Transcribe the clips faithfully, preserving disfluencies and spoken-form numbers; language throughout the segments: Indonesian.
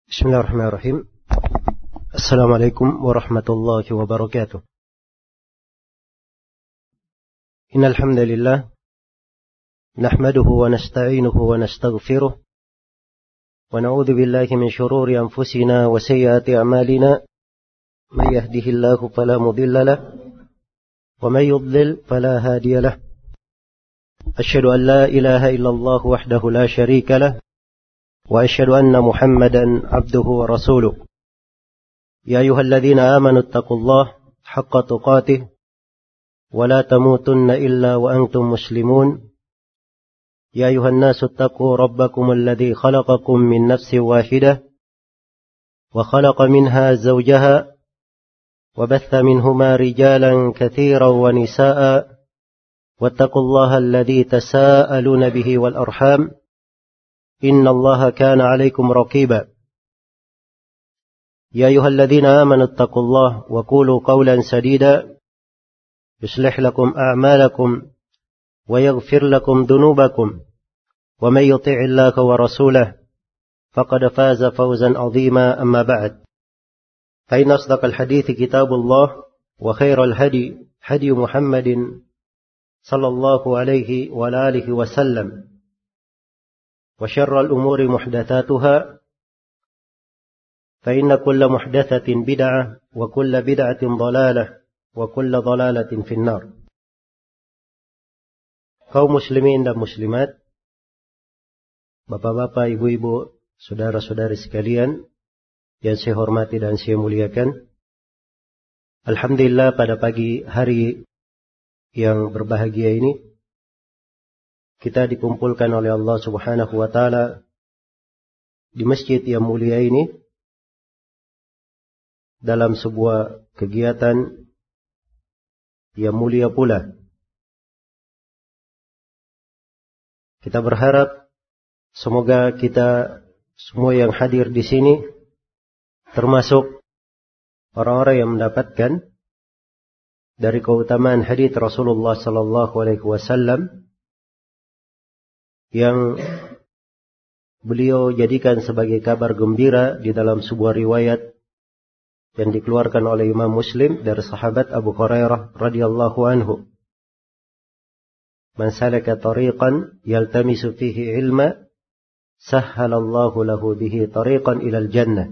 Bismillahirrahmanirrahim. Assalamualaikum warahmatullahi wabarakatuh. Innal hamdalillah nahmaduhu wa nasta'inuhu wa nastaghfiruh wa na'udzu billahi min shururi anfusina wa sayyiati a'malina. May yahdihillahu fala mudilla lahu wa may yudlil fala hadiya lahu. Asyhadu an la ilaha illallah wahdahu la syarika lahu وأشهد أن محمدا عبده ورسوله يا أيها الذين آمنوا اتقوا الله حق تقاته ولا تموتن إلا وأنتم مسلمون يا أيها الناس اتقوا ربكم الذي خلقكم من نفس واحدة وخلق منها زوجها وبث منهما رجالا كثيرا ونساء واتقوا الله الذي تساءلون به والأرحام إن الله كان عليكم رقيبا يا أيها الذين آمنوا اتقوا الله وقولوا قولا سديدا يصلح لكم أعمالكم ويغفر لكم ذنوبكم ومن يطع الله ورسوله فقد فاز فوزا عظيما أما بعد فإن أصدق الحديث كتاب الله وخير الهدي هدي محمد صلى الله عليه وعلى آله وسلم وشر الأمور محدثاتها فإن كل محدثة بدعة وكل بدعة ضلالة وكل ضلالة في النار. Kaum muslimin dan muslimat, bapak-bapak, ibu-ibu, saudara-saudari sekalian yang saya hormati dan saya muliakan. Alhamdulillah, pada pagi hari yang berbahagia ini kita dikumpulkan oleh Allah Subhanahu wa taala di masjid yang mulia ini dalam sebuah kegiatan yang mulia pula. Kita berharap semoga kita semua yang hadir di sini termasuk orang-orang yang mendapatkan dari keutamaan hadits Rasulullah sallallahu alaihi wasallam yang beliau jadikan sebagai kabar gembira di dalam sebuah riwayat yang dikeluarkan oleh Imam Muslim dari sahabat Abu Hurairah radhiyallahu anhu. Man salaka tariqan yaltamisu fihi ilma sahhalallahu lahu bihi tariqan ilal jannah.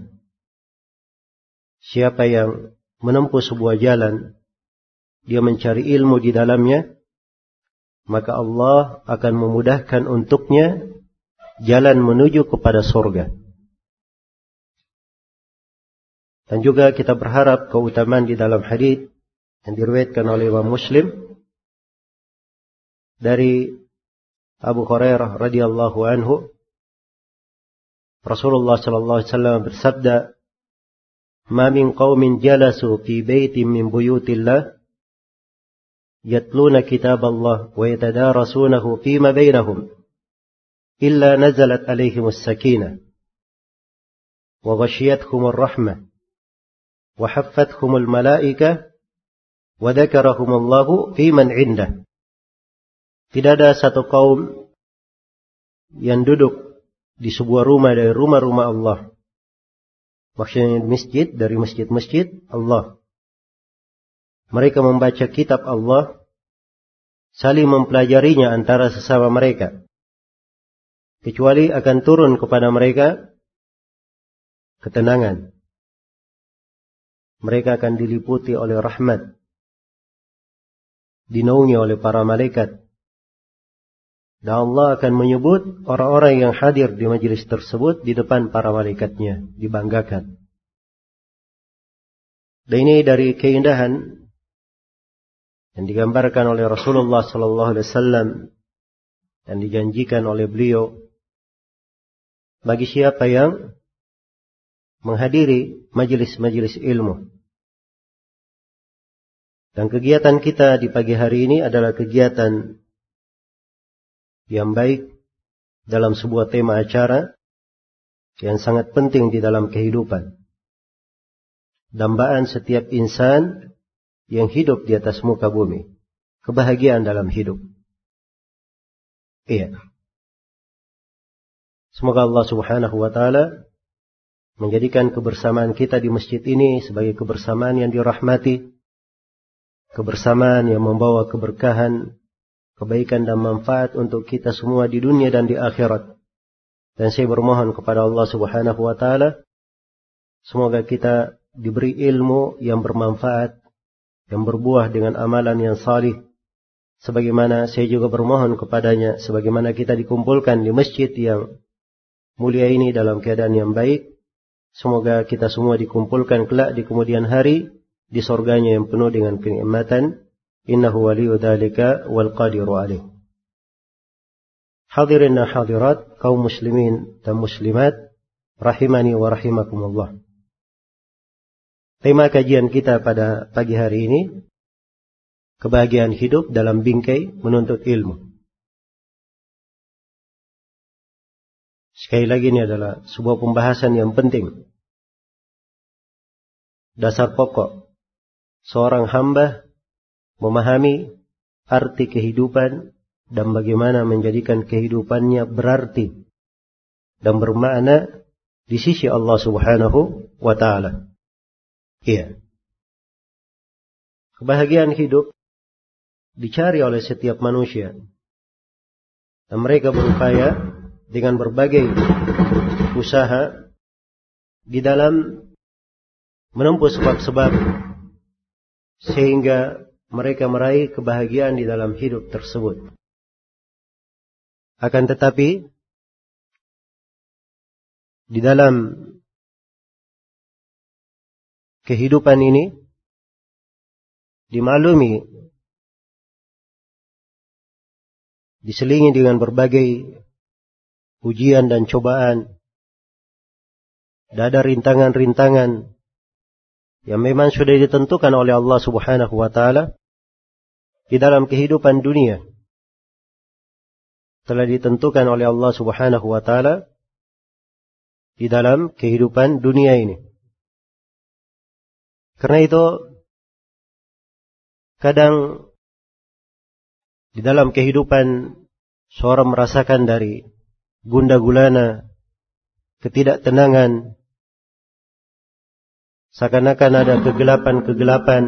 Siapa yang menempuh sebuah jalan, dia mencari ilmu di dalamnya, maka Allah akan memudahkan untuknya jalan menuju kepada surga. Dan juga kita berharap keutamaan di dalam hadits yang diriwayatkan oleh Imam Muslim dari Abu Hurairah radhiyallahu anhu, Rasulullah sallallahu alaihi wasallam bersabda, "Ma min qaumin jalasu fi baitin min buyutillah yatluna kitab Allah wa yatadarasunahu fima bainahum illa nazalat alaihimus sakinah wa ghashiyatuhumur rahmah wa haffathumul malaikah wa dzakarahumullahu fiman 'indah." Tidak ada satu kaum yang duduk di sebuah rumah dari rumah-rumah Allah, maksudnya masjid dari masjid-masjid Allah. Mereka membaca kitab Allah, saling mempelajarinya antara sesama mereka, kecuali akan turun kepada mereka ketenangan. Mereka akan diliputi oleh rahmat, dinaungi oleh para malaikat, dan Allah akan menyebut orang-orang yang hadir di majelis tersebut di depan para malaikatnya, dibanggakan. Dan ini dari keindahan yang digambarkan oleh Rasulullah sallallahu alaihi wasallam dan dijanjikan oleh beliau bagi siapa yang menghadiri majelis-majelis ilmu. Dan kegiatan kita di pagi hari ini adalah kegiatan yang baik dalam sebuah tema acara yang sangat penting di dalam kehidupan. Dambaan setiap insan yang hidup di atas muka bumi. Kebahagiaan dalam hidup. Iya. Semoga Allah Subhanahu wa taala menjadikan kebersamaan kita di masjid ini sebagai kebersamaan yang dirahmati, kebersamaan yang membawa keberkahan, kebaikan dan manfaat untuk kita semua di dunia dan di akhirat. Dan saya bermohon kepada Allah Subhanahu wa taala, semoga kita diberi ilmu yang bermanfaat, yang berbuah dengan amalan yang salih. Sebagaimana saya juga bermohon kepadanya, sebagaimana kita dikumpulkan di masjid yang mulia ini dalam keadaan yang baik, semoga kita semua dikumpulkan kelak di kemudian hari di surganya yang penuh dengan kenikmatan. Innahu waliyu dzalika wal qadiru alaih. Hadirin dan hadirat, kaum muslimin dan muslimat, rahimani wa rahimakumullah. Tema kajian kita pada pagi hari ini, kebahagiaan hidup dalam bingkai menuntut ilmu. Sekali lagi, ini adalah sebuah pembahasan yang penting. Dasar pokok seorang hamba memahami arti kehidupan dan bagaimana menjadikan kehidupannya berarti dan bermakna di sisi Allah Subhanahu wa taala. Iya. Kebahagiaan hidup dicari oleh setiap manusia. Dan mereka berupaya dengan berbagai usaha di dalam menempuh sebab-sebab sehingga mereka meraih kebahagiaan di dalam hidup tersebut. Akan tetapi di dalam kehidupan ini dimaklumi, diselingi dengan berbagai ujian dan cobaan, dan ada rintangan-rintangan yang memang sudah ditentukan oleh Allah Subhanahu wa taala di dalam kehidupan dunia. Telah ditentukan oleh Allah Subhanahu wa taala di dalam kehidupan dunia ini. Karena itu kadang di dalam kehidupan seorang merasakan dari gundah gulana, ketidaktenangan, seakan-akan ada kegelapan-kegelapan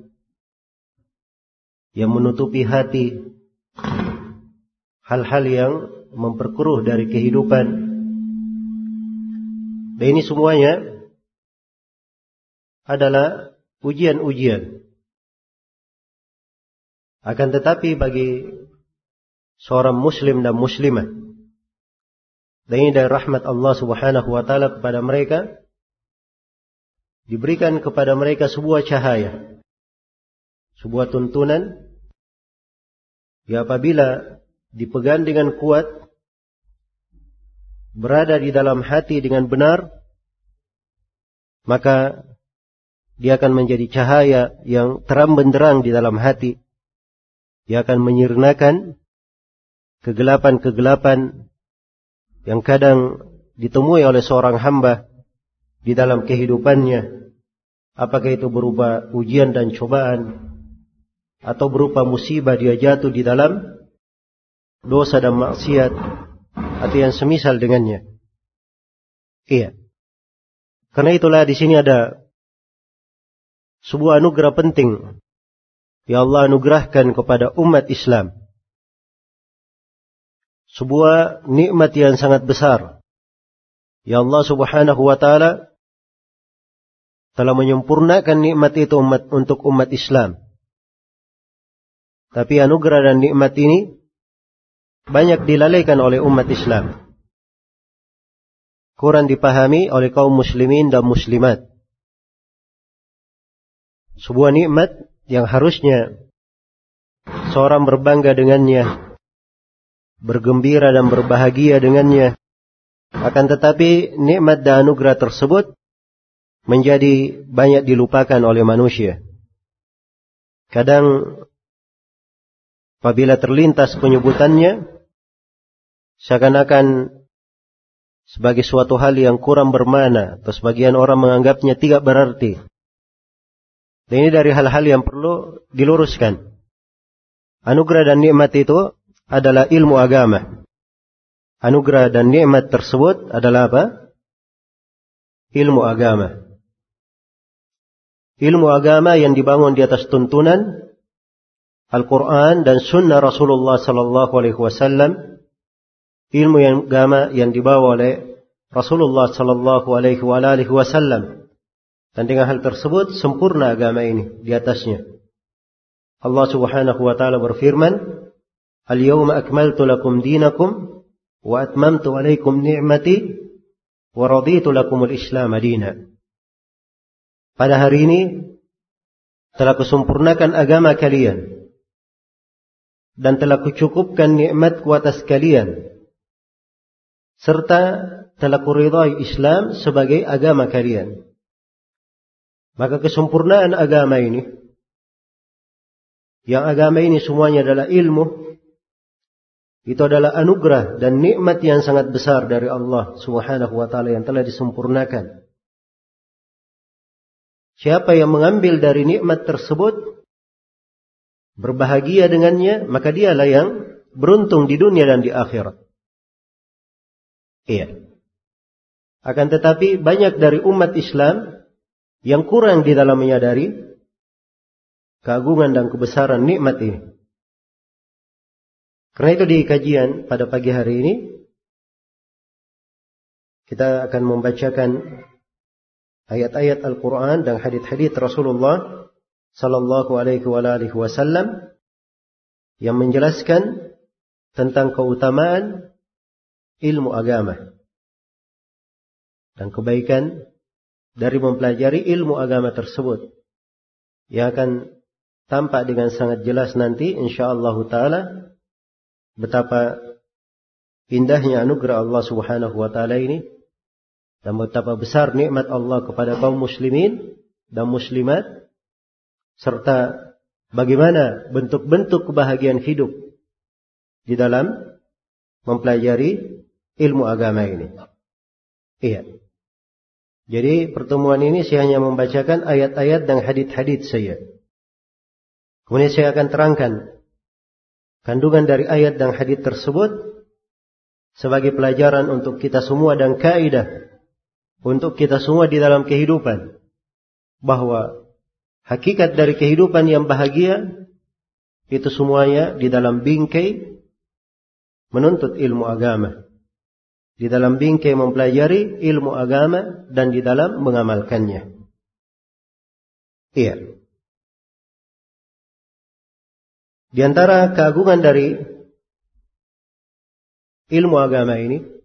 yang menutupi hati, hal-hal yang memperkeruh dari kehidupan. Dan ini semuanya adalah ujian-ujian. Akan tetapi bagi seorang muslim dan muslimah, dan ini dari rahmat Allah Subhanahu wa taala kepada mereka, diberikan kepada mereka sebuah cahaya, sebuah tuntunan yang apabila dipegang dengan kuat, berada di dalam hati dengan benar, maka dia akan menjadi cahaya yang terang benderang di dalam hati. Dia akan menyirnakan kegelapan-kegelapan yang kadang ditemui oleh seorang hamba di dalam kehidupannya. Apakah itu berupa ujian dan cobaan, atau berupa musibah dia jatuh di dalam dosa dan maksiat, atau yang semisal dengannya. Iya. Karena itulah di sini ada sebuah anugerah penting yang Allah anugerahkan kepada umat Islam. Sebuah nikmat yang sangat besar yang Allah Subhanahu wa taala telah menyempurnakan nikmat itu umat, untuk umat Islam. Tapi anugerah dan nikmat ini banyak dilalaikan oleh umat Islam, kurang dipahami oleh kaum muslimin dan muslimat. Sebuah nikmat yang harusnya seorang berbangga dengannya, bergembira dan berbahagia dengannya. Akan tetapi nikmat dan anugerah tersebut menjadi banyak dilupakan oleh manusia. Kadang apabila terlintas penyebutannya, seakan-akan sebagai suatu hal yang kurang bermakna, atau sebagian orang menganggapnya tidak berarti. Dan ini dari hal-hal yang perlu diluruskan. Anugerah dan nikmat itu adalah ilmu agama. Anugerah dan nikmat tersebut adalah apa? ilmu agama. Ilmu agama yang dibangun di atas tuntunan Al-Quran dan Sunnah Rasulullah Sallallahu Alaihi Wasallam. Ilmu yang agama yang dibawa oleh Rasulullah Sallallahu Alaihi Wasallam. Dan dengan hal tersebut sempurna agama ini di atasnya. Allah Subhanahu Wa Taala berfirman, "Al-yawma akmaltu lakum dinakum wa atmamtu alaikum ni'mati wa raditu lakumul Islam madina." Pada hari ini telah kusempurnakan agama kalian dan telah kucukupkan nikmatku atas kalian, serta telah kuridai Islam sebagai agama kalian. Maka kesempurnaan agama ini, yang agama ini semuanya adalah ilmu, itu adalah anugerah dan nikmat yang sangat besar dari Allah Subhanahu wa taala yang telah disempurnakan. Siapa yang mengambil dari nikmat tersebut, berbahagia dengannya, maka dialah yang beruntung di dunia dan di akhirat. Iya. Akan tetapi banyak dari umat Islam yang kurang di dalam menyadari keagungan dan kebesaran nikmat ini. Karena itu di kajian pada pagi hari ini kita akan membacakan ayat-ayat Al-Quran dan hadits-hadits Rasulullah Sallallahu Alaihi Wasallam yang menjelaskan tentang keutamaan ilmu agama dan kebaikan dari mempelajari ilmu agama tersebut, yang akan tampak dengan sangat jelas nanti insyaallah taala betapa indahnya anugerah Allah Subhanahu wa taala ini dan betapa besar nikmat Allah kepada kaum muslimin dan muslimat, serta bagaimana bentuk-bentuk kebahagiaan hidup di dalam mempelajari ilmu agama ini. Iya. Jadi pertemuan ini saya hanya membacakan ayat-ayat dan hadits-hadits saya. Kemudian saya akan terangkan kandungan dari ayat dan hadits tersebut sebagai pelajaran untuk kita semua dan kaidah untuk kita semua di dalam kehidupan, bahwa hakikat dari kehidupan yang bahagia itu semuanya di dalam bingkai menuntut ilmu agama, di dalam bingkai mempelajari ilmu agama dan di dalam mengamalkannya. Iya. Di antara keagungan dari ilmu agama ini,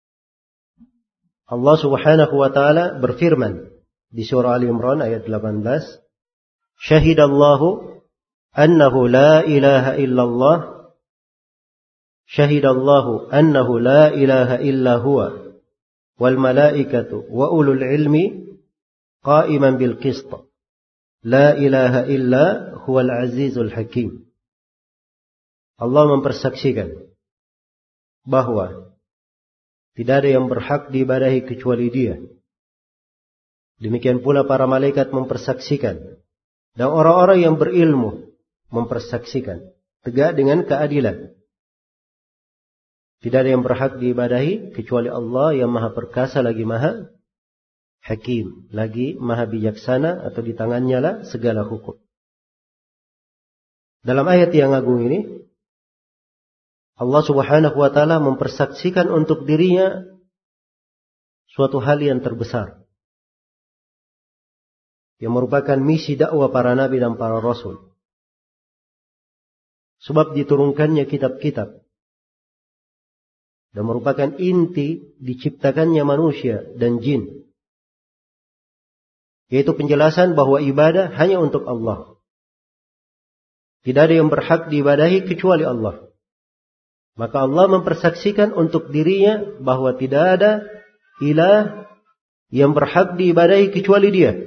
Allah Subhanahu wa taala berfirman di surah Ali Imran ayat delapan belas, "Syahidallahu annahu la ilaha illallah, syahidallahu annahu la ilaha illa huwa wal malaikatu wa ulul ilmi qa'iman bil qist, la ilaha illa huwal azizul hakim." Allah mempersaksikan bahwa tidak ada yang berhak diibadahi kecuali Dia. Demikian pula para malaikat mempersaksikan, dan orang-orang yang berilmu mempersaksikan, tegak dengan keadilan. Tidak ada yang berhak diibadahi kecuali Allah yang Maha Perkasa lagi Maha Hakim, lagi Maha Bijaksana, atau di tangannya lah segala hukum. Dalam ayat yang agung ini, Allah Subhanahu wa taala mempersaksikan untuk dirinya suatu hal yang terbesar, yang merupakan misi dakwah para nabi dan para rasul. Sebab diturunkannya kitab-kitab dan merupakan inti diciptakannya manusia dan jin, yaitu penjelasan bahwa ibadah hanya untuk Allah. Tidak ada yang berhak diibadahi kecuali Allah. Maka Allah mempersaksikan untuk dirinya bahwa tidak ada ilah yang berhak diibadahi kecuali Dia.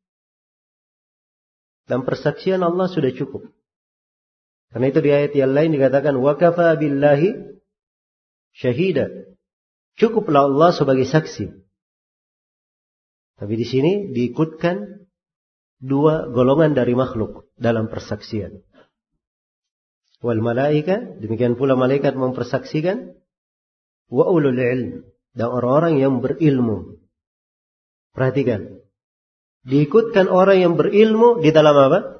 Dan persaksian Allah sudah cukup. Karena itu di ayat yang lain dikatakan wa kafa billahi syahida. Cukuplah Allah sebagai saksi. Tapi di sini diikutkan dua golongan dari makhluk dalam persaksian. Wal malaika, demikian pula malaikat mempersaksikan, wa ulul ilm, dan orang-orang yang berilmu. Perhatikan. Diikutkan orang yang berilmu di dalam apa?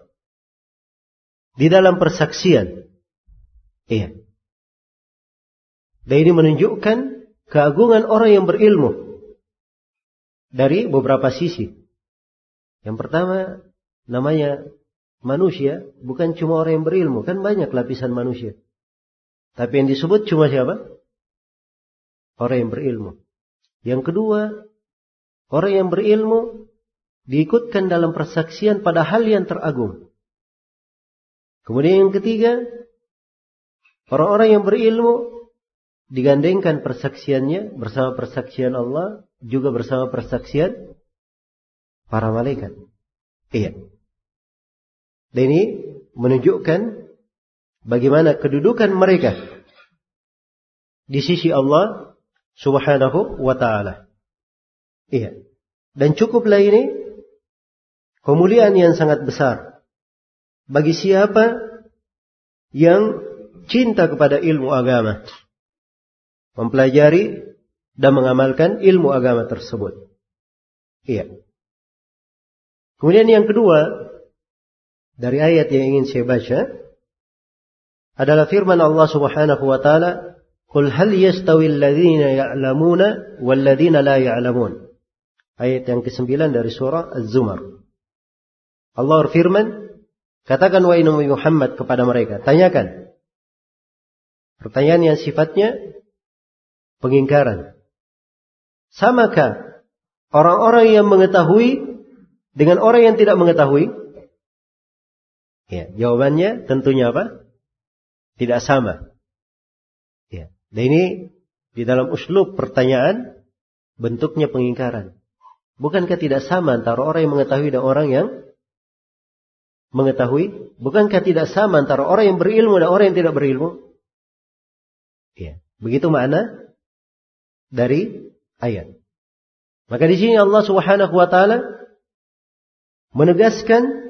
Di dalam persaksian. Iya. Dan ini menunjukkan keagungan orang yang berilmu dari beberapa sisi. Yang pertama, namanya manusia, bukan cuma orang yang berilmu. Kan banyak lapisan manusia. Tapi yang disebut cuma siapa? Orang yang berilmu. Yang kedua, orang yang berilmu diikutkan dalam persaksian pada hal yang teragung. Kemudian yang ketiga, orang-orang yang berilmu digandengkan persaksiannya bersama persaksian Allah, juga bersama persaksian para malaikat. Iya. Dan ini menunjukkan bagaimana kedudukan mereka di sisi Allah Subhanahu wa ta'ala. Iya. Dan cukuplah ini kemuliaan yang sangat besar bagi siapa yang cinta kepada ilmu agama, mempelajari dan mengamalkan ilmu agama tersebut. Iya. Kemudian yang kedua dari ayat yang ingin saya baca adalah firman Allah Subhanahu wa taala, "Qul hal yastawi alladhina ya'lamuna wal ladzina la ya'lamun." Ayat yang kesembilan dari surah Az-Zumar. Allah berfirman, katakan wahai Nabi Muhammad kepada mereka, tanyakan. Pertanyaan yang sifatnya pengingkaran. Samakah orang-orang yang mengetahui dengan orang yang tidak mengetahui? Ya, jawabannya tentunya apa? Tidak sama. Ya. Dan ini di dalam uslub pertanyaan bentuknya pengingkaran. Bukankah tidak sama antara orang yang mengetahui dan orang yang mengetahui? Bukankah tidak sama antara orang yang berilmu dan orang yang tidak berilmu? Ya, begitu makna dari ayat. Maka di sini Allah Subhanahu wa taala menegaskan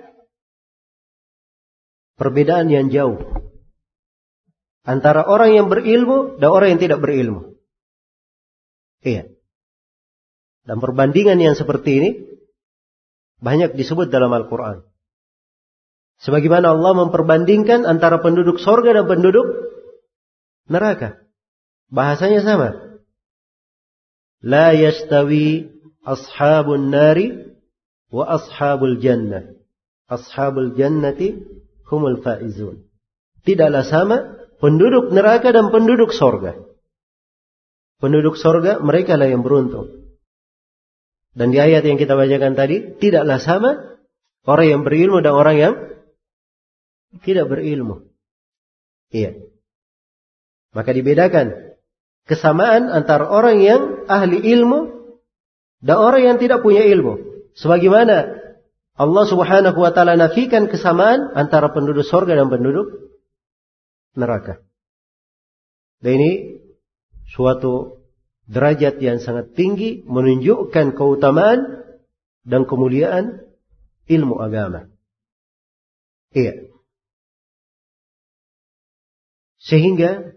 perbedaan yang jauh antara orang yang berilmu dan orang yang tidak berilmu. Iya. Dan perbandingan yang seperti ini banyak disebut dalam Al-Quran. Sebagaimana Allah memperbandingkan antara penduduk sorga dan penduduk neraka. Bahasanya sama. La yastawi ashabun nari wa ashabul jannah. Ashabul jannati humul faizun. Tidaklah sama penduduk neraka dan penduduk sorga. Penduduk sorga mereka lah yang beruntung. Dan di ayat yang kita bacakan tadi, tidaklah sama orang yang berilmu dan orang yang tidak berilmu. Iya. Maka dibedakan kesamaan antara orang yang ahli ilmu dan orang yang tidak punya ilmu. Sebagaimana Allah Subhanahu wa taala nafikan kesamaan antara penduduk surga dan penduduk neraka. Dan ini suatu derajat yang sangat tinggi menunjukkan keutamaan dan kemuliaan ilmu agama. Iya. Sehingga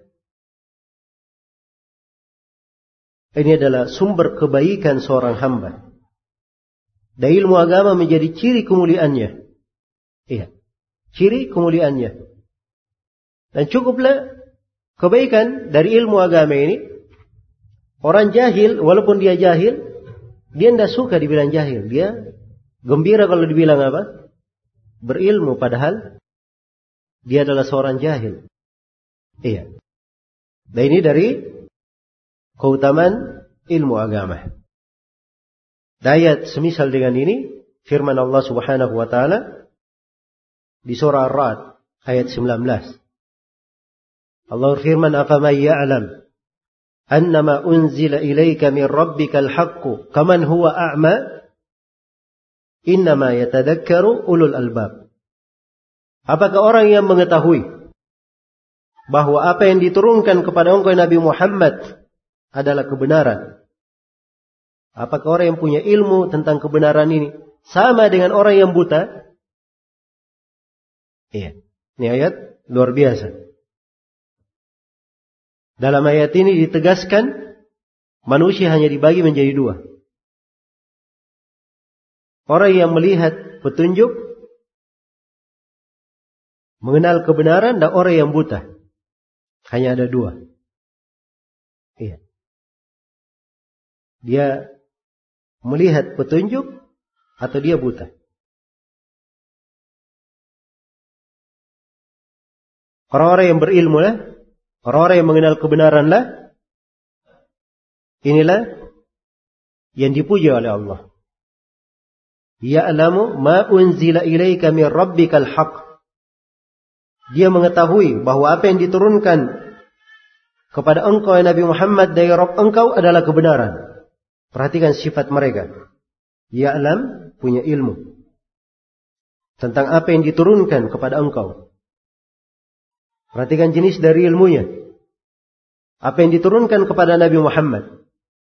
ini adalah sumber kebaikan seorang hamba. Dan ilmu agama menjadi ciri kemuliaannya. Iya. Ciri kemuliaannya. Dan cukuplah kebaikan dari ilmu agama ini. Orang jahil, walaupun dia jahil, dia tidak suka dibilang jahil. Dia gembira kalau dibilang apa? Berilmu, padahal dia adalah seorang jahil. Iya. Dan ini dari keutamaan ilmu agama. Ayat semisal dengan ini, firman Allah Subhanahu wa taala di surah Ar-Ra'd ayat sembilan belas. Allah berfirman, "Afaman ya'lam annama unzila ilaika min rabbikal haqqu kaman huwa a'ma innama yatadakkaru ulul albab." Apakah orang yang mengetahui bahwa apa yang diturunkan kepada engkau Nabi Muhammad adalah kebenaran? Apakah orang yang punya ilmu tentang kebenaran ini sama dengan orang yang buta? Iya. Ini ayat luar biasa. Dalam ayat ini ditegaskan manusia hanya dibagi menjadi dua. orang yang melihat petunjuk, mengenal kebenaran, dan orang yang buta. Hanya ada dua. Iya. Dia melihat petunjuk atau dia buta. Orang-orang yang berilmu lah, orang-orang yang mengenal kebenaran lah, inilah yang dipuji oleh Allah. Ya'lamu ma unzila ilaika min rabbikal haqq. Dia mengetahui bahwa apa yang diturunkan kepada engkau ya Nabi Muhammad dari Rabb engkau adalah kebenaran. Perhatikan sifat mereka. Ya'lam, punya ilmu tentang apa yang diturunkan kepada engkau. Perhatikan jenis dari ilmunya. Apa yang diturunkan kepada Nabi Muhammad.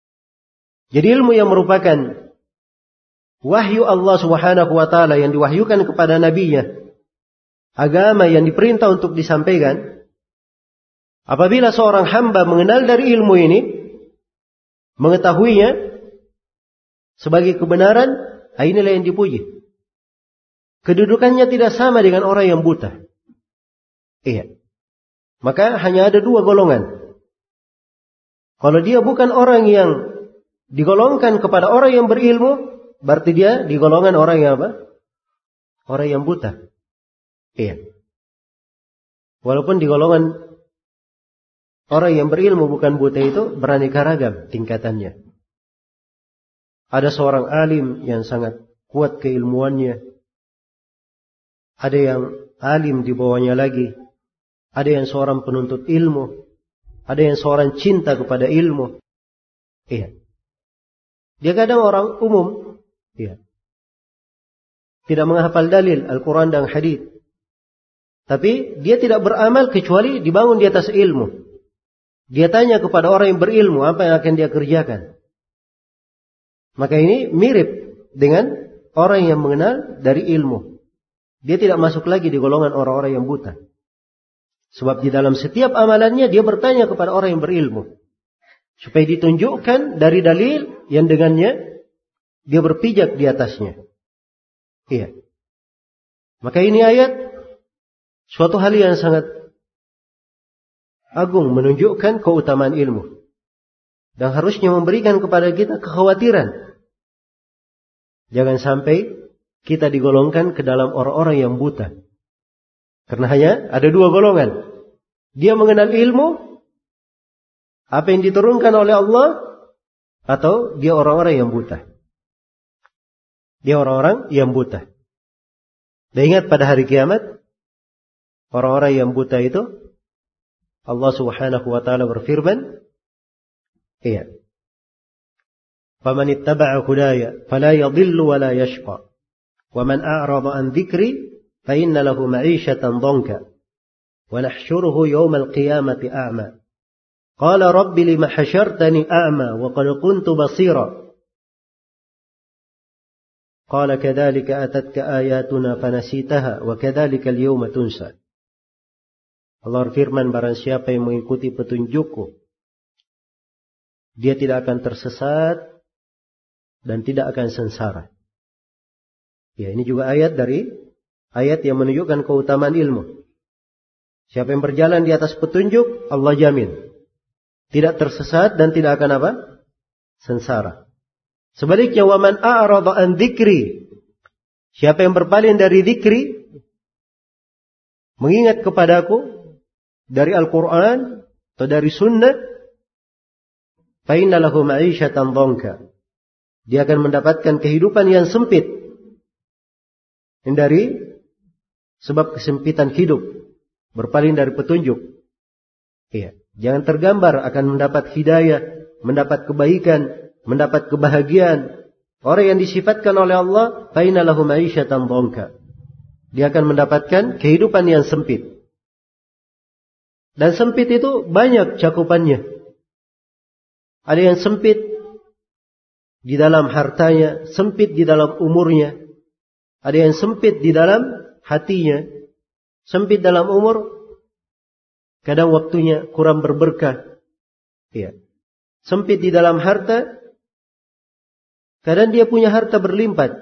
Jadi ilmu yang merupakan wahyu Allah Subhanahu wa taala yang diwahyukan kepada nabinya, agama yang diperintah untuk disampaikan. Apabila seorang hamba mengenal dari ilmu ini, mengetahuinya sebagai kebenaran, inilah yang dipuji. Kedudukannya tidak sama dengan orang yang buta. Iya. Maka hanya ada dua golongan. Kalau dia bukan orang yang digolongkan kepada orang yang berilmu, berarti dia digolongan orang yang apa? Orang yang buta. Iya. Walaupun digolongan orang yang berilmu bukan buta itu beraneka ragam tingkatannya. Ada seorang alim yang sangat kuat keilmuannya. Ada yang alim di bawahnya lagi. Ada yang seorang penuntut ilmu. Ada yang seorang cinta kepada ilmu. Iya. Dia kadang orang umum. Iya. Tidak menghafal dalil Al-Quran dan hadis. Tapi dia tidak beramal kecuali dibangun di atas ilmu. Dia tanya kepada orang yang berilmu apa yang akan dia kerjakan. Maka ini mirip dengan orang yang mengenal dari ilmu. Dia tidak masuk lagi di golongan orang-orang yang buta. Sebab di dalam setiap amalannya dia bertanya kepada orang yang berilmu. Supaya ditunjukkan dari dalil yang dengannya dia berpijak di atasnya. Iya. Maka ini ayat suatu hal yang sangat agung, menunjukkan keutamaan ilmu. Dan harusnya memberikan kepada kita kekhawatiran. Jangan sampai kita digolongkan ke dalam orang-orang yang buta. Karena hanya ada dua golongan. Dia mengenal ilmu, apa yang diturunkan oleh Allah, atau dia orang-orang yang buta. Dia orang-orang yang buta. Dan ingat pada hari kiamat, orang-orang yang buta itu, Allah Subhanahu wa taala berfirman, iya. Faman ittaba'a hudaya fala yadhillu wa la yashqa. Wa man a'rada an dhikri fa inna lahu ma'ishatan dhanka. Wa nahsyuruhu yawmal qiyamati a'ma. Qala rabbi lima hasyartani a'ma wa qad kuntu basira. Qala kadzalika atatka ayatuna fanasitaha wa kadzalika al-yawma tunsa. Allah berfirman, barang siapa yang mengikuti petunjukku, dia tidak akan tersesat dan tidak akan sengsara. Ya, ini juga ayat dari ayat yang menunjukkan keutamaan ilmu. Siapa yang berjalan di atas petunjuk, Allah jamin tidak tersesat dan tidak akan apa? Sengsara. Sebaliknya, waman a'rada an dzikri, siapa yang berpaling dari dzikri, mengingat kepadaku dari Al-Quran atau dari Sunnah, fa inna lahu ma'isyatan dhanka, dia akan mendapatkan kehidupan yang sempit. Ini dari sebab kesempitan hidup, berpaling dari petunjuk. Iya. Jangan tergambar akan mendapat hidayah, mendapat kebaikan, mendapat kebahagiaan. Orang yang disifatkan oleh Allah, fa inna lahu ma'isyatan dhanka, dia akan mendapatkan kehidupan yang sempit. Dan sempit itu banyak cakupannya. Ada yang sempit di dalam hartanya, sempit di dalam umurnya. Ada yang sempit di dalam hatinya. Sempit dalam umur, kadang waktunya kurang berberkah. Ya. Sempit di dalam harta, kadang dia punya harta berlimpah,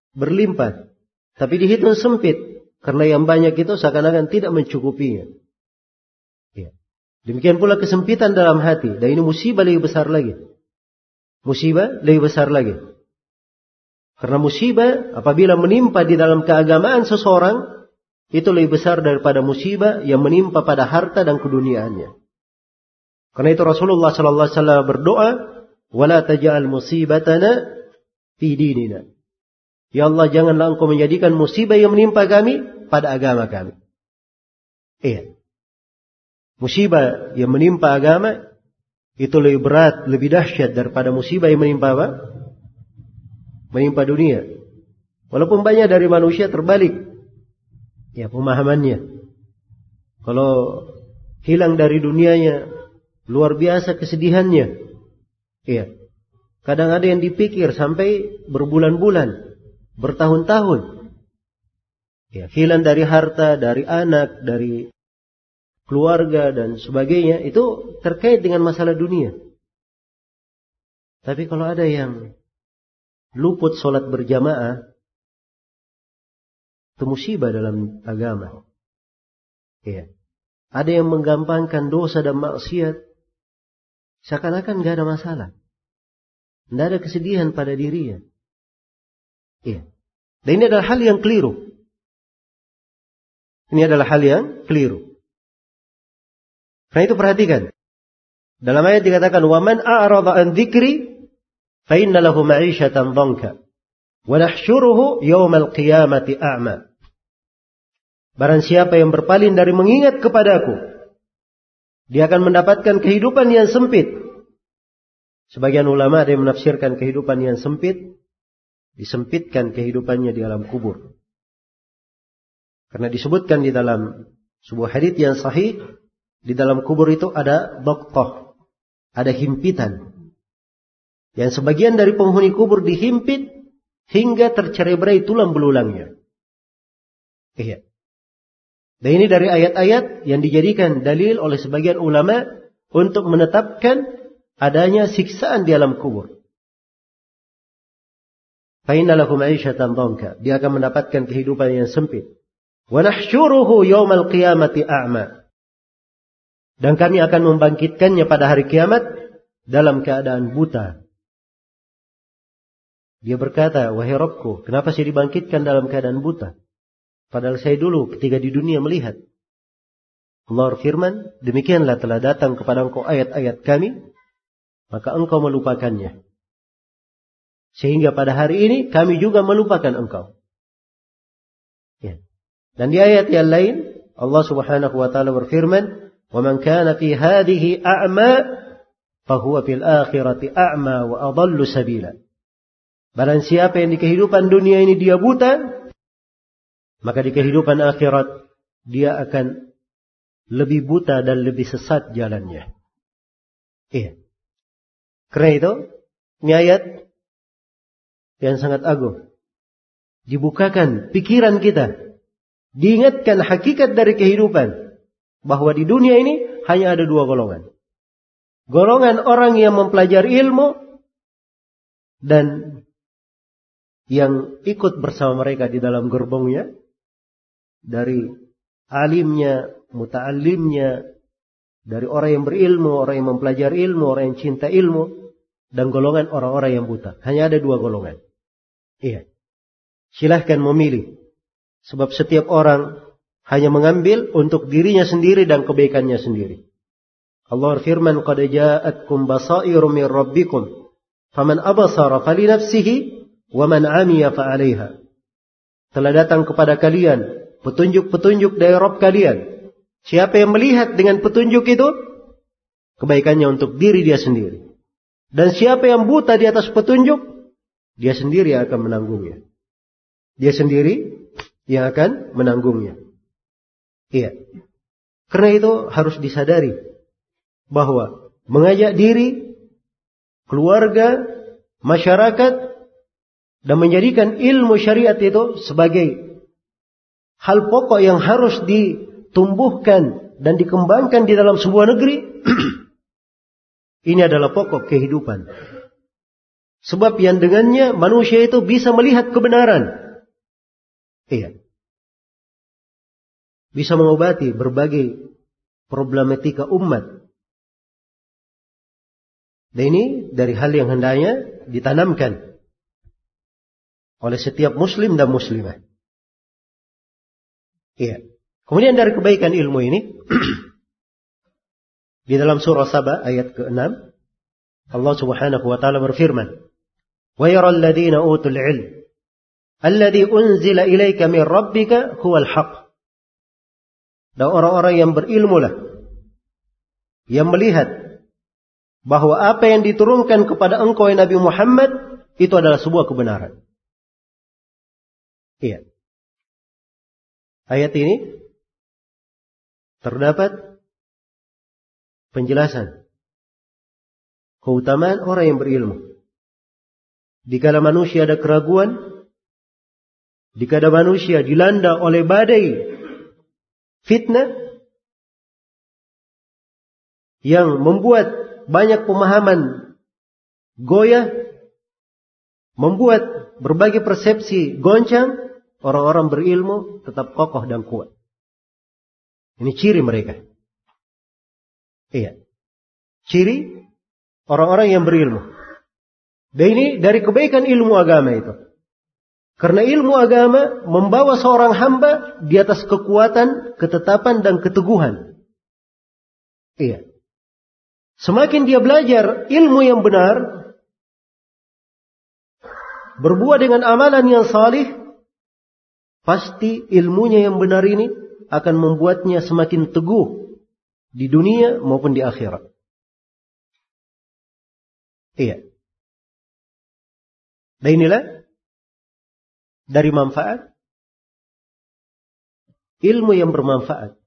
berlimpah. Tapi dihitung sempit. Karena yang banyak itu seakan-akan tidak mencukupinya. Ya. Demikian pula kesempitan dalam hati. Dan ini musibah lebih besar lagi. Musibah lebih besar lagi. Karena musibah apabila menimpa di dalam keagamaan seseorang, itu lebih besar daripada musibah yang menimpa pada harta dan keduniaannya. Karena itu Rasulullah sallallahu alaihi wasallam berdoa, "Wala taj'al musibatana fi dinina." Ya Allah, janganlah Engkau menjadikan musibah yang menimpa kami pada agama kami. Iya. Musibah yang menimpa agama itu lebih berat, lebih dahsyat daripada musibah yang menimpa apa? Menimpa dunia. Walaupun banyak dari manusia terbalik ya pemahamannya. Kalau hilang dari dunianya, luar biasa kesedihannya. Iya. Kadang ada yang dipikir sampai berbulan-bulan, bertahun-tahun. Ya, hilang dari harta, dari anak, dari keluarga dan sebagainya, itu terkait dengan masalah dunia. Tapi kalau ada yang luput sholat berjamaah, itu musibah dalam agama. Ya. Ada yang menggampangkan dosa dan maksiat, seakan-akan gak ada masalah. Tidak ada kesedihan pada dirinya. Ya. Dan ini adalah hal yang keliru. Ini adalah hal yang keliru. Karena itu perhatikan. Dalam ayat dikatakan, وَمَنْ أَعْرَضَ عَنْ ذِكْرِ فَإِنَّ لَهُ مَعِيشَةً ضَنْكَ وَنَحْشُرُهُ يَوْمَ الْقِيَامَةِ أَعْمَى. Barang siapa yang berpaling dari mengingat kepadaku, dia akan mendapatkan kehidupan yang sempit. Sebagian ulama ada yang menafsirkan kehidupan yang sempit, disempitkan kehidupannya di alam kubur. Karena disebutkan di dalam sebuah hadits yang sahih, di dalam kubur itu ada doqtoh, ada himpitan. Yang sebagian dari penghuni kubur dihimpit hingga tercerai-berai tulang belulangnya. Iya. Dan ini dari ayat-ayat yang dijadikan dalil oleh sebagian ulama untuk menetapkan adanya siksaan di alam kubur. Fa inna lahu ma'isyatan dhanka. Dia akan mendapatkan kehidupan yang sempit. Wa nahsyuruhu yaumal qiyamati a'ma. Dan kami akan membangkitkannya pada hari kiamat dalam keadaan buta. Dia berkata, "Wahai Rabbku, kenapa saya dibangkitkan dalam keadaan buta? Padahal saya dulu ketika di dunia melihat." Allah firman, "Demikianlah telah datang kepada engkau ayat-ayat kami, maka engkau melupakannya. Sehingga pada hari ini kami juga melupakan engkau." Ya. Dan di ayat yang lain, Allah Subhanahu wa taala berfirman, وَمَنْ كَانَ فِي هَذِهِ أَعْمَى فَهُوَ فِي الْآخِرَةِ أَعْمَى وَأَضَلُّ سَبِيلًا. Barang siapa yang di kehidupan dunia ini dia buta, maka di kehidupan akhirat dia akan lebih buta dan lebih sesat jalannya. Iya. Karena itu, ini ayat yang sangat agung. Dibukakan pikiran kita. Diingatkan hakikat dari kehidupan. Bahwa di dunia ini hanya ada dua golongan. Golongan orang yang mempelajari ilmu dan yang ikut bersama mereka di dalam gerbongnya. Dari alimnya, muta'allimnya, dari orang yang berilmu, orang yang mempelajari ilmu, orang yang cinta ilmu, dan golongan orang-orang yang buta. Hanya ada dua golongan. Iya. Silahkan memilih. Sebab setiap orang hanya mengambil untuk dirinya sendiri dan kebaikannya sendiri. Allah firman, "Qad ja'atkum basairu min rabbikum, faman absara falinafsihi, wa man 'amiya fa'alaiha." Telah datang kepada kalian petunjuk-petunjuk dari Rabb kalian. Siapa yang melihat dengan petunjuk itu, kebaikannya untuk diri dia sendiri. Dan siapa yang buta di atas petunjuk, dia sendiri yang akan menanggungnya. Dia sendiri yang akan menanggungnya. Iya. Karena itu harus disadari bahwa mengajak diri, keluarga, masyarakat, dan menjadikan ilmu syariat itu sebagai hal pokok yang harus ditumbuhkan dan dikembangkan di dalam sebuah negeri. Ini adalah pokok kehidupan. Sebab yang dengannya manusia itu bisa melihat kebenaran. Iya. Bisa mengobati berbagai problematika umat. Dan ini dari hal yang hendaknya ditanamkan oleh setiap muslim dan muslimah. Iya. Kemudian dari kebaikan ilmu ini di dalam surah Saba ayat keenam Allah Subhanahu wa taala berfirman, "Wa yaral ladzina utul ilm alladzi unzila ilaika min rabbika huwal haqq." Dan orang-orang yang berilmu lah yang melihat bahwa apa yang diturunkan kepada engkau ya Nabi Muhammad itu adalah sebuah kebenaran. Iya. Ayat ini terdapat penjelasan keutamaan orang yang berilmu. Dikala manusia ada keraguan, dikala manusia dilanda oleh badai fitnah yang membuat banyak pemahaman goyah, membuat berbagai persepsi goncang, orang-orang berilmu tetap kokoh dan kuat. Ini ciri mereka. Iya. Ciri orang-orang yang berilmu. Dan ini dari kebaikan ilmu agama itu. Karena ilmu agama membawa seorang hamba di atas kekuatan, ketetapan dan keteguhan. Iya. Semakin dia belajar ilmu yang benar, berbuat dengan amalan yang salih, pasti ilmunya yang benar ini akan membuatnya semakin teguh di dunia maupun di akhirat. Iya. Dan inilah dari manfaat ilmu yang bermanfaat.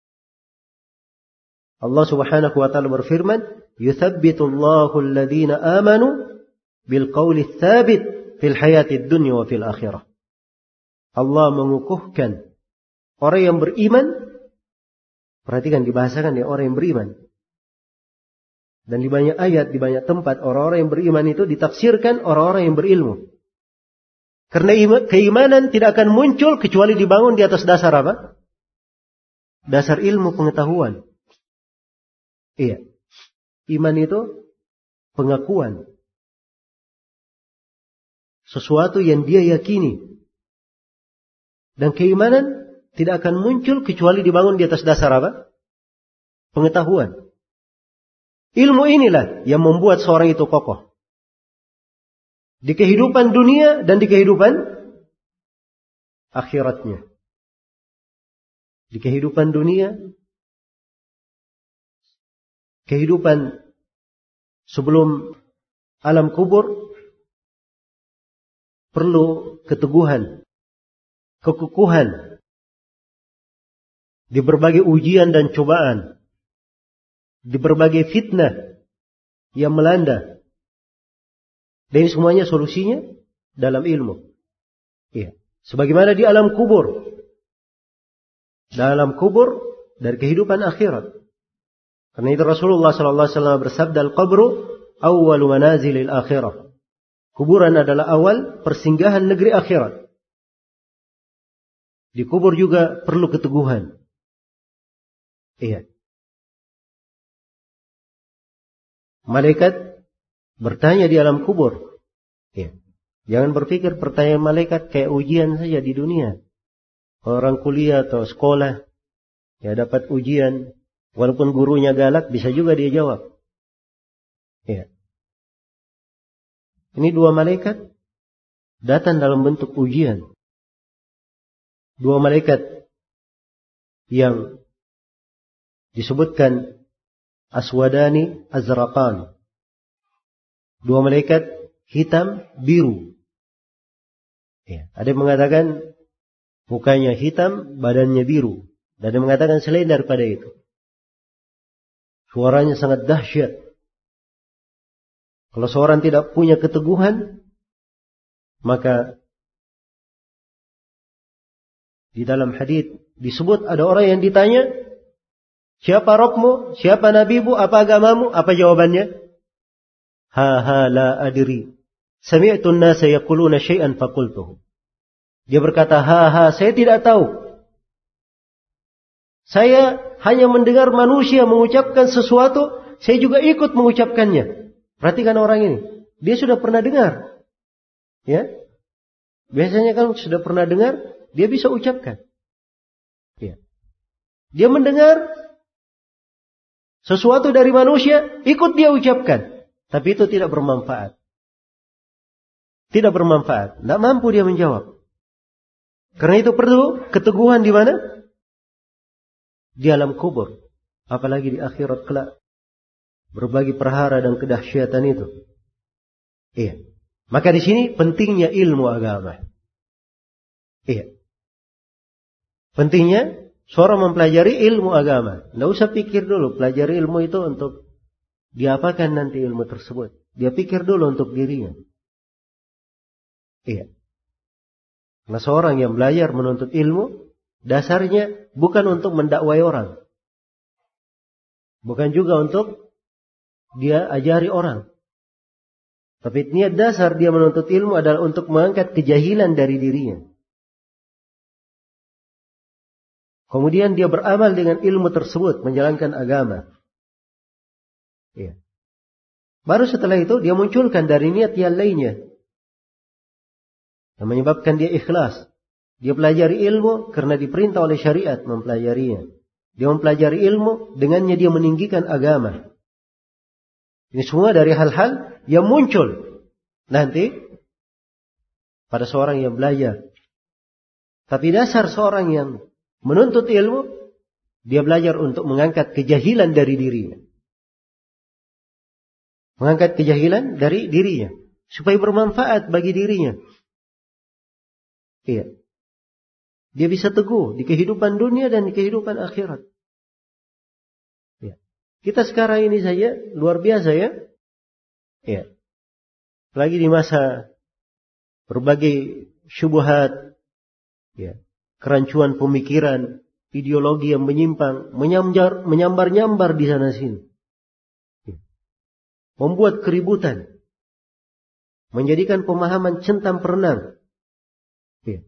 Allah Subhanahu wa taala berfirman, "Yuthabbitullahu alladhina amanu bil qawli tsabit fil hayatid dunya wa fil akhirah." Allah mengukuhkan orang yang beriman. Perhatikan dibahasakan ya orang yang beriman. Dan di banyak ayat, di banyak tempat orang-orang yang beriman itu ditafsirkan orang-orang yang berilmu. Karena keimanan tidak akan muncul kecuali dibangun di atas dasar apa? Dasar ilmu pengetahuan. Iya. Iman itu pengakuan. Sesuatu yang dia yakini. Dan keimanan tidak akan muncul kecuali dibangun di atas dasar apa? Pengetahuan. Ilmu inilah yang membuat seorang itu kokoh. Di kehidupan dunia dan di kehidupan akhiratnya. Di kehidupan dunia, kehidupan sebelum alam kubur perlu keteguhan, kekukuhan di berbagai ujian dan cobaan, di berbagai fitnah yang melanda. Dan ini semuanya solusinya dalam ilmu. Ya. Sebagaimana di alam kubur. Dalam kubur dari kehidupan akhirat. Karena itu Rasulullah sallallahu alaihi wasallam bersabda, "Al-qabru awwalu manazilil akhirah." Kuburan adalah awal persinggahan negeri akhirat. Di kubur juga perlu keteguhan. Iya. Malaikat bertanya di alam kubur. Ya. Jangan berpikir pertanyaan malaikat kayak ujian saja di dunia. Orang kuliah atau sekolah, ya dapat ujian, walaupun gurunya galak, bisa juga dia jawab. Ya. Ini dua malaikat datang dalam bentuk ujian. Dua malaikat yang disebutkan aswadani azraqan. Dua malaikat hitam biru. Ya, ada yang mengatakan mukanya hitam, badannya biru. Dan ada yang mengatakan selain daripada itu. Suaranya sangat dahsyat. Kalau seorang tidak punya keteguhan, maka di dalam hadits disebut ada orang yang ditanya, siapa Rabbmu, siapa Nabimu, apa agamamu, apa jawabannya? Ha ha la adri. Sami'tu an-nasa yaquluna syai'an faqultuhu. Dia berkata, ha ha, saya tidak tahu. Saya hanya mendengar manusia mengucapkan sesuatu, saya juga ikut mengucapkannya. Perhatikan orang ini. Dia sudah pernah dengar. Ya. Biasanya kalau sudah pernah dengar, dia bisa ucapkan. Ya. Dia mendengar sesuatu dari manusia, ikut dia ucapkan. Tapi itu tidak bermanfaat. Tidak bermanfaat. Tidak mampu dia menjawab. Karena itu perlu keteguhan di mana? Di alam kubur. Apalagi di akhirat kelak. Berbagi perhara dan kedahsyatan itu. Iya. Maka di sini pentingnya ilmu agama. Iya. Pentingnya seorang mempelajari ilmu agama. Tidak usah pikir dulu. Pelajari ilmu itu untuk diapakan nanti ilmu tersebut. Dia pikir dulu untuk dirinya. Iya. Karena seorang yang belajar menuntut ilmu, dasarnya bukan untuk mendakwai orang. Bukan juga untuk dia ajari orang. Tapi niat dasar dia menuntut ilmu adalah untuk mengangkat kejahilan dari dirinya. Kemudian dia beramal dengan ilmu tersebut, menjalankan agama. Ya. Baru setelah itu dia munculkan dari niat yang lainnya. Yang menyebabkan dia ikhlas. Dia pelajari ilmu karena diperintah oleh syariat mempelajarinya. Dia mempelajari ilmu, dengannya dia meninggikan agama. Ini semua dari hal-hal yang muncul nanti pada seorang yang belajar. Tapi dasar seorang yang menuntut ilmu, dia belajar untuk mengangkat kejahilan dari dirinya. Mengangkat kejahilan dari dirinya. Supaya bermanfaat bagi dirinya. Iya. Dia bisa teguh di kehidupan dunia dan di kehidupan akhirat. Ya. Kita sekarang ini saja luar biasa ya. Ya. Lagi di masa berbagai syubhat, ya, kerancuan pemikiran, ideologi yang menyimpang, menyambar, menyambar-nyambar di sana sini. Ya. Membuat keributan. Menjadikan pemahaman centang perenang. Ya.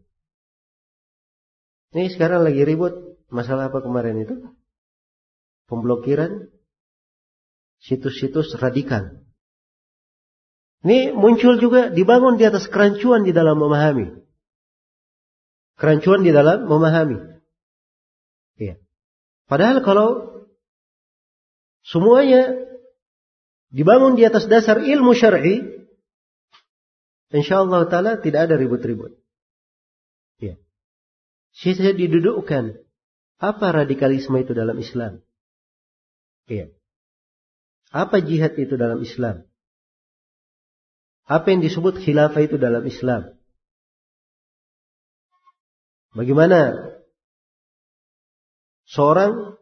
Ini sekarang lagi ribut masalah apa kemarin itu? Pemblokiran situs-situs radikal. Ini muncul juga dibangun di atas kerancuan di dalam memahami. Kerancuan di dalam memahami. Ya. Padahal kalau semuanya dibangun di atas dasar ilmu syar'i, insyaallah ta'ala tidak ada ribut-ribut. Ya. Saya didudukkan. Apa radikalisme itu dalam Islam? Ya. Apa jihad itu dalam Islam? Apa yang disebut khilafah itu dalam Islam? Bagaimana seorang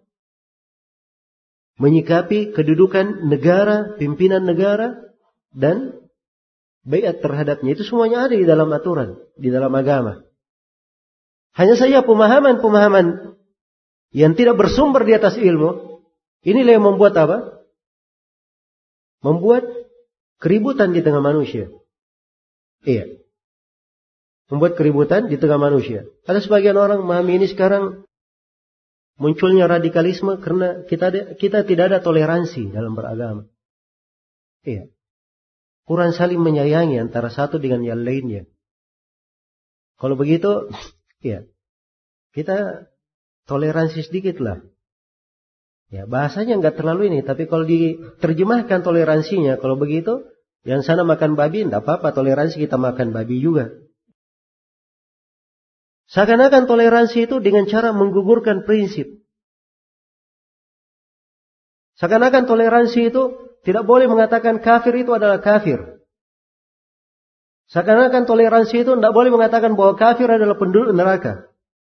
menyikapi kedudukan negara, pimpinan negara, dan baiat terhadapnya. Itu semuanya ada di dalam aturan, di dalam agama. Hanya saja pemahaman-pemahaman yang tidak bersumber di atas ilmu, inilah yang membuat apa? Membuat keributan di tengah manusia. Iya. Membuat keributan di tengah manusia. Ada sebagian orang memahami ini sekarang munculnya radikalisme karena kita kita tidak ada toleransi dalam beragama. Iya. Kurang saling menyayangi antara satu dengan yang lainnya. Kalau begitu, ya, kita toleransi sedikit lah. Ya, bahasanya nggak terlalu ini, tapi kalau diterjemahkan toleransinya, kalau begitu, yang sana makan babi, tidak apa-apa, toleransi kita makan babi juga. Seakan-akan toleransi itu dengan cara menggugurkan prinsip. Seakan-akan toleransi itu tidak boleh mengatakan kafir itu adalah kafir. Seakan-akan toleransi itu tidak boleh mengatakan bahwa kafir adalah penduduk neraka.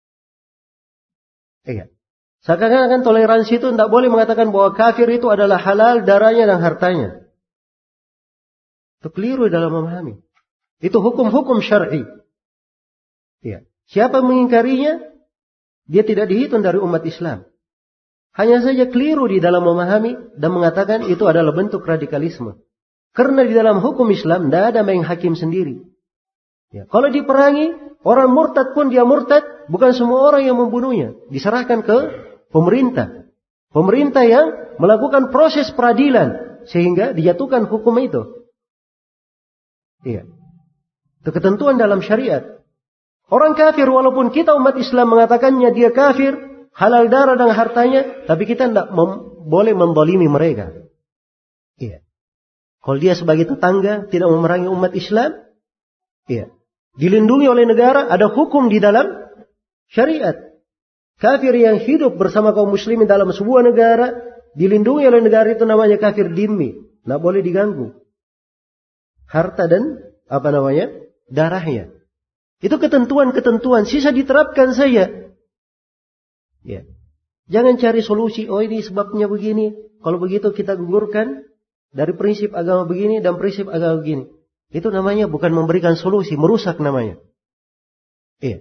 Iya. Seakan-akan toleransi itu tidak boleh mengatakan bahwa kafir itu adalah halal darahnya dan hartanya. Itu keliru dalam memahami. Itu hukum-hukum syar'i. Iya. Siapa mengingkarinya, dia tidak dihitung dari umat Islam. Hanya saja keliru di dalam memahami dan mengatakan itu adalah bentuk radikalisme. Karena di dalam hukum Islam tidak ada main hakim sendiri. Ya, kalau diperangi, orang murtad pun dia murtad, bukan semua orang yang membunuhnya. Diserahkan ke pemerintah. Pemerintah yang melakukan proses peradilan sehingga dijatuhkan hukum itu. Iya. Itu ketentuan dalam syariat. Orang kafir walaupun kita umat Islam mengatakannya dia kafir, halal darah dan hartanya, tapi kita tidak mem- boleh menzalimi mereka. Iya. Kalau dia sebagai tetangga tidak memerangi umat Islam, iya, dilindungi oleh negara, ada hukum di dalam syariat. Kafir yang hidup bersama kaum muslimin dalam sebuah negara, dilindungi oleh negara itu namanya kafir dhimmi. Tidak boleh diganggu. Harta dan apa namanya? Darahnya. Itu ketentuan-ketentuan. Sisa diterapkan saja. Ya. Jangan cari solusi. Oh ini sebabnya begini. Kalau begitu kita gugurkan dari prinsip agama begini dan prinsip agama begini. Itu namanya bukan memberikan solusi. Merusak namanya. Iya.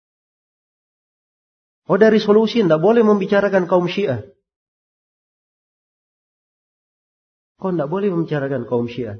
Oh dari solusi tidak boleh membicarakan kaum Syiah. Kok tidak boleh membicarakan kaum Syiah?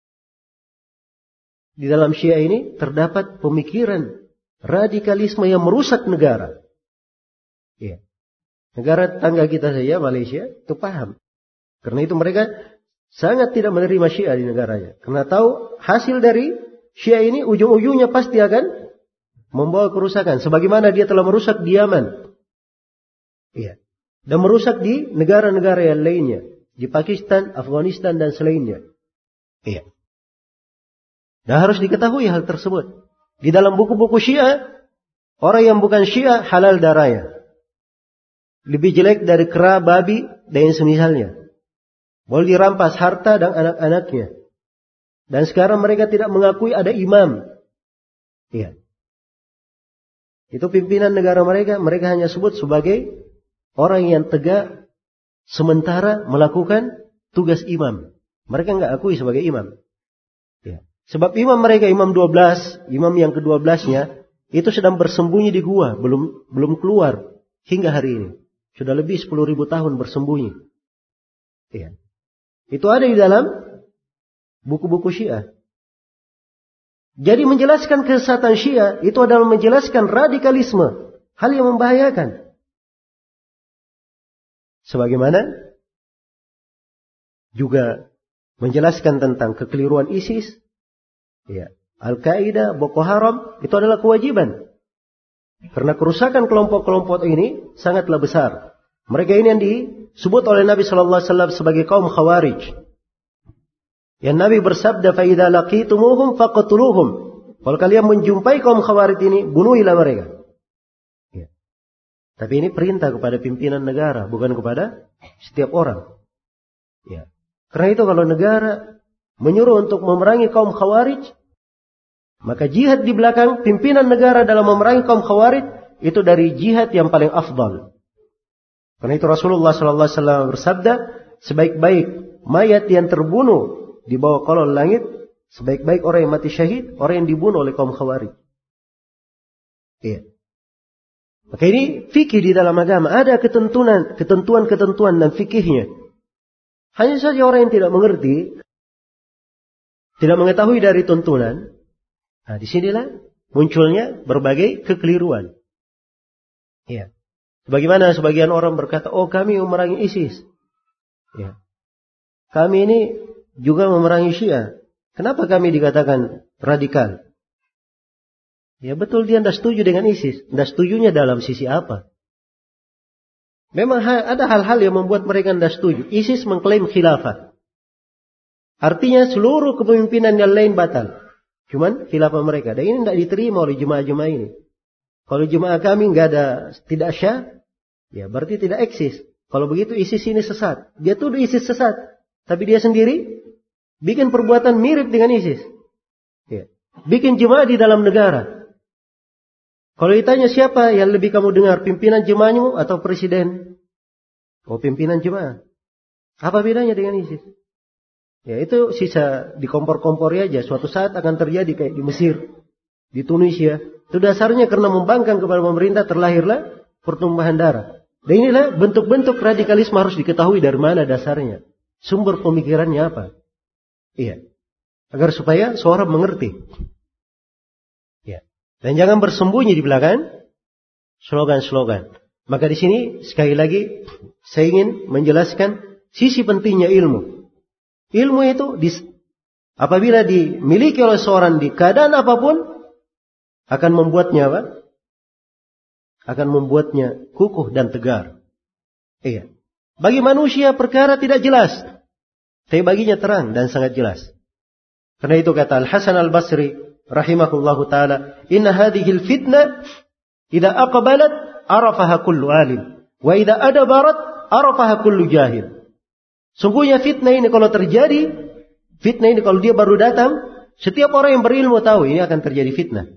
Di dalam Syiah ini terdapat pemikiran radikalisme yang merusak negara. Ya. Negara tetangga kita saja, Malaysia, itu paham. Karena itu mereka sangat tidak menerima Syiah di negaranya. Karena tahu hasil dari Syiah ini ujung-ujungnya pasti akan membawa kerusakan. Sebagaimana dia telah merusak di Yaman. Ya. Dan merusak di negara-negara yang lainnya. Di Pakistan, Afghanistan, dan selainnya. Iya. Dan harus diketahui hal tersebut. Di dalam buku-buku Syiah, orang yang bukan Syiah halal darahnya. Lebih jelek dari kera, babi, dan yang semisalnya. Boleh dirampas harta dan anak-anaknya. Dan sekarang mereka tidak mengakui ada imam. Iya. Itu pimpinan negara mereka. Mereka hanya sebut sebagai orang yang tegak sementara melakukan tugas imam. Mereka enggak akui sebagai imam. Ya. Sebab imam mereka, imam dua belas, imam yang kedua belasnya, itu sedang bersembunyi di gua. Belum belum keluar hingga hari ini. Sudah lebih sepuluh ribu tahun bersembunyi. Ya. Itu ada di dalam buku-buku Syiah. Jadi menjelaskan kesesatan Syiah, itu adalah menjelaskan radikalisme. Hal yang membahayakan. Sebagaimana juga menjelaskan tentang kekeliruan ISIS, ya, Al-Qaeda, Boko Haram, itu adalah kewajiban. Karena kerusakan kelompok-kelompok ini sangatlah besar. Mereka ini yang disebut oleh Nabi Sallallahu Alaihi Wasallam sebagai kaum Khawarij. Yang Nabi bersabda, "Fa'idha laqitumuhum faqtuluhum." Kalau kalian menjumpai kaum Khawarij ini, bunuhilah mereka. Tapi ini perintah kepada pimpinan negara, bukan kepada setiap orang. Ya. Karena itu kalau negara menyuruh untuk memerangi kaum Khawarij, maka jihad di belakang pimpinan negara dalam memerangi kaum Khawarij itu dari jihad yang paling afdal. Karena itu Rasulullah sallallahu alaihi wasallam bersabda, sebaik-baik mayat yang terbunuh di bawah kolong langit, sebaik-baik orang yang mati syahid, orang yang dibunuh oleh kaum Khawarij. Iya. Maka ini fikih di dalam agama. Ada ketentuan, ketentuan-ketentuan dan fikihnya. Hanya saja orang yang tidak mengerti, tidak mengetahui dari tuntunan. Nah, disinilah munculnya berbagai kekeliruan. Ya. Sebagaimana sebagian orang berkata, oh kami memerangi ISIS. Ya. Kami ini juga memerangi Syiah. Kenapa kami dikatakan radikal? Ya betul dia tidak setuju dengan ISIS. Tidak setujunya dalam sisi apa? Memang ada hal-hal yang membuat mereka tidak setuju. ISIS mengklaim khilafah. Artinya seluruh kepemimpinan yang lain batal. Cuman khilafah mereka. Dan ini tidak diterima oleh jemaah-jemaah ini. Kalau jemaah kami nggak ada, tidak syah, ya berarti tidak eksis. Kalau begitu ISIS ini sesat. Dia tuduh ISIS sesat. Tapi dia sendiri bikin perbuatan mirip dengan ISIS. Ya. Bikin jemaah di dalam negara. Kalau ditanya siapa yang lebih kamu dengar, pimpinan jemaahmu atau presiden? Oh, pimpinan jemaah. Apa bedanya dengan ISIS? Ya itu sisa dikompor-kompor aja. Suatu saat akan terjadi kayak di Mesir, di Tunisia. Itu dasarnya karena membangkang kepada pemerintah terlahirlah pertumpahan darah. Dan inilah bentuk-bentuk radikalisme harus diketahui dari mana dasarnya. Sumber pemikirannya apa. Iya. Agar supaya seorang mengerti. Ya. Dan jangan bersembunyi di belakang slogan-slogan. Maka di sini sekali lagi saya ingin menjelaskan sisi pentingnya ilmu. Ilmu itu di, apabila dimiliki oleh seorang di keadaan apapun akan membuatnya apa? Akan membuatnya kukuh dan tegar. Iya. Bagi manusia perkara tidak jelas, tapi baginya terang dan sangat jelas. Karena itu kata Al-Hasan Al-Basri rahimahullahu taala, "Inna hadhil fitnah idza aqbalat arafaha kullu alim, wa idza adbarat arafaha kullu jahil." Sungguhnya fitnah ini kalau terjadi, fitnah ini kalau dia baru datang, setiap orang yang berilmu tahu ini akan terjadi fitnah.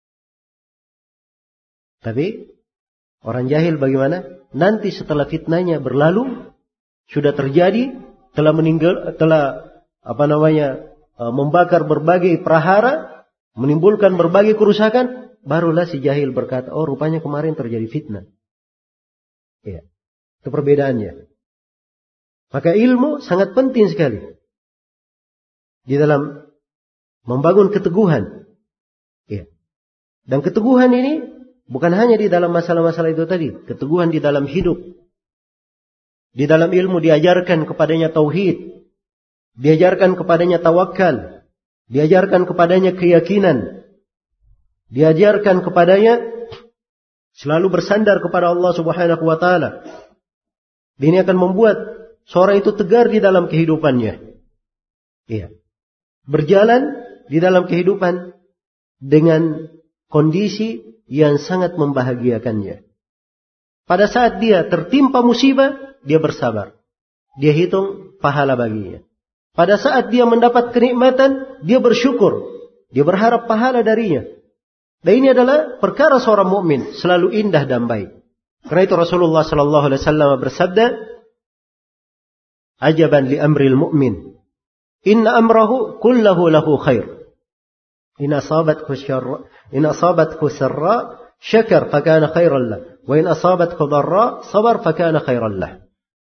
Tapi orang jahil bagaimana? Nanti setelah fitnahnya berlalu, sudah terjadi, telah meninggal, telah apa namanya, membakar berbagai prahara, menimbulkan berbagai kerusakan, barulah si jahil berkata, oh rupanya kemarin terjadi fitnah. Ya, itu perbedaannya. Maka ilmu sangat penting sekali di dalam membangun keteguhan. Ya. Dan keteguhan ini bukan hanya di dalam masalah-masalah itu tadi. Keteguhan di dalam hidup. Di dalam ilmu diajarkan kepadanya tauhid. Diajarkan kepadanya tawakal. Diajarkan kepadanya keyakinan. Diajarkan kepadanya selalu bersandar kepada Allah Subhanahu wa taala. Ini akan membuat seorang itu tegar di dalam kehidupannya. Iya. Berjalan di dalam kehidupan dengan kondisi yang sangat membahagiakannya. Pada saat dia tertimpa musibah, dia bersabar. Dia hitung pahala baginya. Pada saat dia mendapat kenikmatan, dia bersyukur. Dia berharap pahala darinya. Dan ini adalah perkara seorang mukmin, selalu indah dan baik. Karena itu Rasulullah sallallahu alaihi wasallam bersabda, "Ajaban li amril mu'min. Inna amrahu kullahu lahu khair. In asabathu syarra, in asabathu sarra, syakar fakana khairan lah. Wa in asabathu dharra, sabar fakana khairan lah."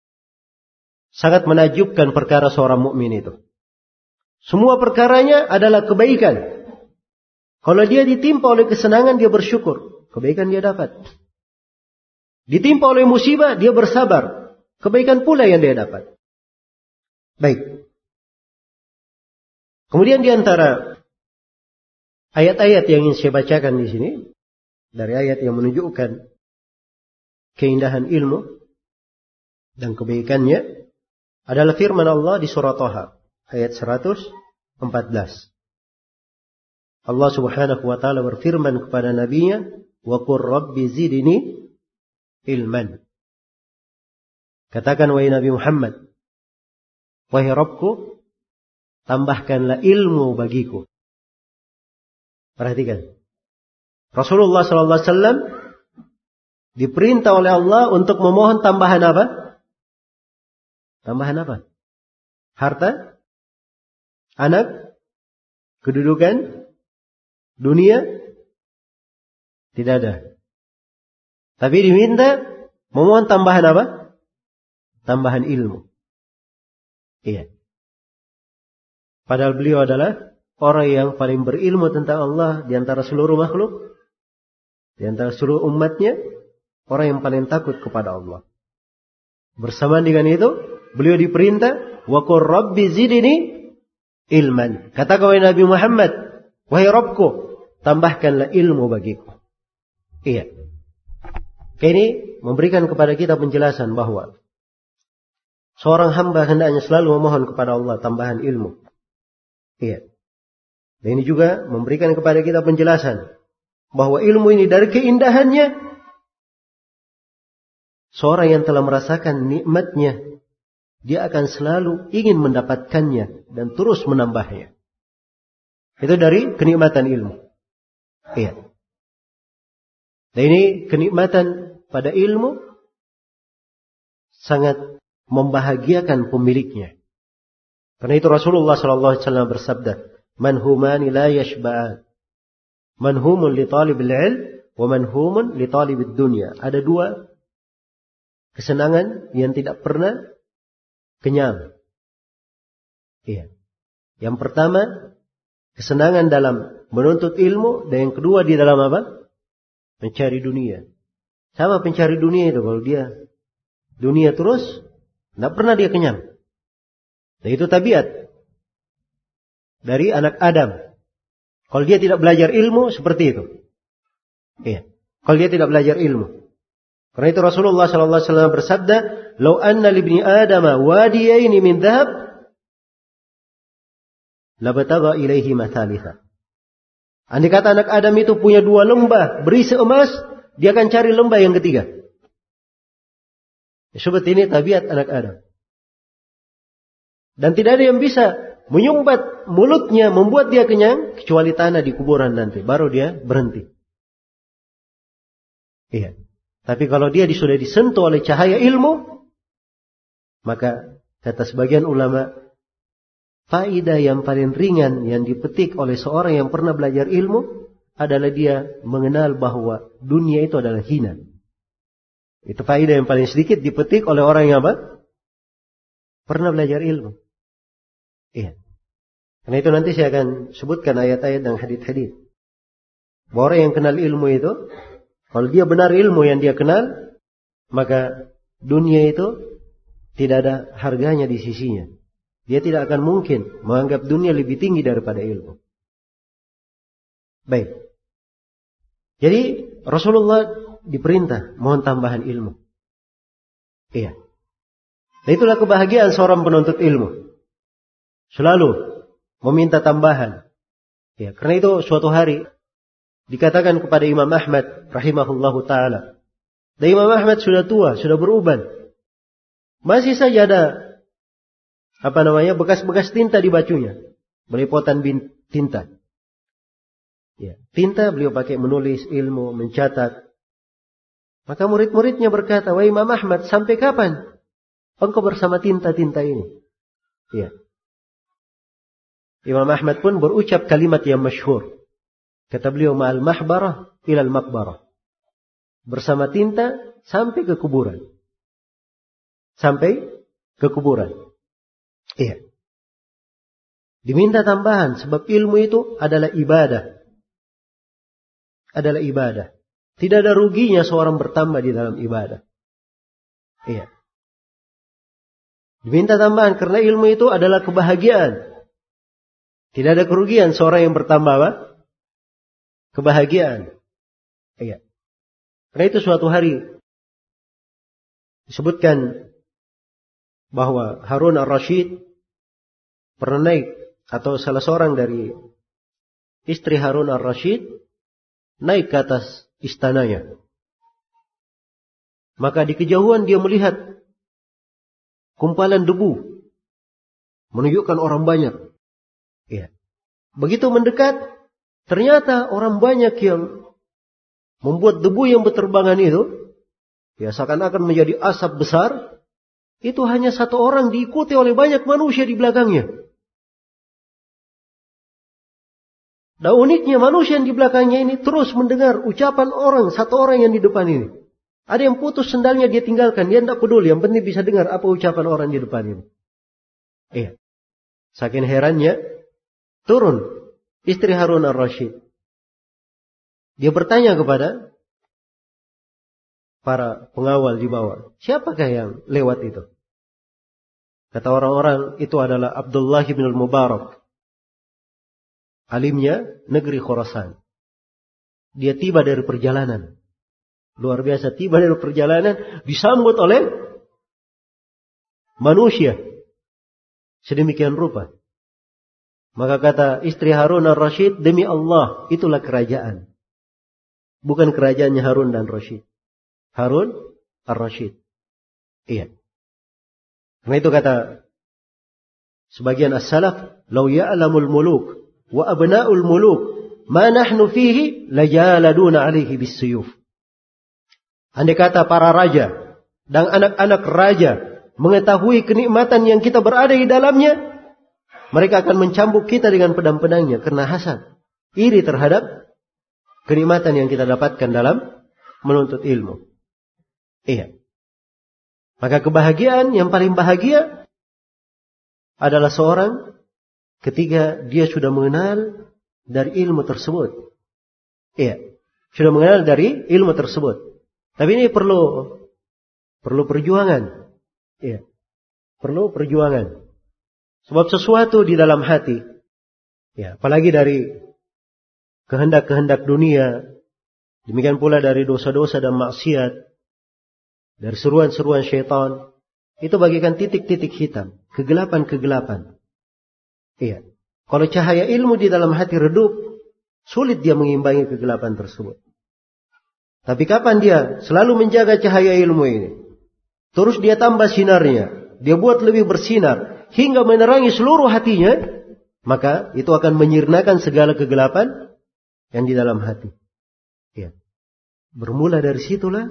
Sangat menakjubkan perkara seorang mukmin itu. Semua perkaranya adalah kebaikan. Kalau dia ditimpa oleh kesenangan, dia bersyukur. Kebaikan dia dapat. Ditimpa oleh musibah, dia bersabar. Kebaikan pula yang dia dapat. Baik. Kemudian di antara ayat-ayat yang ingin saya bacakan di sini, dari ayat yang menunjukkan keindahan ilmu dan kebaikannya, adalah firman Allah di surah Thaha, ayat seratus empat belas. Allah Subhanahu wa taala berfirman kepada nabinya, "Wa qur rabbi zidni ilman." Katakan wahai Nabi Muhammad, wahai Rabbku, tambahkanlah ilmu bagiku. Perhatikan. Rasulullah sallallahu alaihi wasallam diperintah oleh Allah untuk memohon tambahan apa? Tambahan apa? Harta? Anak? Kedudukan? Dunia? Tidak ada. Tapi diminta memohon tambahan apa? Tambahan ilmu. Iya. Padahal beliau adalah orang yang paling berilmu tentang Allah di antara seluruh makhluk. Di antara seluruh umatnya, orang yang paling takut kepada Allah. Bersamaan dengan itu, beliau diperintah, "Wa qur rabbi zidni ilman." Katakan wahai Nabi Muhammad, wahai Rabbku, tambahkanlah ilmu bagiku. Iya. Ini memberikan kepada kita penjelasan bahwa seorang hamba hendaknya selalu memohon kepada Allah tambahan ilmu. Iya. Dan ini juga memberikan kepada kita penjelasan bahwa ilmu ini dari keindahannya, seorang yang telah merasakan nikmatnya, dia akan selalu ingin mendapatkannya dan terus menambahnya. Itu dari kenikmatan ilmu. Iya. Dan ini kenikmatan pada ilmu sangat membahagiakan pemiliknya. Karena itu Rasulullah sallallahu alaihi wasallam bersabda, "Man humani la yashba'an. Manhumun li talibil ilm wa manhumun li talibid dunya." Ada dua kesenangan yang tidak pernah kenyang. Iya. Yang pertama, kesenangan dalam menuntut ilmu, dan yang kedua di dalam apa? Mencari dunia. Sama pencari dunia itu, kalau dia dunia terus, tidak pernah dia kenyang. Dan itu tabiat dari anak Adam. Kalau dia tidak belajar ilmu, seperti itu. Iya. Kalau dia tidak belajar ilmu. Karena itu Rasulullah sallallahu alaihi wasallam bersabda, "Lau anna libni Adama wadiyaini min dhahab, labtagha ilaihi mathalitha." Andai kata anak Adam itu punya dua lembah berisi emas, dia akan cari lembah yang ketiga. Seperti ini tabiat anak Adam. Dan tidak ada yang bisa menyumbat mulutnya, membuat dia kenyang, kecuali tanah di kuburan nanti. Baru dia berhenti. Iya. Tapi kalau dia sudah disentuh oleh cahaya ilmu, maka kata sebagian ulama, faedah yang paling ringan yang dipetik oleh seorang yang pernah belajar ilmu adalah dia mengenal bahwa dunia itu adalah hina. Itu faedah yang paling sedikit dipetik oleh orang yang apa? Pernah belajar ilmu. Iya. Karena itu nanti saya akan sebutkan ayat-ayat dan hadits-hadits. Bahwa orang yang kenal ilmu itu, kalau dia benar ilmu yang dia kenal, maka dunia itu tidak ada harganya di sisinya. Dia tidak akan mungkin menganggap dunia lebih tinggi daripada ilmu. Baik. Jadi Rasulullah diperintah mohon tambahan ilmu. Iya. Dan itulah kebahagiaan seorang penuntut ilmu. Selalu meminta tambahan. Ya, karena itu suatu hari dikatakan kepada Imam Ahmad rahimahullahu taala. Dan Imam Ahmad sudah tua, sudah beruban. Masih saja ada apa namanya bekas-bekas tinta di bajunya, belepotan tinta. Ya, tinta beliau pakai menulis ilmu, mencatat. Maka murid-muridnya berkata, "Wahai Imam Ahmad, sampai kapan engkau bersama tinta-tinta ini?" Ya. Imam Ahmad pun berucap kalimat yang masyhur. Kata beliau, "Ma'al mahbarah ilal maqbarah." Bersama tinta sampai ke kuburan. Sampai ke kuburan. Iya. Diminta tambahan sebab ilmu itu adalah ibadah. Adalah ibadah. Tidak ada ruginya seorang bertambah di dalam ibadah. Iya. Diminta tambahan karena ilmu itu adalah kebahagiaan. Tidak ada kerugian seorang yang bertambah apa? Kebahagiaan. Iya. Karena itu suatu hari disebutkan bahwa Harun ar-Rasyid pernah naik, atau salah seorang dari istri Harun ar-Rasyid naik ke atas istananya. Maka di kejauhan dia melihat kumpalan debu, menunjukkan orang banyak. Ya. Begitu mendekat, ternyata orang banyak yang membuat debu yang berterbangan itu, ya seakan-akan menjadi asap besar, itu hanya satu orang diikuti oleh banyak manusia di belakangnya. Dan uniknya manusia yang di belakangnya ini terus mendengar ucapan orang, satu orang yang di depan ini. Ada yang putus sendalnya dia tinggalkan, dia tidak peduli, yang penting bisa dengar apa ucapan orang di depan ini. Iya. Saking herannya, turun istri Harun ar-Rasyid. Dia bertanya kepada para pengawal di bawah, siapakah yang lewat itu? Kata orang-orang, itu adalah Abdullah bin al-Mubarak, alimnya negeri Khurasan. Dia tiba dari perjalanan. Luar biasa, tiba dari perjalanan, disambut oleh manusia sedemikian rupa. Maka kata istri Harun ar-Rasyid, demi Allah, itulah kerajaan. Bukan kerajaannya Harun dan Rasyid. Harun ar-Rasyid. Iya. Karena itu kata sebagian as-salaf, "Lau ya'lamul muluk wa abna'ul muluk ma nahnu fihi lajaladuna 'alaihi bis-suyuf." Andai kata para raja dan anak-anak raja mengetahui kenikmatan yang kita berada di dalamnya, mereka akan mencambuk kita dengan pedang-pedangnya karena hasad, iri terhadap kenikmatan yang kita dapatkan dalam menuntut ilmu. Iya. Maka kebahagiaan yang paling bahagia adalah seorang ketika dia sudah mengenal dari ilmu tersebut. Iya, sudah mengenal dari ilmu tersebut. Tapi ini perlu perlu perjuangan. Iya, perlu perjuangan. Sebab sesuatu di dalam hati, ya, apalagi dari kehendak-kehendak dunia, demikian pula dari dosa-dosa dan maksiat, dari seruan-seruan syaitan, itu bagikan titik-titik hitam, kegelapan-kegelapan. Iya. Kalau cahaya ilmu di dalam hati redup, sulit dia mengimbangi kegelapan tersebut. Tapi kapan dia selalu menjaga cahaya ilmu ini, terus dia tambah sinarnya, dia buat lebih bersinar, hingga menerangi seluruh hatinya, maka itu akan menyirnakan segala kegelapan yang di dalam hati. Ya. Bermula dari situlah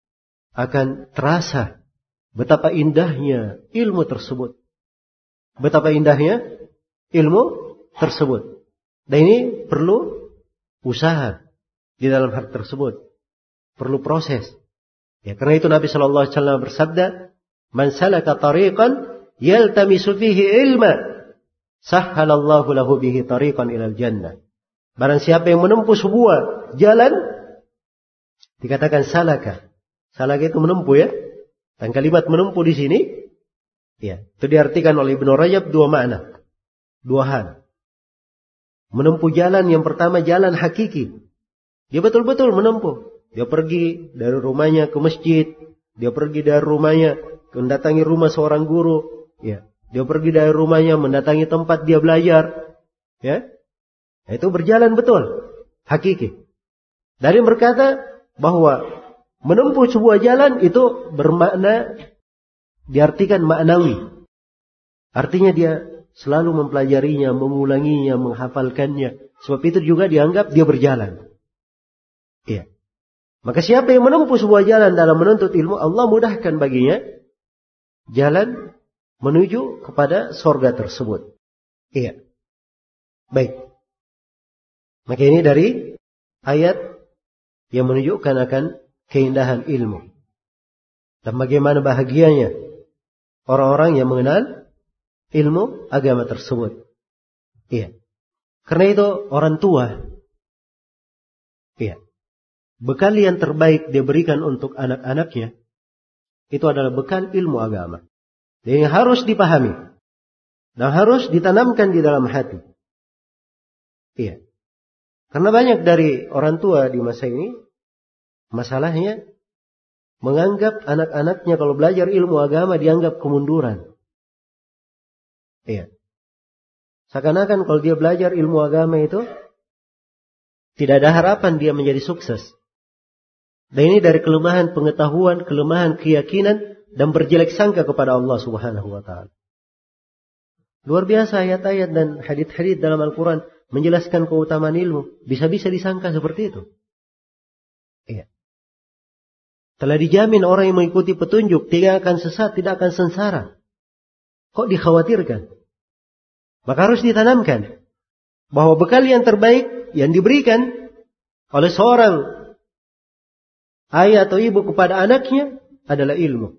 akan terasa betapa indahnya ilmu tersebut. Betapa indahnya ilmu tersebut. Dan ini perlu usaha di dalam hal tersebut. Perlu proses. Ya, karena itu Nabi Shallallahu Alaihi Wasallam bersabda, "Man salaka tariqan yaltamisu fihi ilma, sahhalallahu lahu bihi tariqan ilal jannah." Barang siapa yang menempuh sebuah jalan, dikatakan salaka. Salaka itu menempuh, ya. Dan kalimat menempuh di sini, ya, itu diartikan oleh Ibnu Rajab dua makna, dua hal. Menempuh jalan yang pertama jalan hakiki. Dia betul-betul menempuh. Dia pergi dari rumahnya ke masjid, dia pergi dari rumahnya mendatangi rumah seorang guru, ya. Dia pergi dari rumahnya mendatangi tempat dia belajar, ya. Itu berjalan betul, hakiki. Dari berkata bahwa menempuh sebuah jalan itu bermakna diartikan maknawi. Artinya dia selalu mempelajarinya, mengulanginya, menghafalkannya. Sebab itu juga dianggap dia berjalan. Iya. Maka siapa yang menempuh sebuah jalan dalam menuntut ilmu, Allah mudahkan baginya jalan menuju kepada surga tersebut. Iya. Baik. Maka ini dari ayat yang menunjukkan akan keindahan ilmu. Dan bagaimana bahagianya orang-orang yang mengenal ilmu agama tersebut. Iya. Karena itu orang tua, iya, bekal yang terbaik dia berikan untuk anak-anaknya, itu adalah bekal ilmu agama. Dan yang harus dipahami. Dan harus ditanamkan di dalam hati. Iya. Karena banyak dari orang tua di masa ini, masalahnya menganggap anak-anaknya kalau belajar ilmu agama dianggap kemunduran. Iya. Seakan-akan kalau dia belajar ilmu agama itu, tidak ada harapan dia menjadi sukses. Dan ini dari kelemahan pengetahuan, kelemahan keyakinan, dan berjelek sangka kepada Allah Subhanahu wa Ta'ala. Luar biasa ayat-ayat dan hadits-hadits dalam Al-Quran menjelaskan keutamaan ilmu. Bisa-bisa disangka seperti itu. Iya. Telah dijamin orang yang mengikuti petunjuk tidak akan sesat, tidak akan sengsara. Kok dikhawatirkan? Maka harus ditanamkan bahwa bekal yang terbaik yang diberikan oleh seorang ayah atau ibu kepada anaknya adalah ilmu.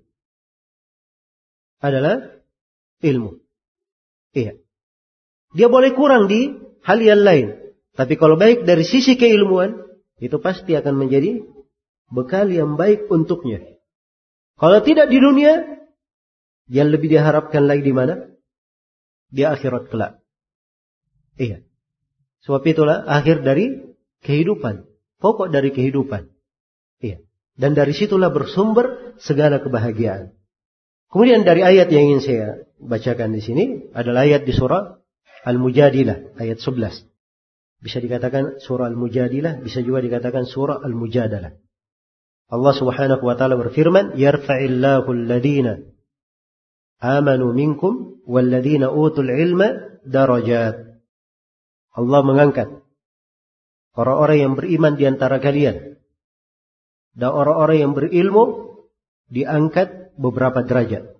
Adalah ilmu. Iya. Dia boleh kurang di hal yang lain. Tapi kalau baik dari sisi keilmuan, itu pasti akan menjadi bekal yang baik untuknya. Kalau tidak di dunia, yang lebih diharapkan lagi di mana? Di akhirat kelak. Iya. Sebab itulah akhir dari kehidupan. Pokok dari kehidupan. Iya. Dan dari situlah bersumber segala kebahagiaan. Kemudian dari ayat yang ingin saya bacakan di sini adalah ayat di surah Al-Mujadilah, ayat sebelas. Bisa dikatakan surah Al-Mujadilah, bisa juga dikatakan surah Al-Mujadalah. Allah Subhanahu wa Ta'ala berfirman, "Yarfa'illahu alladhina amanu minkum walladhina utul ilma darajat." Allah mengangkat orang-orang yang beriman di antara kalian dan orang-orang yang berilmu diangkat beberapa derajat.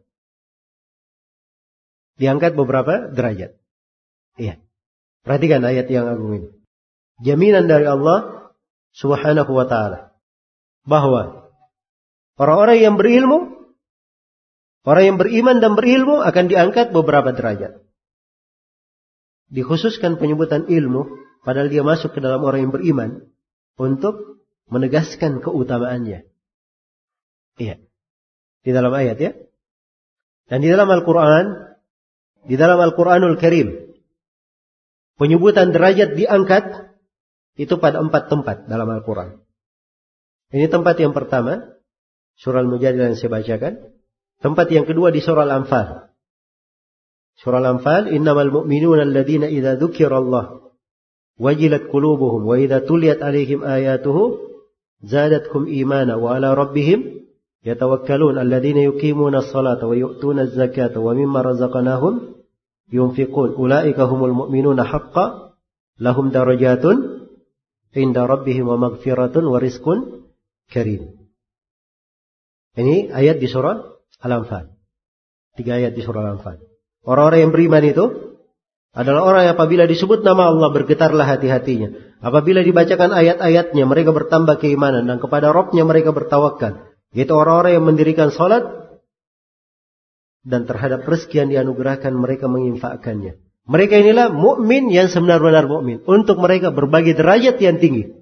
Diangkat beberapa derajat. Iya. Perhatikan ayat yang agung ini. Jaminan dari Allah Subhanahu wa Ta'ala bahwa orang-orang yang berilmu, orang yang beriman dan berilmu akan diangkat beberapa derajat. dikhususkan penyebutan ilmu, padahal dia masuk ke dalam orang yang beriman, untuk menegaskan keutamaannya. Iya. Di dalam ayat ya. Dan di dalam Al-Quran, di dalam Al-Quranul Karim, penyebutan derajat diangkat, itu pada empat tempat dalam Al-Quran. Ini tempat yang pertama, surah Al-Mujadilah yang saya bacakan. Tempat yang kedua di surah Al-Anfal. Surah Al-Anfal, innamal mu'minuna alladhina idza dzukirallah wajilat qulubuhum wa idza tuliyat alaihim ayatuhu zadatkum imana wa ala rabbihim yatawakkalun alladhina yuqimuna as-salata wa yu'tuna az-zakata wa mimma razaqnahum yunfiqun ulaika humul mu'minuna haqqan lahum darajatun inda rabbihim wa maghfiratun wa rizqun karim. Ini ayat di surah Al-Anfal. Tiga ayat di surah Al-Anfal. Orang-orang yang beriman itu adalah orang yang apabila disebut nama Allah bergetarlah hati-hatinya. Apabila dibacakan ayat-ayatnya mereka bertambah keimanan dan kepada Rabbnya mereka bertawakal. Yaitu orang-orang yang mendirikan salat dan terhadap rezeki yang dianugerahkan mereka menginfakkannya. Mereka inilah mukmin yang sebenar-benar mukmin. Untuk mereka berbagai derajat yang tinggi.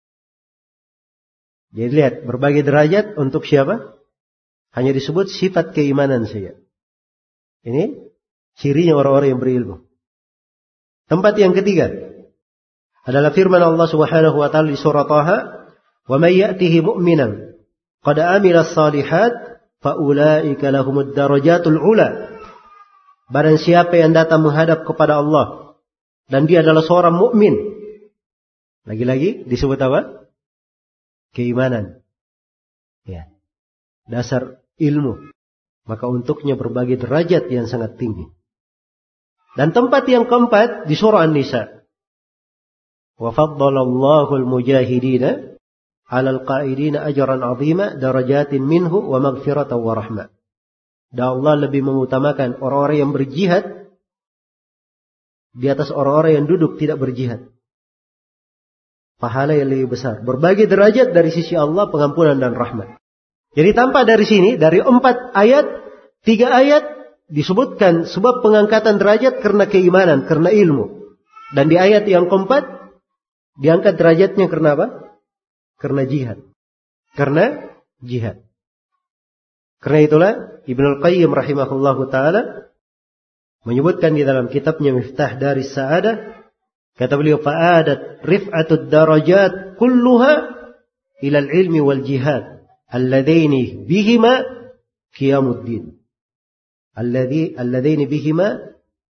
Jadi lihat, berbagai derajat untuk siapa? Hanya disebut sifat keimanan saja. Ini cirinya orang-orang yang berilmu. Tempat yang ketiga adalah firman Allah Subhanahu wa taala di surah Taha, "Wa may ya'tihi mu'minan qad amila as-salihat fa ulaika lahumud darajatul ula." Barang siapa yang datang menghadap kepada Allah dan dia adalah seorang mukmin. Lagi-lagi disebut apa? Keimanan. Ya. Dasar ilmu. Maka untuknya berbagai derajat yang sangat tinggi. Dan tempat yang keempat di surah An-Nisa. Wa faddalallahu al-mujahidina 'ala al-qa'idina ajran 'azima darajatin minhu wa maghfiratan wa rahmah. Dan Allah lebih mengutamakan orang-orang yang berjihad di atas orang-orang yang duduk tidak berjihad. Pahala yang lebih besar. Berbagai derajat dari sisi Allah, pengampunan dan rahmat. Jadi tampak dari sini, dari empat ayat, tiga ayat disebutkan sebab pengangkatan derajat karena keimanan, karena ilmu. Dan di ayat yang keempat, diangkat derajatnya karena apa? Karena jihad. Karena jihad. Karena itulah Ibnul Qayyim rahimahullahu ta'ala menyebutkan di dalam kitabnya Miftah Daris Sa'adah, kata beliau, fa'adat rif'atud darajat kulluha ilal ilmi wal jihad alladaini bihima qiyamuddin. Alladhi alladaini bihima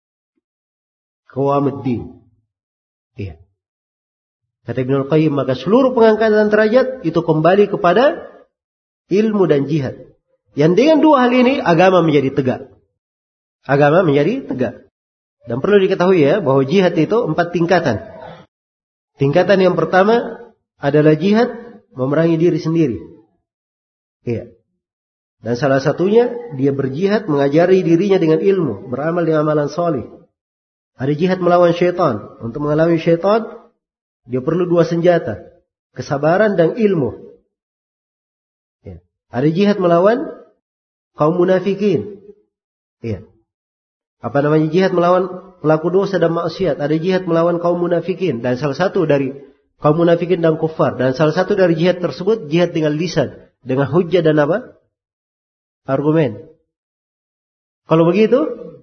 qiyamuddin. Iya. Kata Ibnul Qayyim, maka seluruh pengangkatan derajat itu kembali kepada ilmu dan jihad. Yang dengan dua hal ini agama menjadi tegak. Agama menjadi tegak. Dan perlu diketahui ya bahwa jihad itu empat tingkatan. Tingkatan yang pertama adalah jihad memerangi diri sendiri. Iya. Dan salah satunya dia berjihad mengajari dirinya dengan ilmu, beramal dengan amalan salih. Ada jihad melawan syaitan. Untuk mengalami syaitan dia perlu dua senjata, kesabaran dan ilmu. Ya. Ada jihad melawan kaum munafikin. Iya. Apa namanya jihad melawan pelaku dosa dan maksiat. Ada jihad melawan kaum munafikin. Dan salah satu dari kaum munafikin dan kufar. Dan salah satu dari jihad tersebut jihad dengan lisan. Dengan hujjah dan apa? Argumen. Kalau begitu,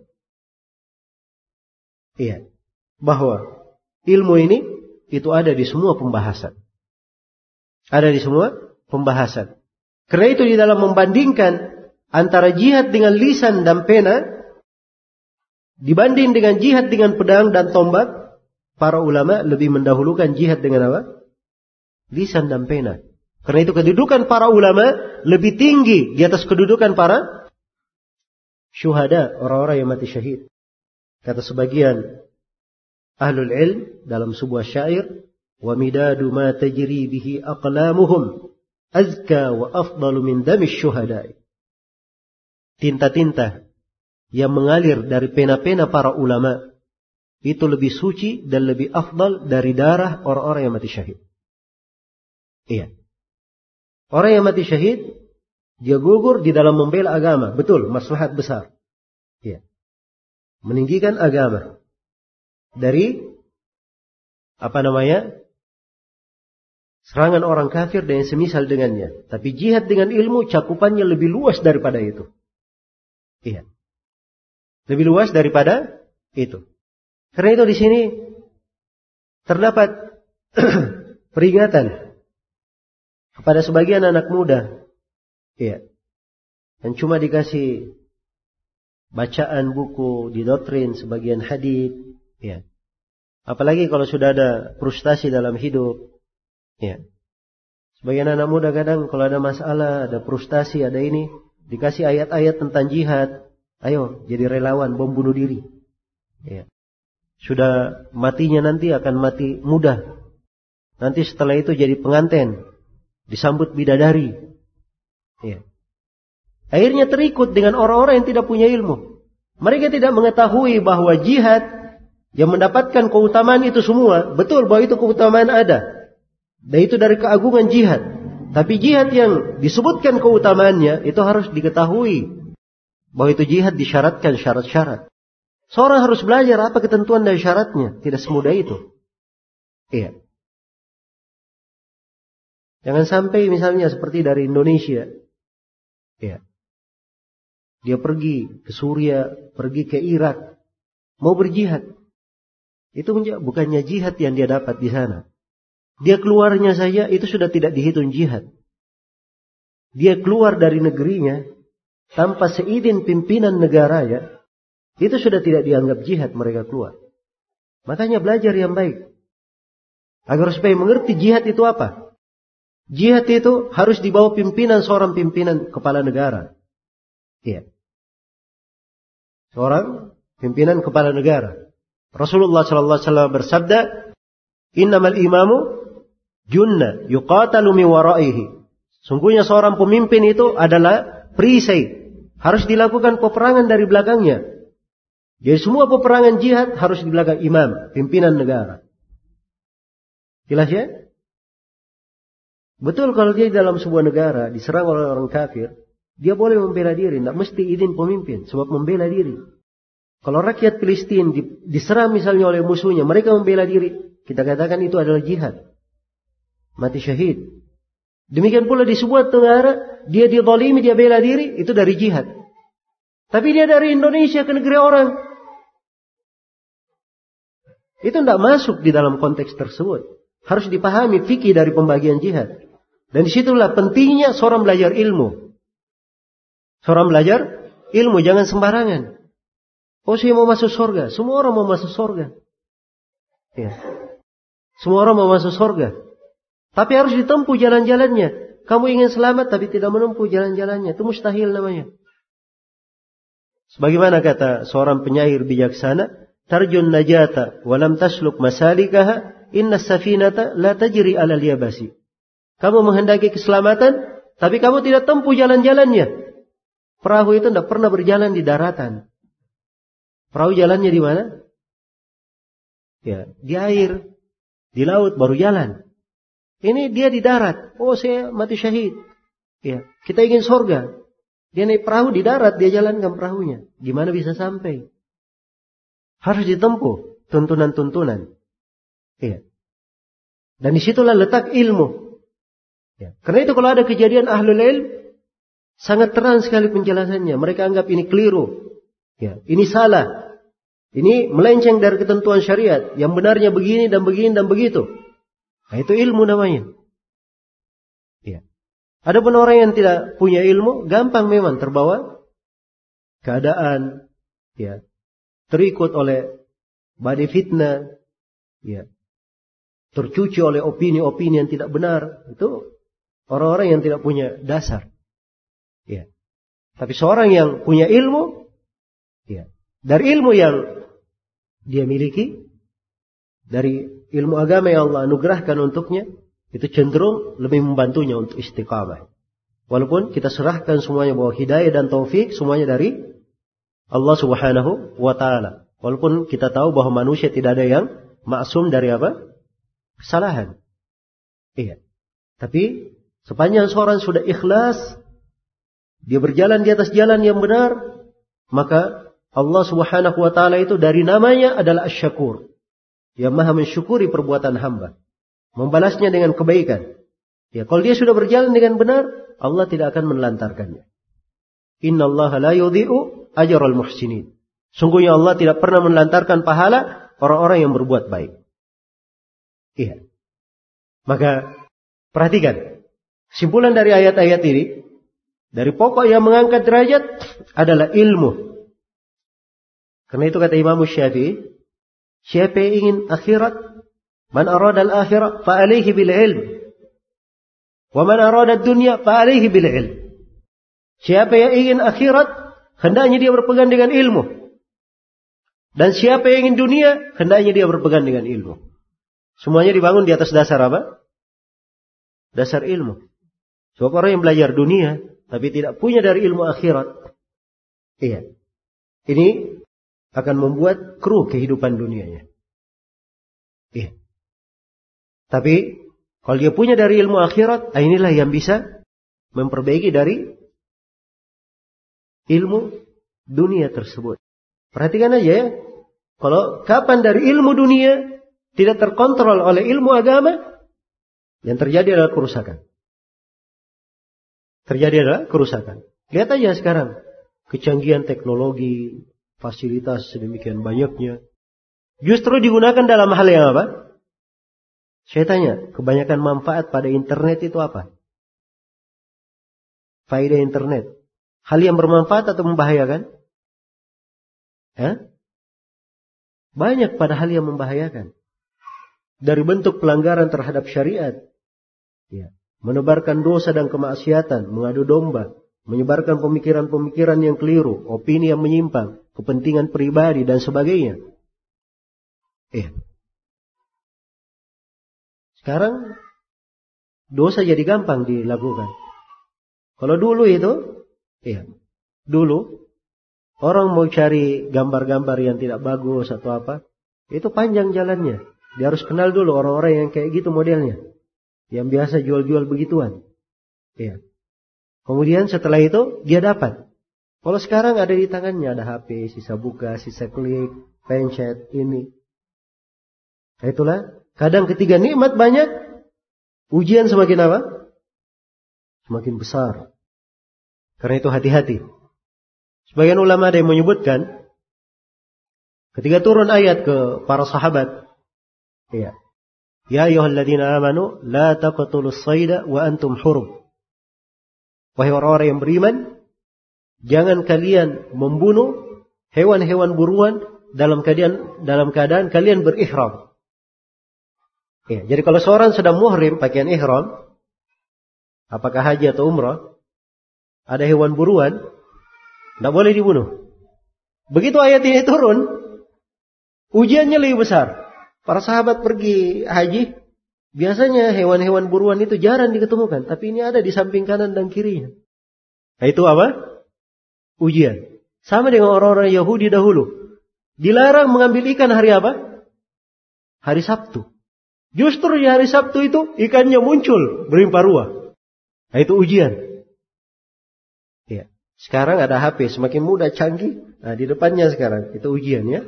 iya. Bahwa ilmu ini itu ada di semua pembahasan. Ada di semua pembahasan. Karena itu di dalam membandingkan antara jihad dengan lisan dan pena dibanding dengan jihad dengan pedang dan tombak, para ulama lebih mendahulukan jihad dengan apa? Lisan dan pena. Karena itu kedudukan para ulama lebih tinggi di atas kedudukan para syuhada, orang-orang yang mati syahid. Kata sebagian ahlul ilm dalam sebuah syair, wa midadu ma tajri bihi aqlamuhum azka wa afdalu min damish syuhada'i. Tinta-tinta yang mengalir dari pena-pena para ulama itu lebih suci dan lebih afdal dari darah orang-orang yang mati syahid. Iya. Orang yang mati syahid dia gugur di dalam membela agama, betul, maslahat besar. Iya. Meninggikan agama. dari apa namanya? Serangan orang kafir dan yang semisal dengannya. Tapi jihad dengan ilmu cakupannya lebih luas daripada itu. Iya. Lebih luas daripada itu. Karena itu di sini terdapat peringatan kepada sebagian anak muda. Iya. Dan cuma dikasih bacaan buku, didoktrin sebagian hadis, ya. Apalagi kalau sudah ada frustasi dalam hidup, ya. Sebagian anak muda kadang kalau ada masalah, ada frustasi, ada ini, dikasih ayat-ayat tentang jihad, ayo jadi relawan bom bunuh diri. Ya. Sudah matinya nanti akan mati mudah. Nanti setelah itu jadi pengantin, disambut bidadari. Ya. Akhirnya terikut dengan orang-orang yang tidak punya ilmu. Mereka tidak mengetahui bahwa jihad yang mendapatkan keutamaan itu semua. Betul bahwa itu keutamaan ada. Dan itu dari keagungan jihad. Tapi jihad yang disebutkan keutamaannya itu harus diketahui. Bahwa itu jihad disyaratkan syarat-syarat. Seorang harus belajar apa ketentuan dan syaratnya. Tidak semudah itu. Iya. Jangan sampai misalnya seperti dari Indonesia. Iya. Dia pergi ke Suriah, pergi ke Irak, mau berjihad. Itu bukannya jihad yang dia dapat di sana. Dia keluarnya saja itu sudah tidak dihitung jihad. Dia keluar dari negerinya tanpa seizin pimpinan negaranya, itu sudah tidak dianggap jihad mereka keluar. Makanya belajar yang baik. Agar supaya mengerti jihad itu apa. Jihad itu harus dibawa pimpinan seorang pimpinan kepala negara. Iya. Seorang pimpinan kepala negara. Rasulullah sallallahu alaihi wasallam bersabda, "Innamal imamu junna yuqatalu min waraihi." Sungguhnya seorang pemimpin itu adalah perisai, harus dilakukan peperangan dari belakangnya. Jadi semua peperangan jihad harus di belakang imam, pimpinan negara. Jelas ya? Betul kalau dia dalam sebuah negara diserang oleh orang kafir, dia boleh membela diri, tidak mesti izin pemimpin, sebab membela diri. Kalau rakyat Palestina diserang misalnya oleh musuhnya, mereka membela diri, kita katakan itu adalah jihad. Mati syahid. Demikian pula di sebuah negara, dia dizalimi, dia bela diri, itu dari jihad. Tapi dia dari Indonesia ke negeri orang, itu tidak masuk di dalam konteks tersebut. Harus dipahami fikih dari pembagian jihad. Dan disitulah pentingnya seorang belajar ilmu. Seorang belajar ilmu, jangan sembarangan. Oh, saya mau masuk surga. Semua orang mau masuk surga. Ya. Semua orang mau masuk surga. Tapi harus ditempuh jalan-jalannya. Kamu ingin selamat tapi tidak menempuh jalan-jalannya. Itu mustahil namanya. Sebagaimana kata seorang penyair bijaksana, "Tarjun najata walam tasluk masalikaha, inna safinata la tajri alal yabasi." Kamu menghendaki keselamatan, tapi kamu tidak tempuh jalan-jalannya. Perahu itu tidak pernah berjalan di daratan. Perahu jalannya di mana? Ya, di air, di laut baru jalan. Ini dia di darat. Oh, saya mati syahid. Ya, kita ingin surga. Dia naik perahu di darat, dia jalankan perahunya. Gimana bisa sampai? Harus ditempuh tuntunan-tuntunan. Ya. Dan disitulah letak ilmu. Ya. Karena itu kalau ada kejadian ahlul ilm, sangat terang sekali penjelasannya. Mereka anggap ini keliru. Ya, ini salah. Ini melenceng dari ketentuan syariat. Yang benarnya begini dan begini dan begitu. Nah, itu ilmu namanya. Ya. Adapun orang yang tidak punya ilmu, gampang memang terbawa keadaan, ya, terikut oleh badai fitnah, ya, tercuci oleh opini-opini yang tidak benar. Itu orang-orang yang tidak punya dasar. Ya. Tapi seorang yang punya ilmu, ya, dari ilmu yang dia miliki, dari ilmu agama yang Allah anugerahkan untuknya, itu cenderung lebih membantunya untuk istiqamah. Walaupun kita serahkan semuanya bahwa hidayah dan taufik semuanya dari Allah Subhanahu wa taala. Walaupun kita tahu bahwa manusia tidak ada yang maksum dari apa? Kesalahan. Iya. Tapi sepanjang seorang sudah ikhlas, dia berjalan di atas jalan yang benar, maka Allah Subhanahu wa taala itu dari namanya adalah Asy-Syakur. yang maha mensyukuri perbuatan hamba, membalasnya dengan kebaikan. Ya, kalau dia sudah berjalan dengan benar, Allah tidak akan menelantarkannya. Innallaha la yudhi'u ajral muhsinin. Sungguhnya Allah tidak pernah menelantarkan pahala orang-orang yang berbuat baik. Iya. Maka perhatikan, kesimpulan dari ayat-ayat ini, dari pokok yang mengangkat derajat adalah ilmu. Karena itu kata Imam Syafi'i, siapa yang ingin akhirat, man arada al-akhirah fa alaihi bil ilm. Wa man arada ad-dunya fa alaihi bil ilm. Siapa yang ingin akhirat, hendaknya dia berpegang dengan ilmu. Dan siapa yang ingin dunia, hendaknya dia berpegang dengan ilmu. Semuanya dibangun di atas dasar apa? Dasar ilmu. Sebab orang yang belajar dunia, tapi tidak punya dari ilmu akhirat, iya, ini akan membuat keruh kehidupan dunianya. Iya. Tapi kalau dia punya dari ilmu akhirat, inilah yang bisa memperbaiki dari ilmu dunia tersebut. Perhatikan aja ya, kalau kapan dari ilmu dunia tidak terkontrol oleh ilmu agama, yang terjadi adalah kerusakan. Terjadi adalah kerusakan. Lihat aja sekarang, kecanggihan teknologi, fasilitas sedemikian banyaknya, justru digunakan dalam hal yang apa? Saya tanya, kebanyakan manfaat pada internet itu apa? Faedah internet. Hal yang bermanfaat atau membahayakan? Ya? Banyak pada hal yang membahayakan. Dari bentuk pelanggaran terhadap syariat, ya, menebarkan dosa dan kemaksiatan, mengadu domba, menyebarkan pemikiran-pemikiran yang keliru, opini yang menyimpang, kepentingan pribadi dan sebagainya. Ya. Sekarang dosa jadi gampang dilakukan. Kalau dulu itu, ya, dulu orang mau cari gambar-gambar yang tidak bagus atau apa, itu panjang jalannya. Dia harus kenal dulu orang-orang yang kayak gitu modelnya, yang biasa jual-jual begituan. Ya. Kemudian setelah itu dia dapat. Kalau sekarang ada di tangannya, ada H P, sisa buka, sisa klik, pencet, ini. Nah, itulah kadang ketika nikmat banyak, ujian semakin apa? Semakin besar. Karena itu hati-hati. Sebagian ulama ada yang menyebutkan, ketika turun ayat ke para sahabat, ya, ya ayyuhalladzina amanu la taqtulus sayda wa antum hurum. Wahai orang-orang yang beriman, jangan kalian membunuh hewan-hewan buruan dalam keadaan dalam keadaan kalian berihram. Ya, jadi kalau seorang sedang muhrim pakaian ihram, apakah haji atau umrah, ada hewan buruan, tidak boleh dibunuh. Begitu ayat ini turun, ujiannya lebih besar. Para sahabat pergi haji, biasanya hewan-hewan buruan itu jarang diketemukan, tapi ini ada di samping kanan dan kirinya. Nah, itu apa? Ujian. Sama dengan orang-orang Yahudi dahulu. Dilarang mengambil ikan hari apa? Hari Sabtu. Justru di hari Sabtu itu ikannya muncul berlimpah ruah. Nah, itu ujian. Ya. Sekarang ada H P semakin mudah, canggih. Nah, di depannya sekarang itu ujian ya.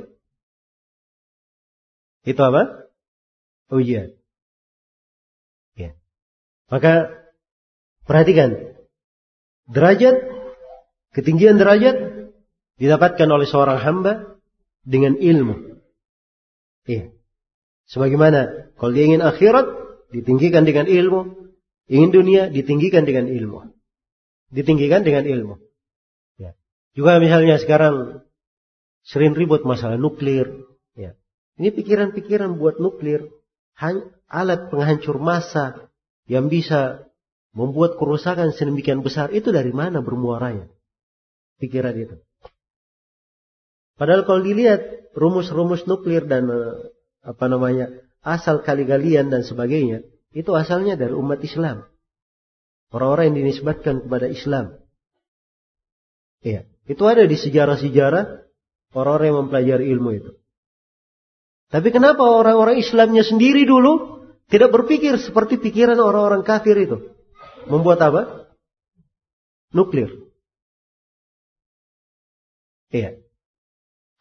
Itu apa? Ujian. Ya. Maka perhatikan, derajat, ketinggian derajat didapatkan oleh seorang hamba dengan ilmu. Iya. Sebagaimana kalau dia ingin akhirat, ditinggikan dengan ilmu. Ingin dunia, ditinggikan dengan ilmu. Ditinggikan dengan ilmu. Ya. Juga misalnya sekarang sering ribut masalah nuklir. Ya. Ini pikiran-pikiran buat nuklir. Alat penghancur massa yang bisa membuat kerusakan sedemikian besar. Itu dari mana bermuaranya? Pikiran itu. Padahal kalau dilihat rumus-rumus nuklir dan apa namanya asal kali-galian dan sebagainya, itu asalnya dari umat Islam. Orang-orang yang dinisbatkan kepada Islam. Iya, itu ada di sejarah-sejarah orang-orang yang mempelajari ilmu itu. Tapi kenapa orang-orang Islamnya sendiri dulu tidak berpikir seperti pikiran orang-orang kafir itu? Membuat apa? Nuklir. Iya.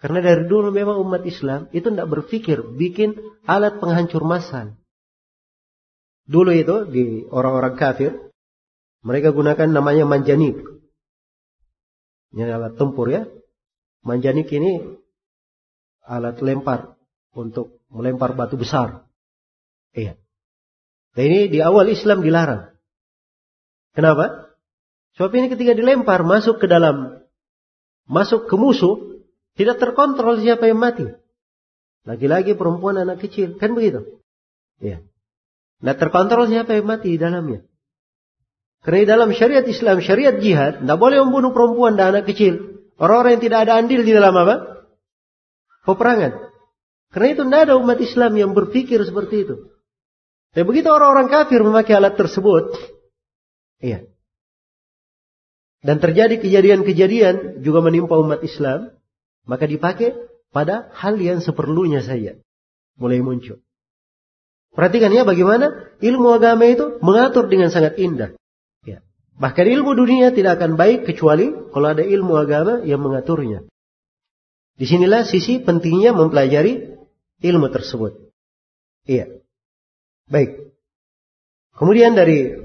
Karena dari dulu memang umat Islam itu tidak berpikir bikin alat penghancur massal. Dulu itu di orang-orang kafir, mereka gunakan namanya manjanik. Ini alat tempur ya. Manjanik ini alat lempar untuk melempar batu besar. Iya. Dan ini di awal Islam dilarang. Kenapa? Sebab ini ketika dilempar masuk ke dalam, masuk ke musuh, tidak terkontrol siapa yang mati. Laki-laki, perempuan, anak kecil. Kan begitu? Iya. Tidak terkontrol siapa yang mati di dalamnya. Karena di dalam syariat Islam, syariat jihad, tidak boleh membunuh perempuan dan anak kecil. Orang-orang yang tidak ada andil di dalam apa? Peperangan. Karena itu tidak ada umat Islam yang berpikir seperti itu. Dan begitu orang-orang kafir memakai alat tersebut, iya. Dan terjadi kejadian-kejadian juga menimpa umat Islam, maka dipakai pada hal yang seperlunya saja. Mulai muncul. Perhatikan ya bagaimana ilmu agama itu mengatur dengan sangat indah. Ya. Bahkan ilmu dunia tidak akan baik kecuali kalau ada ilmu agama yang mengaturnya. Disinilah sisi pentingnya mempelajari ilmu tersebut. Iya. Baik. Kemudian dari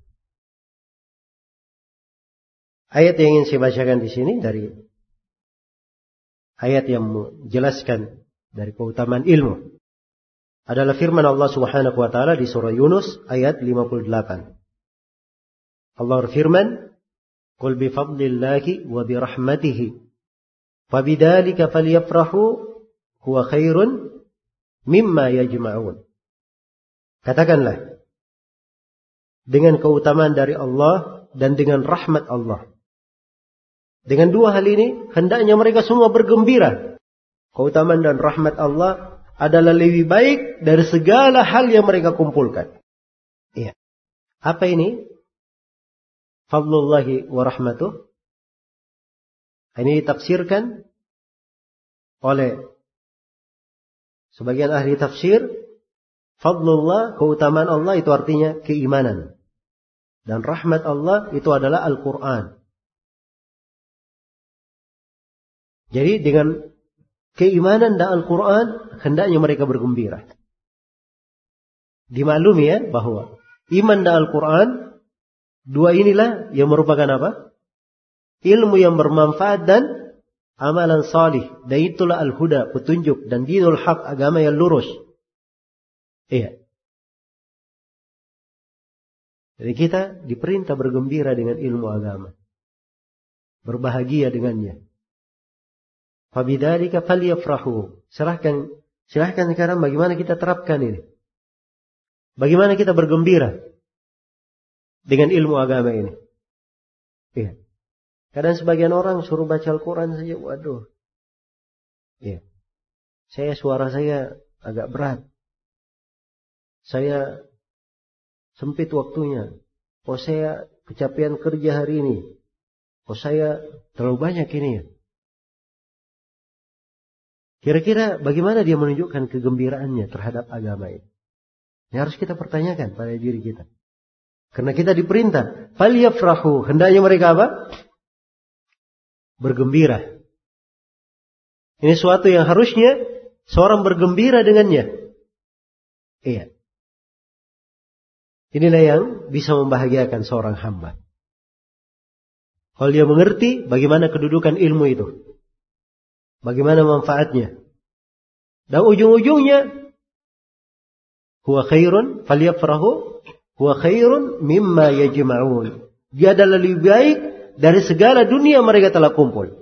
ayat yang ingin saya bacakan di sini dari ayat yang menjelaskan dari keutamaan ilmu adalah firman Allah Subhanahu wa taala di surah Yunus ayat lima puluh delapan. Allah berfirman, "Qul bi fadlillahi wa bi rahmatihi fabidzalika falyafrahu huwa khairun mimma yajma'un." Katakanlah, dengan keutamaan dari Allah dan dengan rahmat Allah. Dengan dua hal ini, hendaknya mereka semua bergembira. Keutamaan dan rahmat Allah adalah lebih baik dari segala hal yang mereka kumpulkan. Iya. Apa ini? Fadlullahi wa rahmatuh. Ini ditafsirkan oleh sebagian ahli tafsir. Fadlullah, keutamaan Allah itu artinya keimanan. Dan rahmat Allah itu adalah Al-Quran. Jadi dengan keimanan dan Al-Quran hendaknya mereka bergembira. Dimaklumi ya bahwa iman dan Al-Quran, dua inilah yang merupakan apa? Ilmu yang bermanfaat dan amalan salih. Dan itulah Al-Huda, petunjuk, dan dinul haq, agama yang lurus. Iya. Jadi kita diperintah bergembira dengan ilmu agama. Berbahagia dengannya. Fabidzalika falyafrahu. Serahkan, silahkan sekarang bagaimana kita terapkan ini. Bagaimana kita bergembira dengan ilmu agama ini. Iya. Kadang sebagian orang suruh baca Al-Quran saja, waduh. Iya. Saya suara saya agak berat. Saya sempit waktunya. Oh saya kecapean kerja hari ini. Oh saya terlalu banyak ini. Kira-kira bagaimana dia menunjukkan kegembiraannya terhadap agama ini? Ini harus kita pertanyakan pada diri kita. Karena kita diperintah. Falyafrahu. Hendaknya mereka apa? Bergembira. Ini suatu yang harusnya seorang bergembira dengannya. Iya. Inilah yang bisa membahagiakan seorang hamba. Kalau dia mengerti bagaimana kedudukan ilmu itu. Bagaimana manfaatnya. Dan ujung-ujungnya. Huwa khairun falyafrahu. Huwa khairun mimma yajma'un. Dia adalah lebih baik dari segala dunia mereka telah kumpul.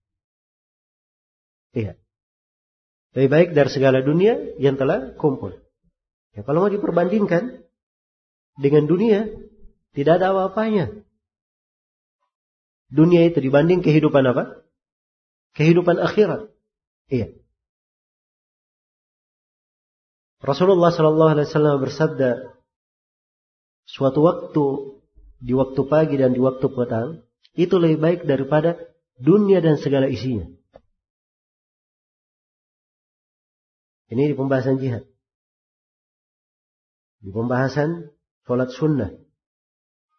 Iya. Lebih baik dari segala dunia yang telah kumpul. Ya, kalau mau diperbandingkan dengan dunia, tidak ada apa-apanya. Dunia itu dibanding kehidupan apa? Kehidupan akhirat. Iya. Rasulullah sallallahu alaihi wasallam bersabda, suatu waktu di waktu pagi dan di waktu petang itu lebih baik daripada dunia dan segala isinya. Ini di pembahasan jihad. Di pembahasan salat sunnah.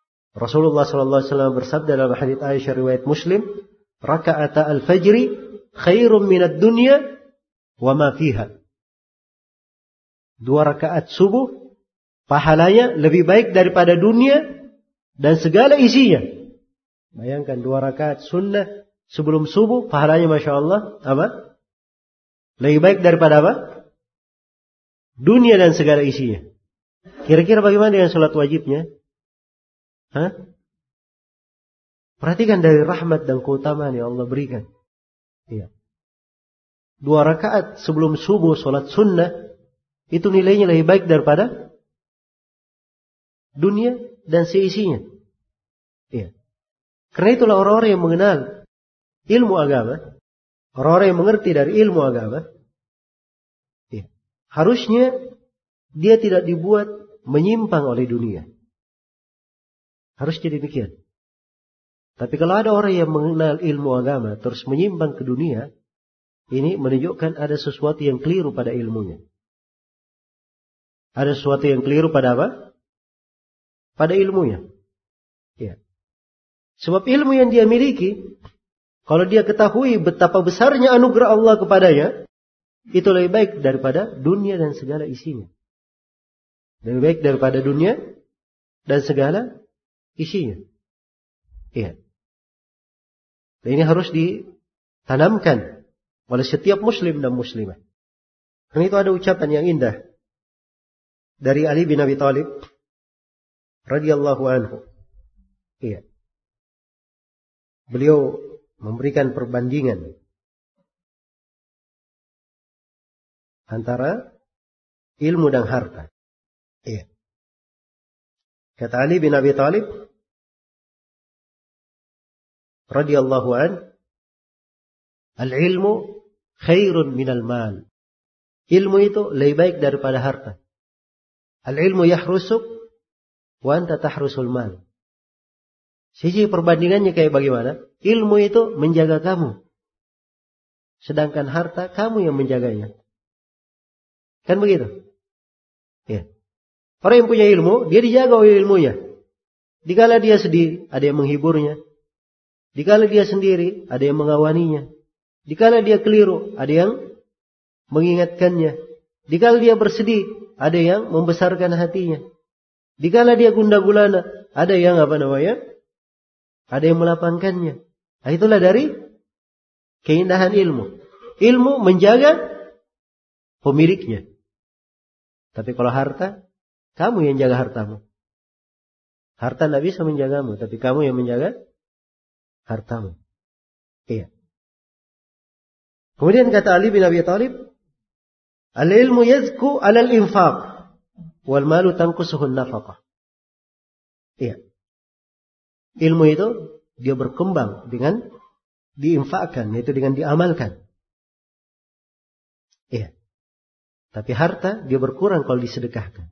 Rasulullah sallallahu alaihi wasallam bersabda dalam hadits Aisyah riwayat Muslim, raka'ata al-fajri khairum minad dunya wa ma fiha. Dua rakaat subuh pahalanya lebih baik daripada dunia dan segala isinya. Bayangkan dua rakaat sunnah sebelum subuh pahalanya Masya Allah apa? Lebih baik daripada apa? Dunia dan segala isinya. Kira-kira bagaimana dengan sholat wajibnya? Hah? Perhatikan dari rahmat dan keutamaan yang Allah berikan. Iya. Dua rakaat sebelum subuh sholat sunnah itu nilainya lebih baik daripada dunia dan seisinya. Iya. Karena itulah orang-orang yang mengenal ilmu agama, orang-orang yang mengerti dari ilmu agama, iya, harusnya dia tidak dibuat menyimpang oleh dunia. Harus jadi demikian. Tapi kalau ada orang yang mengenal ilmu agama terus menyimpang ke dunia, ini menunjukkan ada sesuatu yang keliru pada ilmunya. Ada sesuatu yang keliru pada apa? Pada ilmunya. Ya. Sebab ilmu yang dia miliki, kalau dia ketahui betapa besarnya anugerah Allah kepadanya, itu lebih baik daripada dunia dan segala isinya. Lebih baik daripada dunia dan segala isinya. Iya. Dan ini harus ditanamkan oleh setiap muslim dan muslimah. Karena itu ada ucapan yang indah dari Ali bin Abi Thalib radhiyallahu anhu. Iya. Beliau memberikan perbandingan antara ilmu dan harta. Iya. Kata Ali bin Abi Thalib radhiyallahu anhu, al-ilmu khairun minal mal. Ilmu itu lebih baik daripada harta. Al-ilmu yahrusuk wa anta tahrusul mal. Sisi perbandingannya kayak bagaimana? Ilmu itu menjaga kamu. Sedangkan harta kamu yang menjaganya. Kan begitu? Ya. Orang yang punya ilmu, dia dijaga oleh ilmunya. Dikala dia sedih, ada yang menghiburnya. Dikala dia sendiri, ada yang mengawaninya. Dikala dia keliru, ada yang mengingatkannya. Dikala dia bersedih, ada yang membesarkan hatinya. Dikala dia gundah gulana, ada yang apa namanya? Ada yang melapangkannya. Nah, itulah dari keindahan ilmu. Ilmu menjaga pemiliknya. Tapi kalau harta, kamu yang jaga hartamu. Harta tidak bisa menjagamu, tapi kamu yang menjaga hartamu. Iya. Kemudian kata Ali bin Abi Thalib, al-ilmu yazku alal infaq, wal malu tanqusuhun nafaqah. Iya. Ilmu itu dia berkembang dengan diinfakkan, yaitu dengan diamalkan. Iya. Tapi harta dia berkurang kalau disedekahkan.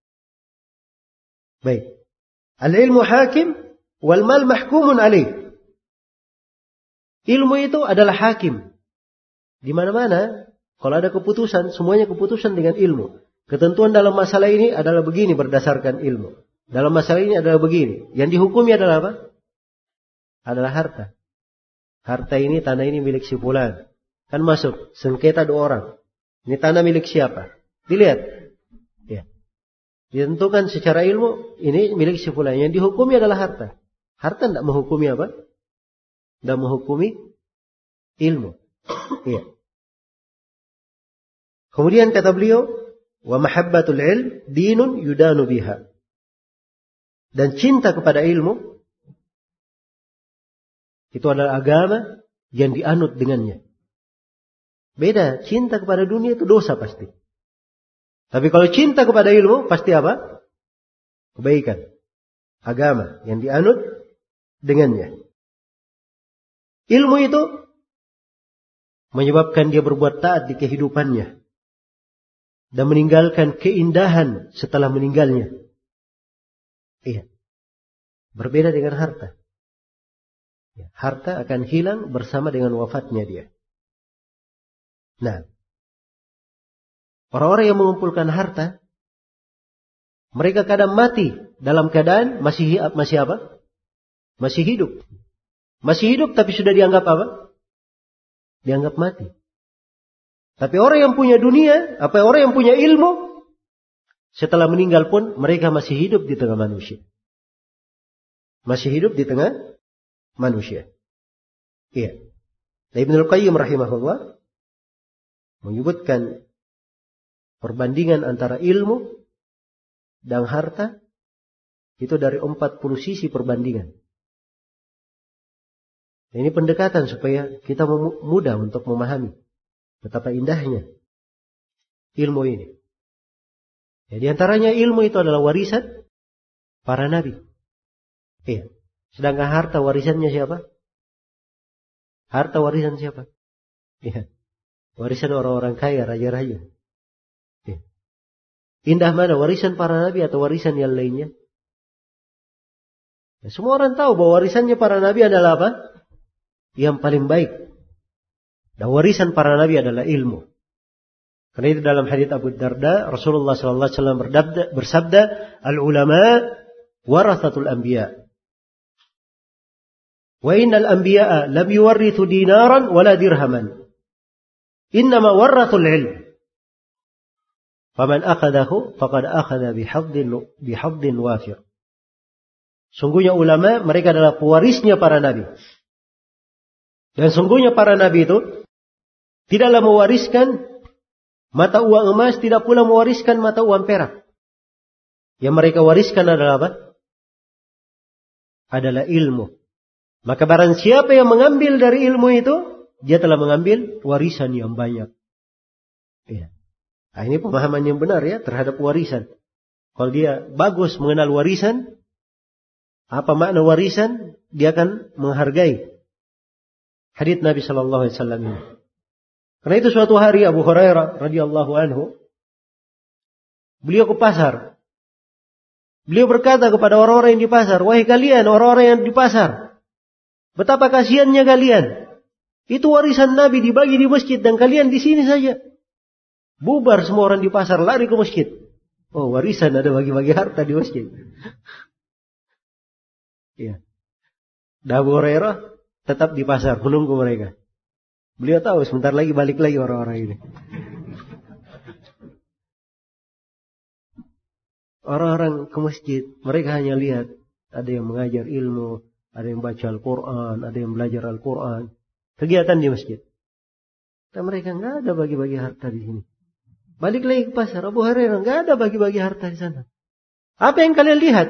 Baik. Al-ilmu hakim wal mal mahkumun alaih. Ilmu itu adalah hakim. Di mana-mana kalau ada keputusan, semuanya keputusan dengan ilmu. Ketentuan dalam masalah ini adalah begini berdasarkan ilmu. Dalam masalah ini adalah begini. Yang dihukumi adalah apa? Adalah harta. Harta ini, tanah ini milik si fulan. Kan masuk, sengketa dua orang. Ini tanah milik siapa? Dilihat. Ya. Ditentukan secara ilmu, ini milik si fulan. Yang dihukumi adalah harta. Harta tidak menghukumi apa? Tidak menghukumi ilmu. Iya. Kemudian kata beliau, wa mahabbatul ilm dinun yudanu biha. Dan cinta kepada ilmu itu adalah agama yang dianut dengannya. Beda, cinta kepada dunia itu dosa pasti. Tapi kalau cinta kepada ilmu pasti apa? Kebaikan. Agama yang dianut dengannya. Ilmu itu menyebabkan dia berbuat taat di kehidupannya dan meninggalkan keindahan setelah meninggalnya. Iya. Berbeda dengan harta. Ya, harta akan hilang bersama dengan wafatnya dia. Nah, orang-orang yang mengumpulkan harta, mereka kadang mati dalam keadaan masih masih apa? Masih hidup. Masih hidup tapi sudah dianggap apa? dianggap mati. Tapi orang yang punya dunia, apa orang yang punya ilmu, setelah meninggal pun mereka masih hidup di tengah manusia. Masih hidup di tengah manusia. Iya. Ibnul Qayyim rahimahullah menyebutkan perbandingan antara ilmu dan harta itu dari empat puluh sisi perbandingan. Ini pendekatan supaya kita mudah untuk memahami betapa indahnya ilmu ini. Ya, di antaranya ilmu itu adalah warisan para nabi. Iya. Sedangkan harta warisannya siapa? Harta warisan siapa? Iya. Warisan orang-orang kaya, raja-raja. Iya. Indah mana? Warisan para nabi atau warisan yang lainnya? Ya, semua orang tahu bahwa warisannya para nabi adalah apa? Yang paling baik. Dan warisan para nabi adalah ilmu. Karena itu dalam hadits Abu Darda, Rasulullah sallallahu alaihi wasallam bersabda, "Al-ulama warathatul anbiya. Wa innal anbiya'a lam yuwarrithu dinaran wala dirhaman. Innama warathul ilm. Faman akhadahu faqad akhadha bihadhin bihadhin wafir." Sungguhnya ulama mereka adalah pewarisnya para nabi. Dan sungguhnya para nabi itu tidaklah mewariskan mata uang emas, tidak pula mewariskan mata uang perak. Yang mereka wariskan adalah apa? Adalah ilmu. Maka barang siapa yang mengambil dari ilmu itu, dia telah mengambil warisan yang banyak. Ya. Nah, ini pemahaman yang benar ya terhadap warisan. Kalau dia bagus mengenal warisan, apa makna warisan, dia akan menghargai hadits Nabi Sallallahu Alaihi Wasallam ini. Karena itu suatu hari Abu Hurairah radhiyallahu anhu, beliau ke pasar. Beliau berkata kepada orang-orang yang di pasar, "Wahai kalian orang-orang yang di pasar, betapa kasihannya kalian. Itu warisan Nabi dibagi di masjid dan kalian di sini saja." Bubar semua orang di pasar, lari ke masjid. Oh, warisan ada bagi-bagi harta di masjid. Ya. Dan Abu Hurairah tetap di pasar menunggu mereka. Beliau tahu sebentar lagi balik lagi orang-orang ini. Orang-orang ke masjid, mereka hanya lihat ada yang mengajar ilmu, ada yang baca Al-Quran, ada yang belajar Al-Quran. Kegiatan di masjid. Dan mereka nggak ada bagi-bagi harta di sini. Balik lagi ke pasar, Abu Hurairah nggak ada bagi-bagi harta di sana. Apa yang kalian lihat?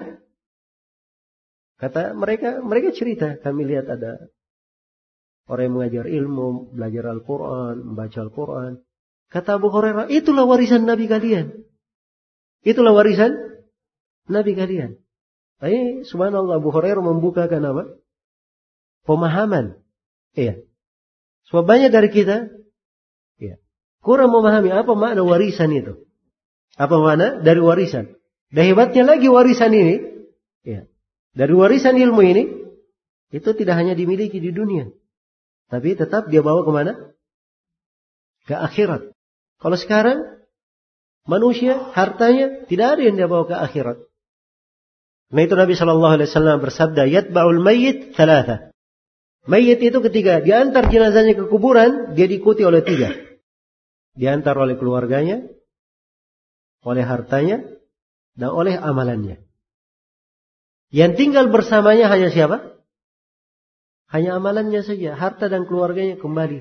Kata mereka, mereka cerita, kami lihat ada orang yang mengajar ilmu, belajar Al-Quran, membaca Al-Quran. Kata Abu Hurairah, itulah warisan Nabi kalian. Itulah warisan Nabi kalian. Tapi subhanallah Abu Hurairah membukakan apa? Pemahaman. Iya. Sebab banyak dari kita iya, kurang memahami apa makna warisan itu. Apa makna dari warisan. Dan hebatnya lagi warisan ini, iya, dari warisan ilmu ini, itu tidak hanya dimiliki di dunia. Tapi tetap dia bawa kemana? Ke akhirat. Kalau sekarang, manusia, hartanya, tidak ada yang dia bawa ke akhirat. Nah itu Nabi shallallahu alaihi wasallam bersabda, "Yatba'ul mayyit thalatha." Mayyit itu ketika diantar jenazahnya ke kuburan, dia diikuti oleh tiga. Diantar oleh keluarganya, oleh hartanya, dan oleh amalannya. Yang tinggal bersamanya hanya siapa? Hanya amalannya saja. Harta dan keluarganya kembali.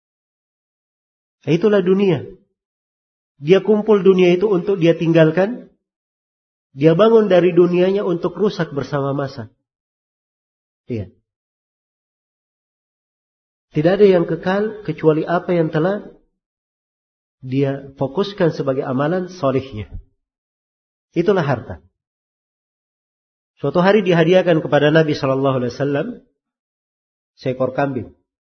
Itulah dunia. Dia kumpul dunia itu untuk dia tinggalkan. Dia bangun dari dunianya untuk rusak bersama masa. Iya. Tidak ada yang kekal kecuali apa yang telah dia fokuskan sebagai amalan solihnya. Itulah harta. Suatu hari dihadiahkan kepada Nabi Sallallahu Alaihi Wasallam seekor kambing.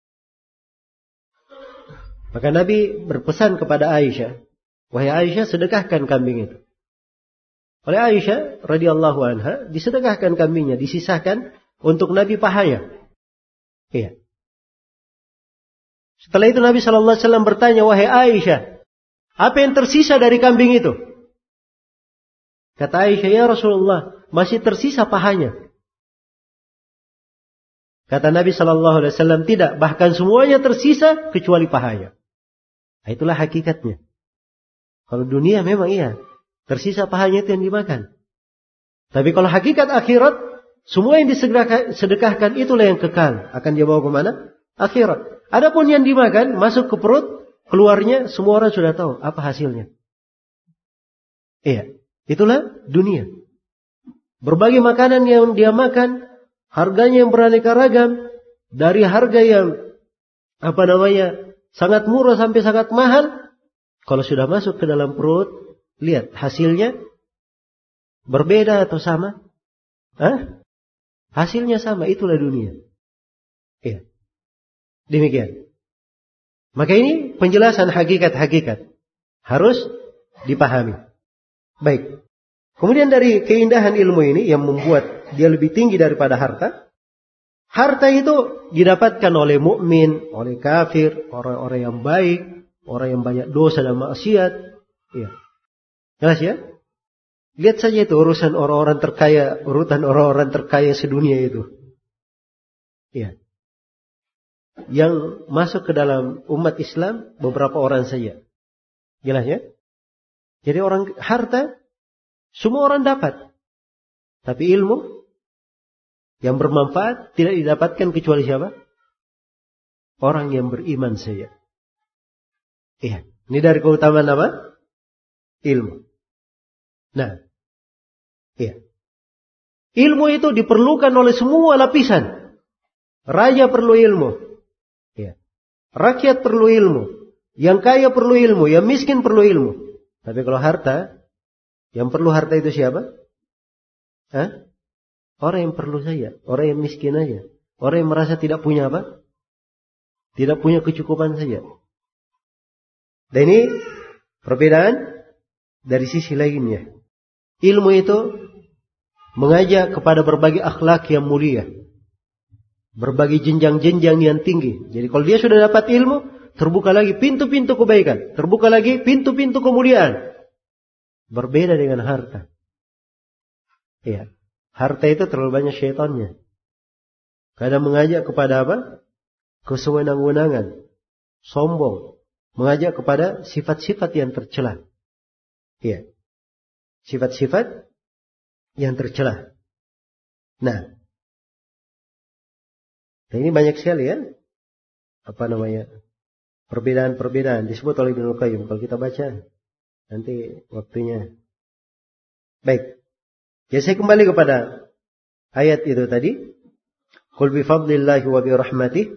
Maka Nabi berpesan kepada Aisyah, "Wahai Aisyah, sedekahkan kambing itu." Oleh Aisyah radhiyallahu anha disedekahkan kambingnya, disisahkan untuk Nabi pahanya. Iya. Setelah itu Nabi Sallallahu Alaihi Wasallam bertanya, "Wahai Aisyah, apa yang tersisa dari kambing itu?" Kata Aisyah, "Ya Rasulullah, masih tersisa pahanya." Kata Nabi Shallallahu Alaihi Wasallam, tidak. Bahkan semuanya tersisa kecuali pahanya. Nah, itulah hakikatnya. Kalau dunia memang iya. Tersisa pahanya itu yang dimakan. Tapi kalau hakikat akhirat, semua yang disedekahkan itulah yang kekal. Akan dia bawa kemana? Akhirat. Adapun yang dimakan, masuk ke perut, keluarnya, semua orang sudah tahu apa hasilnya. Iya. Itulah dunia. Berbagai makanan yang dia makan, harganya yang beraneka ragam, dari harga yang apa namanya sangat murah sampai sangat mahal. Kalau sudah masuk ke dalam perut, lihat hasilnya berbeda atau sama? Hah? Hasilnya sama, itulah dunia. Iya. Demikian. Maka ini penjelasan hakikat-hakikat harus dipahami. Baik. Kemudian dari keindahan ilmu ini yang membuat dia lebih tinggi daripada harta. Harta itu didapatkan oleh mukmin, oleh kafir, orang-orang yang baik, orang yang banyak dosa dan maksiat. Iya. Jelas ya? Lihat saja itu urusan orang-orang terkaya, urutan orang-orang terkaya sedunia itu. Iya. Yang masuk ke dalam umat Islam beberapa orang saja. Jelas ya? Jadi orang harta semua orang dapat. Tapi ilmu yang bermanfaat tidak didapatkan kecuali siapa? Orang yang beriman saja. Iya. Ini dari keutamaan apa? Ilmu. Nah. Iya. Ilmu itu diperlukan oleh semua lapisan. Raja perlu ilmu. Iya. Rakyat perlu ilmu. Yang kaya perlu ilmu. Yang miskin perlu ilmu. Tapi kalau harta, yang perlu harta itu siapa? Hah? Orang yang perlu saja. Orang yang miskin aja. Orang yang merasa tidak punya apa? Tidak punya kecukupan saja. Dan ini perbedaan dari sisi lainnya. Ilmu itu mengajak kepada berbagai akhlak yang mulia. Berbagai jenjang-jenjang yang tinggi. Jadi kalau dia sudah dapat ilmu, terbuka lagi pintu-pintu kebaikan. Terbuka lagi pintu-pintu kemuliaan. Berbeda dengan harta. Iya. Harta itu terlalu banyak syaitannya. Kadang mengajak kepada apa? Kesewenang-wenangan. Sombong. Mengajak kepada sifat-sifat yang tercela. Iya. Sifat-sifat yang tercela. Nah. Nah ini banyak sekali ya. Apa namanya? Perbedaan-perbedaan disebut oleh Ibnu Qayyim. Kalau kita baca nanti waktunya. Baik. Ya saya kembali kepada ayat itu tadi. Qul bi fadlillahi wa bi rahmatih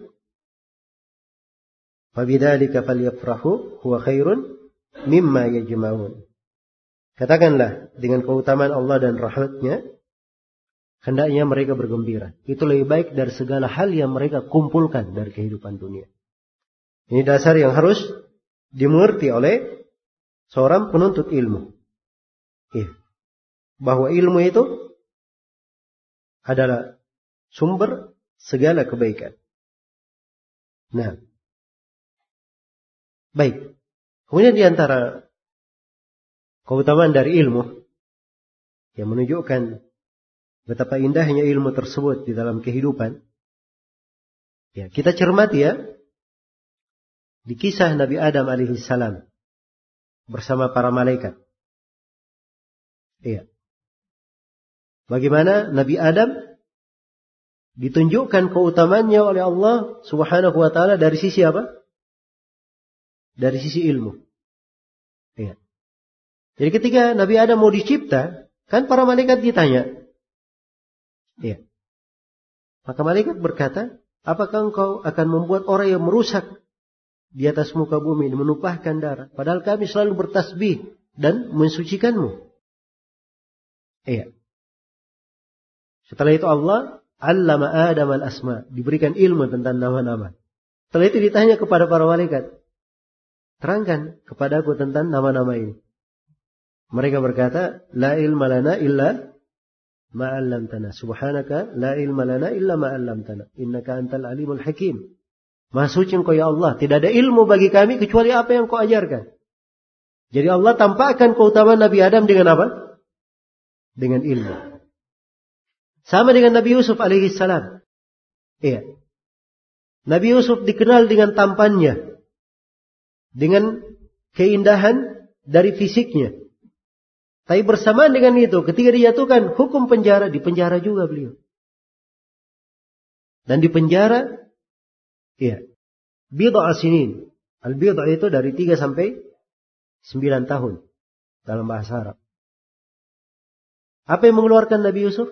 fa bidzalika falyafrahu huwa khairun mimma yajma'un. Katakanlah dengan keutamaan Allah dan rahmatnya hendaknya mereka bergembira. Itu lebih baik dari segala hal yang mereka kumpulkan dari kehidupan dunia. Ini dasar yang harus dimengerti oleh seorang penuntut ilmu. Ya. Bahwa ilmu itu adalah sumber segala kebaikan. Nah. Baik. Kemudian di antara keutamaan dari ilmu yang menunjukkan betapa indahnya ilmu tersebut di dalam kehidupan. Ya, kita cermati ya. Di kisah Nabi Adam alaihissalam bersama para malaikat. Iya. Bagaimana Nabi Adam ditunjukkan keutamaannya oleh Allah Subhanahu wa taala dari sisi apa? Dari sisi ilmu. Iya. Jadi ketika Nabi Adam mau dicipta, kan para malaikat ditanya. Iya. Maka malaikat berkata, apakah engkau akan membuat orang yang merusak di atas muka bumi ini, menumpahkan darah, padahal kami selalu bertasbih dan mensucikanmu. Iya. Setelah itu Allah allama Adam al-asma, diberikan ilmu tentang nama-nama. Setelah itu ditanya kepada para malaikat, terangkan kepadaku tentang nama-nama ini. Mereka berkata, la ilma lana illa ma 'allamtana. Subhanaka la ilma lana illa ma 'allamtana. Innaka antal alimul hakim. Maha suci engkau ya Allah. Tidak ada ilmu bagi kami kecuali apa yang kau ajarkan. Jadi Allah tampakkan keutamaan Nabi Adam dengan apa? Dengan ilmu. Sama dengan Nabi Yusuf alaihissalam. Iya. Nabi Yusuf dikenal dengan tampannya, dengan keindahan dari fisiknya. Tapi bersamaan dengan itu, ketika dijatuhkan hukum penjara, di penjara juga beliau. Dan di penjara, iya, bid'a sinin. Al-bid'a itu dari tiga sampai sembilan tahun dalam bahasa Arab. Apa yang mengeluarkan Nabi Yusuf?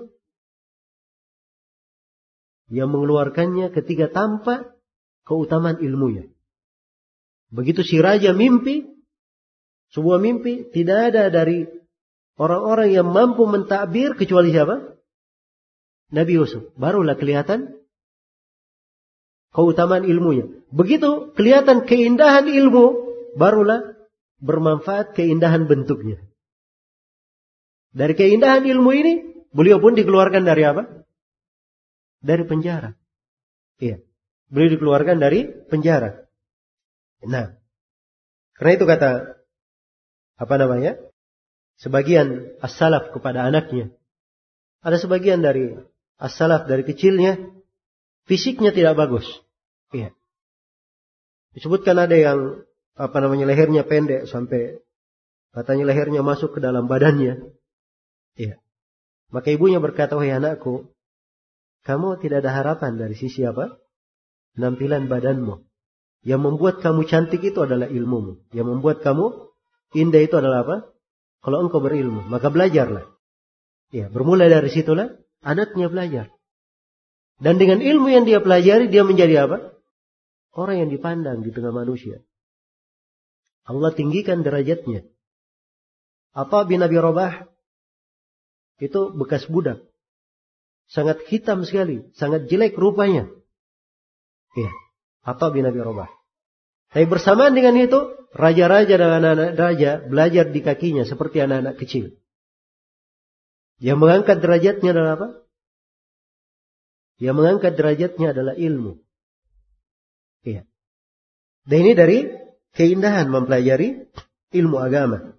Yang mengeluarkannya ketika tampak keutamaan ilmunya. Begitu si raja mimpi, sebuah mimpi, tidak ada dari orang-orang yang mampu mentakbir kecuali siapa? Nabi Yusuf. Barulah kelihatan keutamaan ilmunya. Begitu kelihatan keindahan ilmu, barulah bermanfaat keindahan bentuknya. Dari keindahan ilmu ini, beliau pun dikeluarkan dari apa? Dari penjara. Iya. Beliau dikeluarkan dari penjara. Nah, karena itu kata, apa namanya? Sebagian as-salaf kepada anaknya. Ada sebagian dari as-salaf dari kecilnya, fisiknya tidak bagus. Iya. Disebutkan ada yang, apa namanya, lehernya pendek sampai katanya lehernya masuk ke dalam badannya. Iya. Maka ibunya berkata, wahai anakku, kamu tidak ada harapan dari sisi apa? Penampilan badanmu. Yang membuat kamu cantik itu adalah ilmumu. Yang membuat kamu indah itu adalah apa? Kalau engkau berilmu, maka belajarlah. Ya, bermula dari situlah anaknya belajar. Dan dengan ilmu yang dia pelajari, dia menjadi apa? Orang yang dipandang di tengah manusia. Allah tinggikan derajatnya. Atha bin Abi Rabah itu bekas budak. Sangat hitam sekali, sangat jelek rupanya. Ya, Atha bin Abi Rabah. Tapi bersamaan dengan itu, raja-raja dan anak-anak raja belajar di kakinya seperti anak-anak kecil. Yang mengangkat derajatnya adalah apa? Yang mengangkat derajatnya adalah ilmu. Iya. Dan ini dari keindahan mempelajari ilmu agama.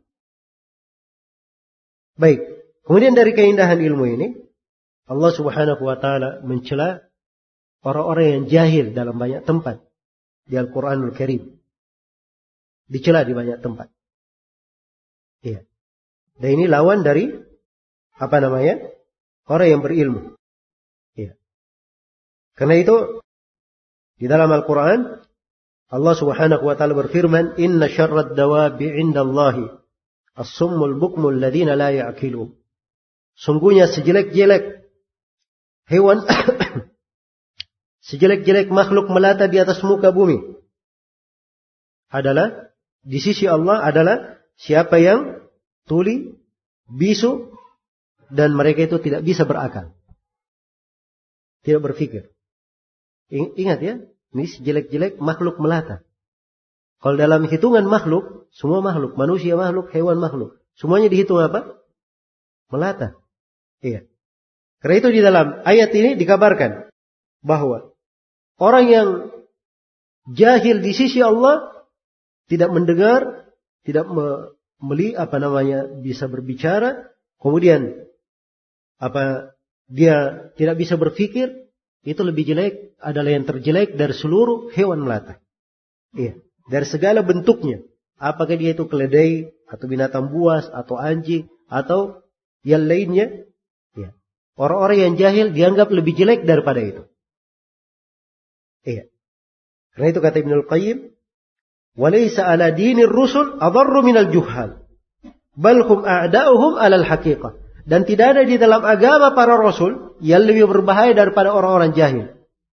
Baik. Kemudian dari keindahan ilmu ini, Allah Subhanahu wa taala mencela orang-orang yang jahil dalam banyak tempat di Al-Qur'anul Karim. Dicela di banyak tempat. Iya. Dan ini lawan dari apa namanya? Orang yang berilmu. Iya. Karena itu di dalam Al-Qur'an Allah Subhanahu wa taala berfirman, "Inna syarrad dawabi 'indallahi as-summul bukmul ladzina la ya'qilun." Sungguhnya sejelek-jelek hewan sejelek-jelek makhluk melata di atas muka bumi adalah di sisi Allah adalah siapa yang tuli, bisu, dan mereka itu tidak bisa berakal. Tidak berpikir. Ingat ya, ini sejelek-jelek makhluk melata. Kalau dalam hitungan makhluk, semua makhluk, manusia makhluk, hewan makhluk, semuanya dihitung apa? Melata. Iya. Karena itu di dalam ayat ini dikabarkan bahwa orang yang jahil di sisi Allah tidak mendengar, tidak meli apa namanya bisa berbicara, kemudian apa dia tidak bisa berpikir, itu lebih jelek, adalah yang terjelek dari seluruh hewan melata. Iya, dari segala bentuknya. Apakah dia itu keledai atau binatang buas atau anjing atau yang lainnya? Iya. Orang-orang yang jahil dianggap lebih jelek daripada itu. Iya. Karena itu kata Ibnul Qayyim, "Walaysa ala dinir rusul adarru minal juhal, bal hum a'da'uhum 'alal haqiqah." Dan tidak ada di dalam agama para rasul yang lebih berbahaya daripada orang-orang jahil.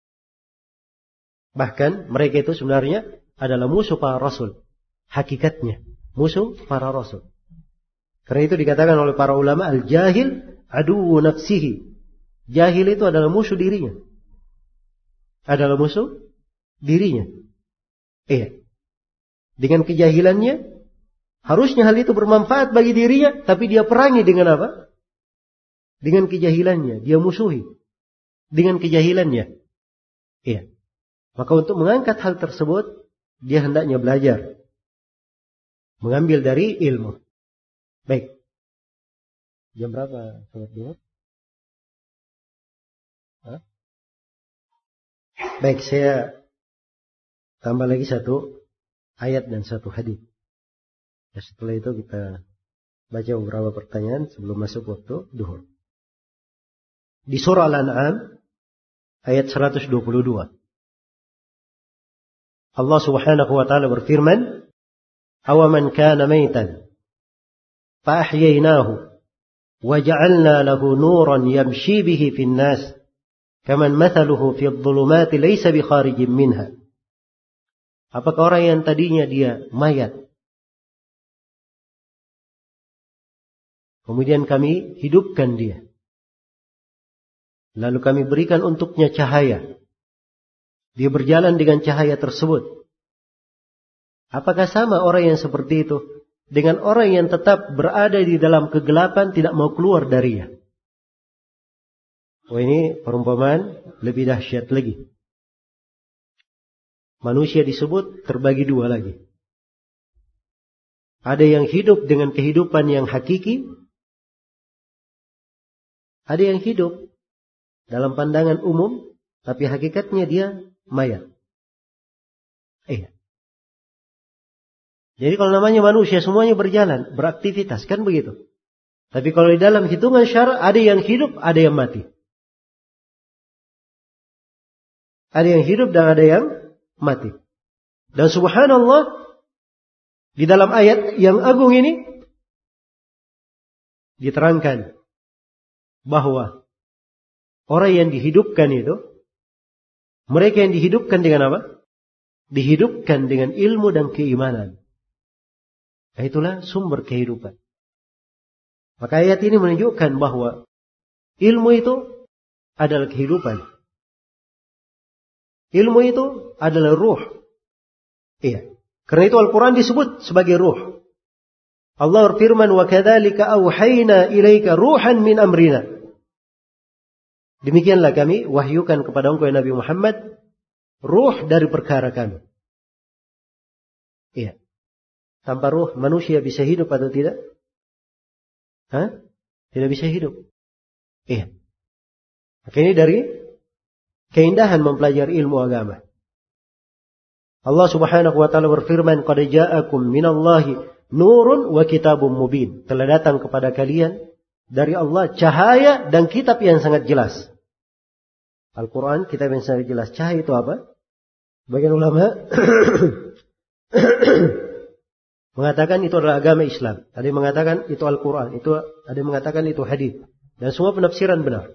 Bahkan mereka itu sebenarnya adalah musuh para rasul. Hakikatnya musuh para rasul. Karena itu dikatakan oleh para ulama, al-jahil aduwwu nafsihi. Jahil itu adalah musuh dirinya. Adalah musuh dirinya. Iya. Dengan kejahilannya, harusnya hal itu bermanfaat bagi dirinya, tapi dia perangi dengan apa? Dengan kejahilannya, dia musuhi. Dengan kejahilannya. Iya. Maka untuk mengangkat hal tersebut, dia hendaknya belajar. Mengambil dari ilmu. Baik. Jam berapa sholat Jumat? Hah? Baik, saya tambah lagi satu ayat dan satu hadis. Ya, setelah itu kita baca beberapa pertanyaan sebelum masuk waktu duhur. Di surah Al-An'am ayat seratus dua puluh dua. Allah Subhanahu wa taala berfirman, "Awaman kana maitan fa ahyaynahu wa ja'alna lahu nuran yamshi bihi fin nas kaman mathaluhu fi adh-dhulumati laysa bi kharijin minha." Apakah orang yang tadinya dia mayat, kemudian kami hidupkan dia, lalu kami berikan untuknya cahaya, dia berjalan dengan cahaya tersebut. Apakah sama orang yang seperti itu dengan orang yang tetap berada di dalam kegelapan, tidak mau keluar darinya? Oh, ini perumpamaan lebih dahsyat lagi. Manusia disebut terbagi dua lagi. Ada yang hidup dengan kehidupan yang hakiki. Ada yang hidup dalam pandangan umum, tapi hakikatnya dia mayat. Iya. Jadi kalau namanya manusia semuanya berjalan, beraktivitas, kan begitu. Tapi kalau di dalam hitungan syara ada yang hidup, ada yang mati. Ada yang hidup dan ada yang mati. Dan subhanallah, di dalam ayat yang agung ini diterangkan bahwa orang yang dihidupkan itu, mereka yang dihidupkan dengan apa? Dihidupkan dengan ilmu dan keimanan. Itulah sumber kehidupan. Maka ayat ini menunjukkan bahwa ilmu itu adalah kehidupan. Ilmu itu adalah ruh. Iya. Karena itu Al-Quran disebut sebagai ruh. Allah berfirman, وَكَذَلِكَ أَوْحَيْنَا إِلَيْكَ رُوحًا مِنْ أَمْرِنَا. Demikianlah kami wahyukan kepada engkau Nabi Muhammad ruh dari perkara kami. Iya. Tanpa ruh manusia bisa hidup atau tidak? Hah? Tidak bisa hidup. Iya. Maka ini dari keindahan mempelajari ilmu agama. Allah Subhanahu wa taala berfirman, "Qad ja'akum minallahi nurun wa kitabun mubin." Telah datang kepada kalian dari Allah cahaya dan kitab yang sangat jelas. Al-Quran, kitab yang sangat jelas. Cahaya itu apa? Bagian ulama mengatakan itu adalah agama Islam. Ada yang mengatakan itu Al-Quran. Itu, ada yang mengatakan itu hadis. Dan semua penafsiran benar.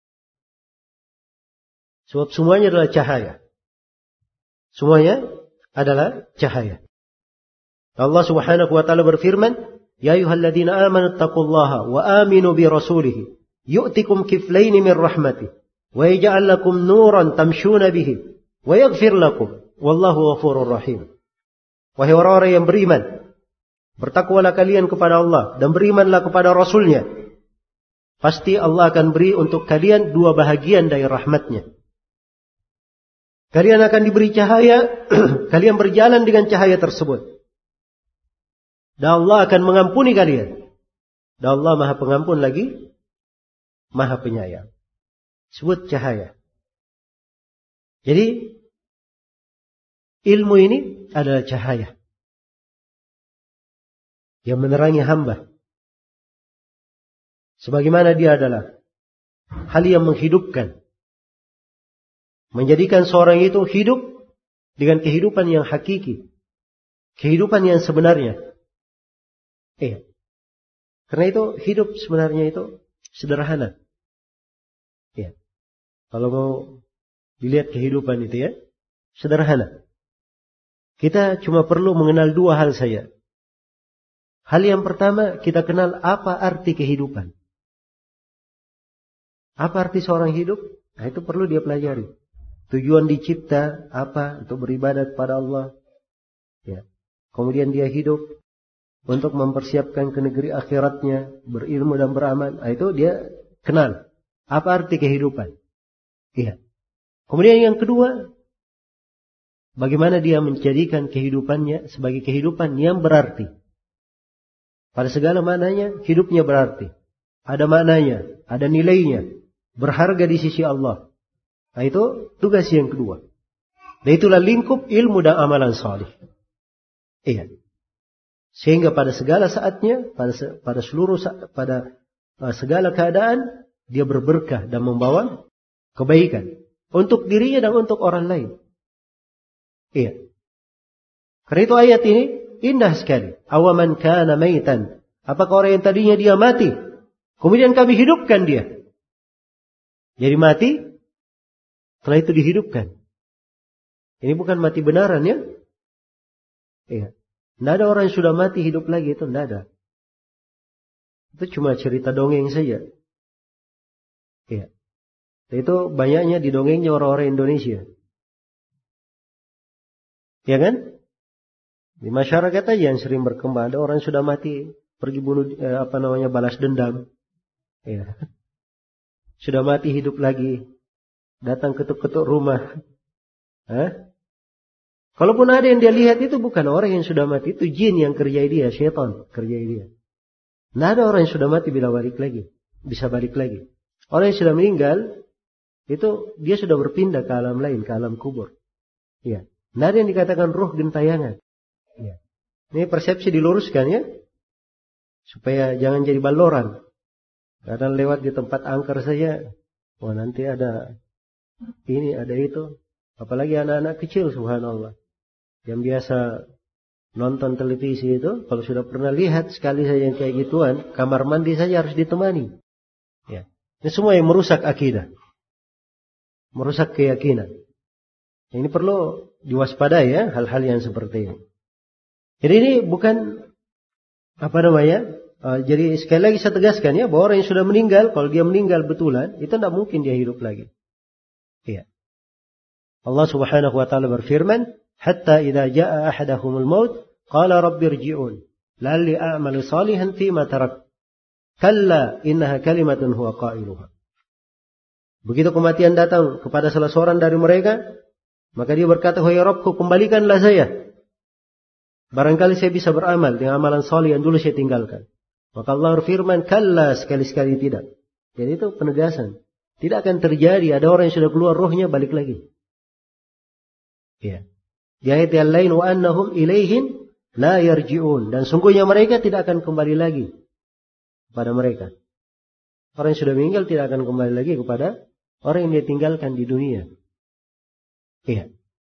Sebab semuanya adalah cahaya. Semuanya adalah cahaya. Allah Subhanahu wa taala berfirman, "Ya ayyuhalladzina amanu taqullaha wa aminu bi rasulih, yu'tikum kiflaini min rahmatih, wa yaj'al lakum nuran tamshuna bihi, wa yaghfir lakum, wallahu ghafurur rahim." Wahai orang-orang yang beriman, bertakwalah kalian kepada Allah dan berimanlah kepada Rasulnya. Pasti Allah akan beri untuk kalian dua bahagian dari rahmatnya. Kalian akan diberi cahaya, kalian berjalan dengan cahaya tersebut. Dan Allah akan mengampuni kalian. Dan Allah Maha Pengampun lagi, Maha Penyayang. Sebut cahaya. Jadi, ilmu ini adalah cahaya yang menerangi hamba. Sebagaimana dia adalah hal yang menghidupkan. Menjadikan seorang itu hidup dengan kehidupan yang hakiki. Kehidupan yang sebenarnya. Eh, karena itu hidup sebenarnya itu sederhana. Ya. Kalau mau dilihat kehidupan itu ya, sederhana. Kita cuma perlu mengenal dua hal saja. Hal yang pertama, kita kenal apa arti kehidupan. Apa arti seorang hidup? Nah, itu perlu dia pelajari. Tujuan dicipta apa? Untuk beribadat kepada Allah. Ya. Kemudian dia hidup untuk mempersiapkan ke negeri akhiratnya, berilmu dan beramal. Nah, itu dia kenal apa arti kehidupan. Iya. Kemudian yang kedua, bagaimana dia menjadikan kehidupannya sebagai kehidupan yang berarti. Pada segala maknanya, hidupnya berarti. Ada maknanya, ada nilainya, berharga di sisi Allah. Nah, itu tugas yang kedua. Dan itulah lingkup ilmu dan amalan salih. Iya. Sehingga pada segala saatnya, pada pada seluruh pada uh, segala keadaan dia berberkah dan membawa kebaikan untuk dirinya dan untuk orang lain. Iya. Karena itu ayat ini indah sekali. Awaman kana maitan. Apakah orang yang tadinya dia mati, kemudian kami hidupkan dia. Jadi mati, setelah itu dihidupkan. Ini bukan mati benaran ya. Iya. Tidak ada orang yang sudah mati hidup lagi, itu tidak ada. Itu cuma cerita dongeng saja. Iya. Itu banyaknya didongengnya orang-orang Indonesia. Ya kan? Di masyarakat aja yang sering berkembang, ada orang yang sudah mati pergi bunuh eh, apa namanya balas dendam. Ya. Sudah mati hidup lagi. Datang ketuk-ketuk rumah. Hah? Kalaupun ada yang dia lihat itu bukan orang yang sudah mati, itu jin yang kerjai dia, syaitan kerjai dia. Tidak ada orang yang sudah mati bila balik lagi, bisa balik lagi. Orang yang sudah meninggal itu dia sudah berpindah ke alam lain, ke alam kubur. Ya. Tidak ada yang dikatakan roh gentayangan. Ya. Ini persepsi diluruskan ya. Supaya jangan jadi baloran. Kadang lewat di tempat angker saja. Wah nanti ada ini, ada itu. Apalagi anak-anak kecil subhanallah. Yang biasa nonton televisi itu. Kalau sudah pernah lihat sekali saja yang kayak gituan. Kamar mandi saja harus ditemani. Ya. Ini semua yang merusak akidah. Merusak keyakinan. Ini perlu diwaspadai ya. Hal-hal yang seperti ini. Jadi ini bukan apa namanya? Uh, jadi sekali lagi saya tegaskan ya, bahwa orang yang sudah meninggal, kalau dia meninggal betulan, itu tidak mungkin dia hidup lagi. Iya. Allah Subhanahu wa taala berfirman, "Hatta idza jaa ahadahumul maut, qala rabbi irji'un, la'alli a'malu salihan fima tarak." Kalla innaha kalimatun huwa qailuha. Begitu kematian datang kepada salah seorang dari mereka, maka dia berkata, "Wahai Rabbku, kembalikanlah saya. Barangkali saya bisa beramal dengan amalan salih yang dulu saya tinggalkan." Maka Allah berfirman, "Kalla, sekali-sekali tidak." Jadi itu penegasan. Tidak akan terjadi ada orang yang sudah keluar rohnya balik lagi. Ya. Di ayat yang lain, "Wa annahum ilaihin la yarji'un." Dan sungguhnya mereka tidak akan kembali lagi kepada mereka. Orang yang sudah meninggal tidak akan kembali lagi kepada orang yang dia tinggalkan di dunia. Iya.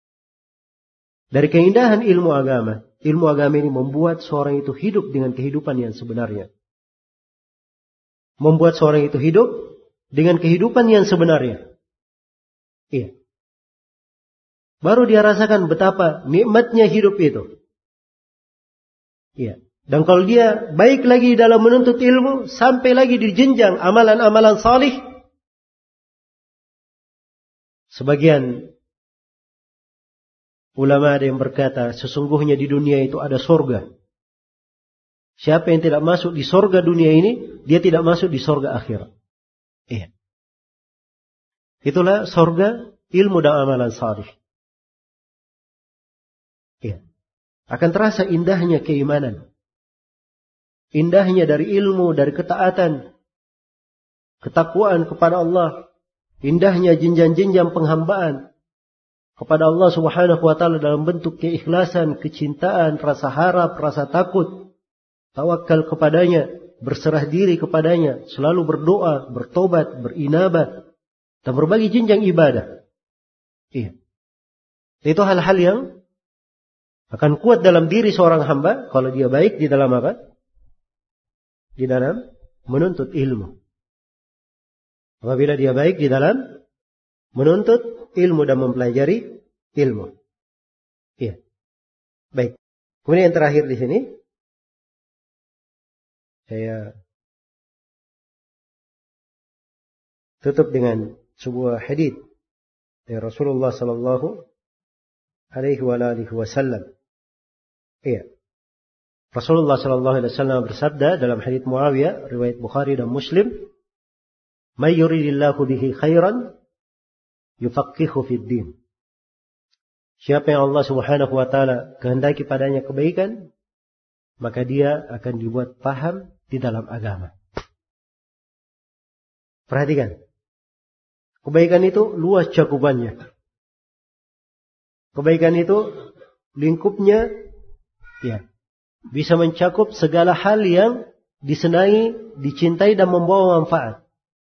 Dari keindahan ilmu agama, ilmu agama ini membuat seorang itu hidup dengan kehidupan yang sebenarnya. Membuat seorang itu hidup dengan kehidupan yang sebenarnya. Iya. Baru dia rasakan betapa nikmatnya hidup itu. Iya. Dan kalau dia baik lagi dalam menuntut ilmu, sampai lagi di jenjang amalan-amalan salih. Sebagian ulama ada yang berkata, sesungguhnya di dunia itu ada sorga. Siapa yang tidak masuk di sorga dunia ini, dia tidak masuk di sorga akhirat. Iya. Itulah sorga ilmu dan amalan salih. Iya. Akan terasa indahnya keimanan. Indahnya dari ilmu, dari ketaatan, ketakwaan kepada Allah. Indahnya jenjang-jenjang penghambaan kepada Allah Subhanahu wa taala dalam bentuk keikhlasan, kecintaan, rasa harap, rasa takut, tawakal kepadanya, berserah diri kepadanya, selalu berdoa, bertobat, berinabat, dan berbagai jenjang ibadah. Iya. Itu hal-hal yang akan kuat dalam diri seorang hamba kalau dia baik di dalam apa? Di dalam menuntut ilmu. Apabila dia baik di dalam menuntut ilmu dan mempelajari ilmu. Iya. Baik. Kemudian yang terakhir di sini saya tutup dengan sebuah hadits dari Rasulullah sallallahu alaihi wa alihi wasallam. Iya. Rasulullah sallallahu alaihi wasallam bersabda dalam hadits Muawiyah riwayat Bukhari dan Muslim, "May yuridillahu bihi khairan yufaqihu fid din." Siapa yang Allah Subhanahu wa taala kehendaki padanya kebaikan, maka dia akan dibuat paham di dalam agama. Perhatikan. Kebaikan itu luas cakupannya. Kebaikan itu lingkupnya ya bisa mencakup segala hal yang disenangi, dicintai dan membawa manfaat.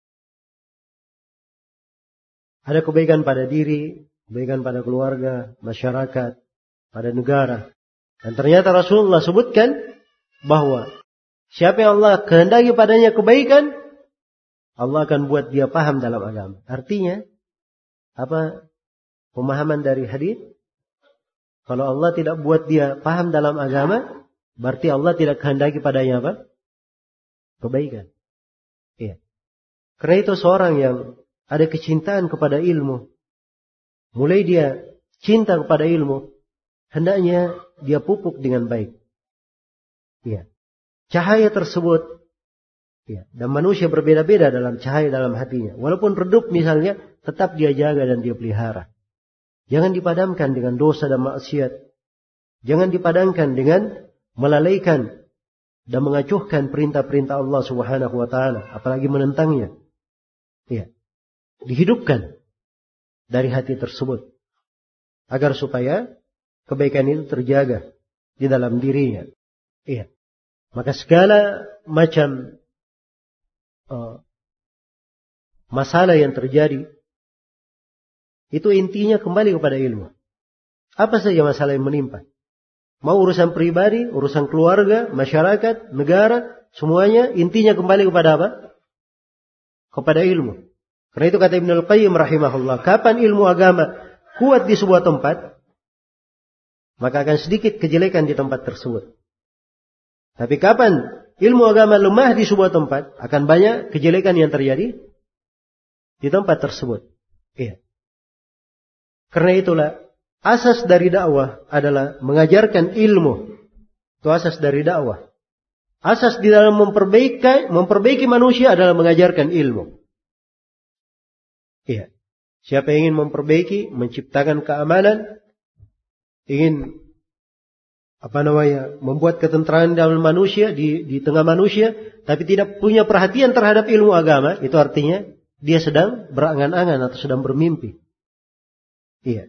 Ada kebaikan pada diri, kebaikan pada keluarga, masyarakat, pada negara. Dan ternyata Rasulullah sebutkan bahwa siapa yang Allah kehendaki padanya kebaikan, Allah akan buat dia paham dalam agama. Artinya, apa pemahaman dari hadis? Kalau Allah tidak buat dia paham dalam agama, berarti Allah tidak kehendaki padanya apa? Kebaikan. Iya. Karena itu seorang yang ada kecintaan kepada ilmu, mulai dia cinta kepada ilmu, hendaknya dia pupuk dengan baik. Iya. Cahaya tersebut, ya, dan manusia berbeda-beda dalam cahaya dalam hatinya. Walaupun redup misalnya, tetap dia jaga dan dia pelihara. Jangan dipadamkan dengan dosa dan maksiat. Jangan dipadamkan dengan melalaikan dan mengacuhkan perintah-perintah Allah Subhanahu wa taala, apalagi menentangnya. Ya. Dihidupkan dari hati tersebut agar supaya kebaikan itu terjaga di dalam dirinya. Iya. Maka segala macam uh, masalah yang terjadi itu intinya kembali kepada ilmu. Apa saja masalah yang menimpa? Mau urusan pribadi, urusan keluarga, masyarakat, negara, semuanya intinya kembali kepada apa? Kepada ilmu. Karena itu kata Ibnul Qayyim rahimahullah, kapan ilmu agama kuat di sebuah tempat, maka akan sedikit kejelekan di tempat tersebut. Tapi kapan ilmu agama lemah di sebuah tempat, akan banyak kejelekan yang terjadi di tempat tersebut. Iya. Karena itulah asas dari dakwah adalah mengajarkan ilmu. Itu asas dari dakwah. Asas di dalam memperbaiki, memperbaiki manusia adalah mengajarkan ilmu. Iya. Siapa yang ingin memperbaiki, menciptakan keamanan, ingin apa namanya, membuat ketentraman dalam manusia di di tengah manusia, tapi tidak punya perhatian terhadap ilmu agama, itu artinya dia sedang berangan-angan atau sedang bermimpi. Iya.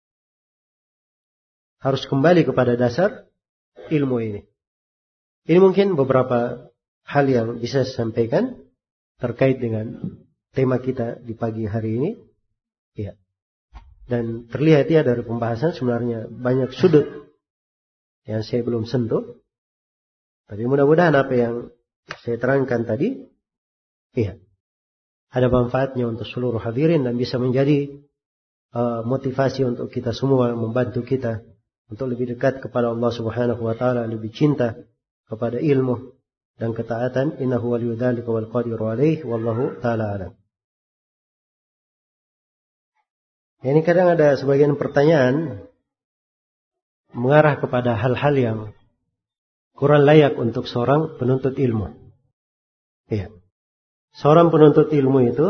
Harus kembali kepada dasar ilmu ini. Ini mungkin beberapa hal yang bisa saya sampaikan terkait dengan tema kita di pagi hari ini. Ya. Dan terlihat ya dari pembahasan sebenarnya banyak sudut yang saya belum sentuh. Tapi mudah-mudahan apa yang saya terangkan tadi, ya, ada manfaatnya untuk seluruh hadirin dan bisa menjadi uh, motivasi untuk kita semua, membantu kita untuk lebih dekat kepada Allah Subhanahu wa taala, lebih cinta kepada ilmu dan ketaatan. Innahu waliyyu dzalika wal qadiru alaihi wallahu taala alam. Ini kadang ada sebagian pertanyaan mengarah kepada hal-hal yang kurang layak untuk seorang penuntut ilmu. Iya. Seorang penuntut ilmu itu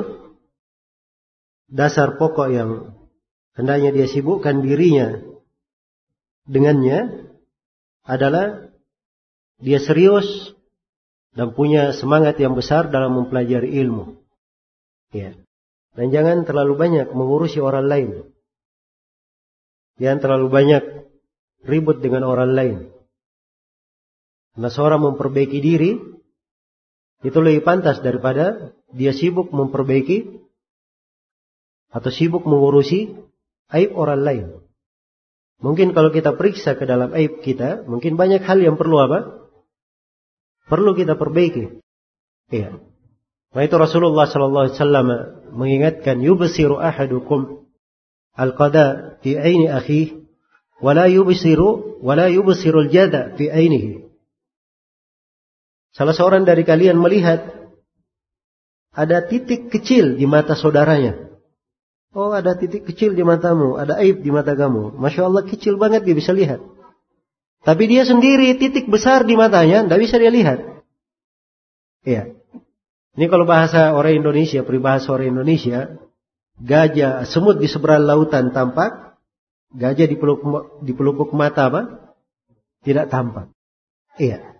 dasar pokok yang hendaknya dia sibukkan dirinya dengannya adalah dia serius dan punya semangat yang besar dalam mempelajari ilmu. Ya. Dan jangan terlalu banyak mengurusi orang lain. Jangan terlalu banyak ribut dengan orang lain. Karena seorang memperbaiki diri itu lebih pantas daripada dia sibuk memperbaiki atau sibuk mengurusi aib orang lain. Mungkin kalau kita periksa ke dalam aib kita, mungkin banyak hal yang perlu apa? Perlu kita perbaiki. Iya. Nah itu Rasulullah sallallahu alaihi wasallam mengingatkan, yubsiru ahadukum al-qada fi aini akhihi wa la yubsiru wa la yubsiru al-jada fi ainihi. Salah seorang dari kalian melihat ada titik kecil di mata saudaranya. Oh, ada titik kecil di matamu, ada aib di mata kamu. Masya Allah, kecil banget dia bisa lihat. Tapi dia sendiri titik besar di matanya, tidak bisa dia lihat. Iya. Ini kalau bahasa orang Indonesia, peribahasa orang Indonesia, gajah, semut di seberang lautan tampak, gajah di pelupuk, di pelupuk mata apa? Tidak tampak. Iya.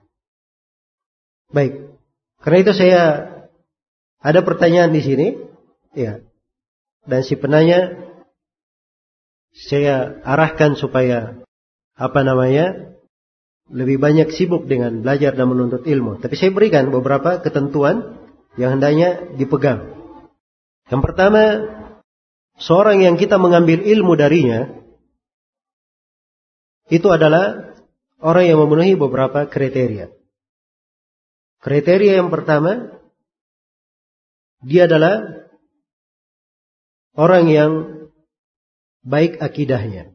Baik. Karena itu saya ada pertanyaan di sini. Iya. dan si penanya saya arahkan supaya apa namanya lebih banyak sibuk dengan belajar dan menuntut ilmu. Tapi saya berikan beberapa ketentuan yang hendaknya dipegang. Yang pertama, seorang yang kita mengambil ilmu darinya itu adalah orang yang memenuhi beberapa kriteria. Kriteria yang pertama, dia adalah orang yang baik akidahnya.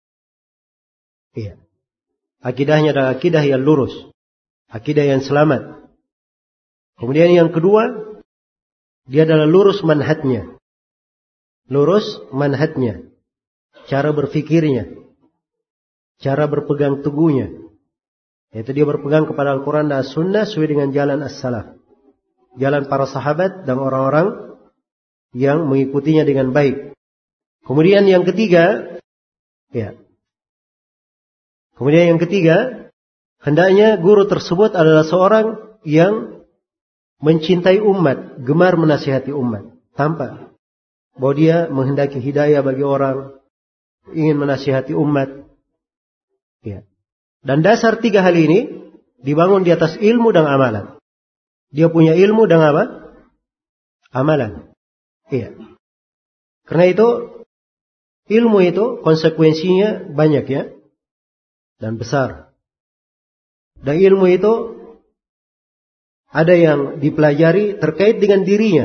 Iya. Akidahnya adalah akidah yang lurus, akidah yang selamat. Kemudian yang kedua, dia adalah lurus manhajnya. Lurus manhajnya, cara berfikirnya, cara berpegang teguhnya, yaitu dia berpegang kepada Al-Quran dan As-Sunnah sesuai dengan jalan As-Salaf, jalan para sahabat dan orang-orang yang mengikutinya dengan baik. Kemudian yang ketiga, ya. Kemudian yang ketiga, hendaknya guru tersebut adalah seorang yang mencintai umat, gemar menasihati umat, tampak bahwa dia menghendaki hidayah bagi orang, ingin menasihati umat. Ya. Dan dasar tiga hal ini dibangun di atas ilmu dan amalan. Dia punya ilmu dan apa? Amalan. Iya. Karena itu ilmu itu konsekuensinya banyak ya, dan besar. Dan ilmu itu ada yang dipelajari terkait dengan dirinya.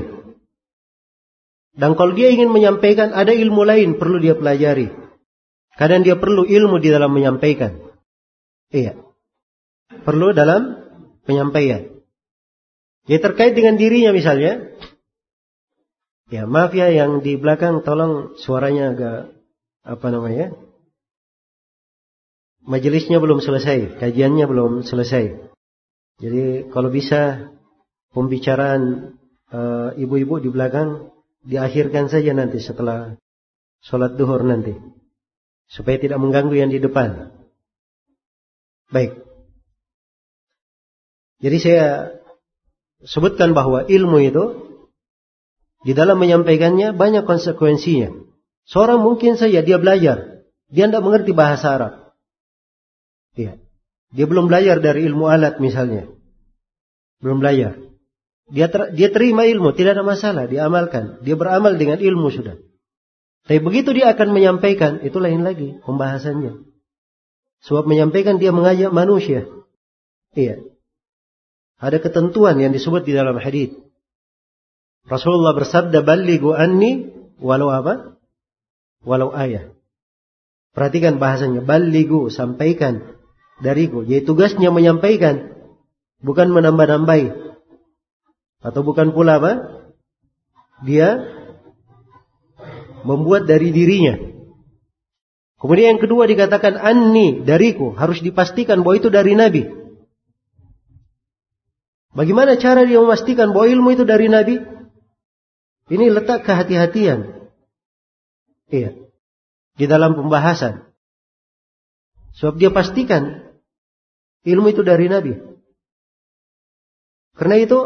Dan kalau dia ingin menyampaikan, ada ilmu lain perlu dia pelajari. Kadang dia perlu ilmu di dalam menyampaikan. Iya. Perlu dalam penyampaian. Ya terkait dengan dirinya misalnya. Ya maaf ya yang di belakang tolong suaranya agak apa namanya? Majelisnya belum selesai, kajiannya belum selesai. Jadi kalau bisa pembicaraan uh, ibu-ibu di belakang diakhirkan saja nanti setelah sholat duhur nanti, supaya tidak mengganggu yang di depan. Baik. Jadi saya sebutkan bahwa ilmu itu di dalam menyampaikannya banyak konsekuensinya. Seorang mungkin saja dia belajar, dia tidak mengerti bahasa Arab. Iya. Dia belum belajar dari ilmu alat misalnya. Belum belajar. Dia ter, dia terima ilmu, tidak ada masalah, dia amalkan. Dia beramal dengan ilmu sudah. Tapi begitu dia akan menyampaikan, itu lain lagi pembahasannya. Sebab menyampaikan dia mengajak manusia. Iya. Ada ketentuan yang disebut di dalam hadis. Rasulullah bersabda, "Ballighu anni walau apa? Walau ayat." Perhatikan bahasanya, ballighu, sampaikan dariku. Jadi tugasnya menyampaikan, bukan menambah-nambahi. Atau bukan pula apa? Dia membuat dari dirinya. Kemudian yang kedua dikatakan anni, dariku. Harus dipastikan bahwa itu dari Nabi. Bagaimana cara dia memastikan bahwa ilmu itu dari Nabi? Ini letak kehati-hatian. Iya. Di dalam pembahasan. Sebab dia pastikan ilmu itu dari Nabi. Karena itu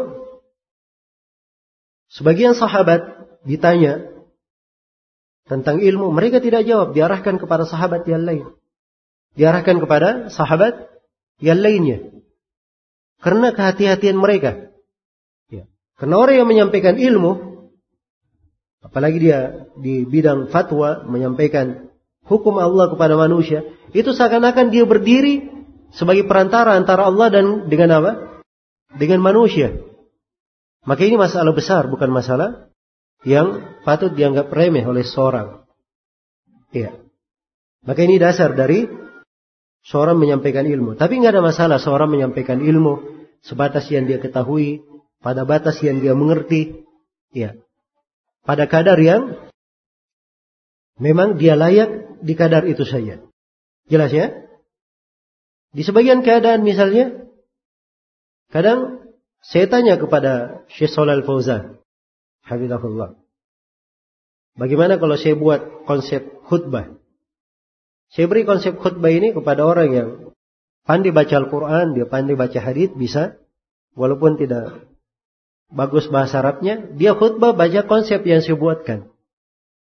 sebagian sahabat ditanya tentang ilmu, mereka tidak jawab, diarahkan kepada sahabat yang lain. Diarahkan kepada sahabat yang lainnya. Karena kehati-hatian mereka. Ya. Karena orang yang menyampaikan ilmu, apalagi dia di bidang fatwa, menyampaikan hukum Allah kepada manusia, itu seakan-akan dia berdiri sebagai perantara antara Allah dan dengan apa? Dengan manusia. Maka ini masalah besar, bukan masalah yang patut dianggap remeh oleh seorang. Iya. Maka ini dasar dari seorang menyampaikan ilmu. Tapi nggak ada masalah seorang menyampaikan ilmu sebatas yang dia ketahui, pada batas yang dia mengerti, ya. Pada kadar yang memang dia layak di kadar itu saja. Jelas ya? Di sebagian keadaan misalnya, kadang saya tanya kepada Syekh Shalal Fauzan, hafizahullah, bagaimana kalau saya buat konsep khutbah? Saya beri konsep khutbah ini kepada orang yang pandai baca Al-Quran, dia pandai baca hadits, bisa, walaupun tidak bagus bahasa Arabnya, dia khutbah baca konsep yang saya buatkan.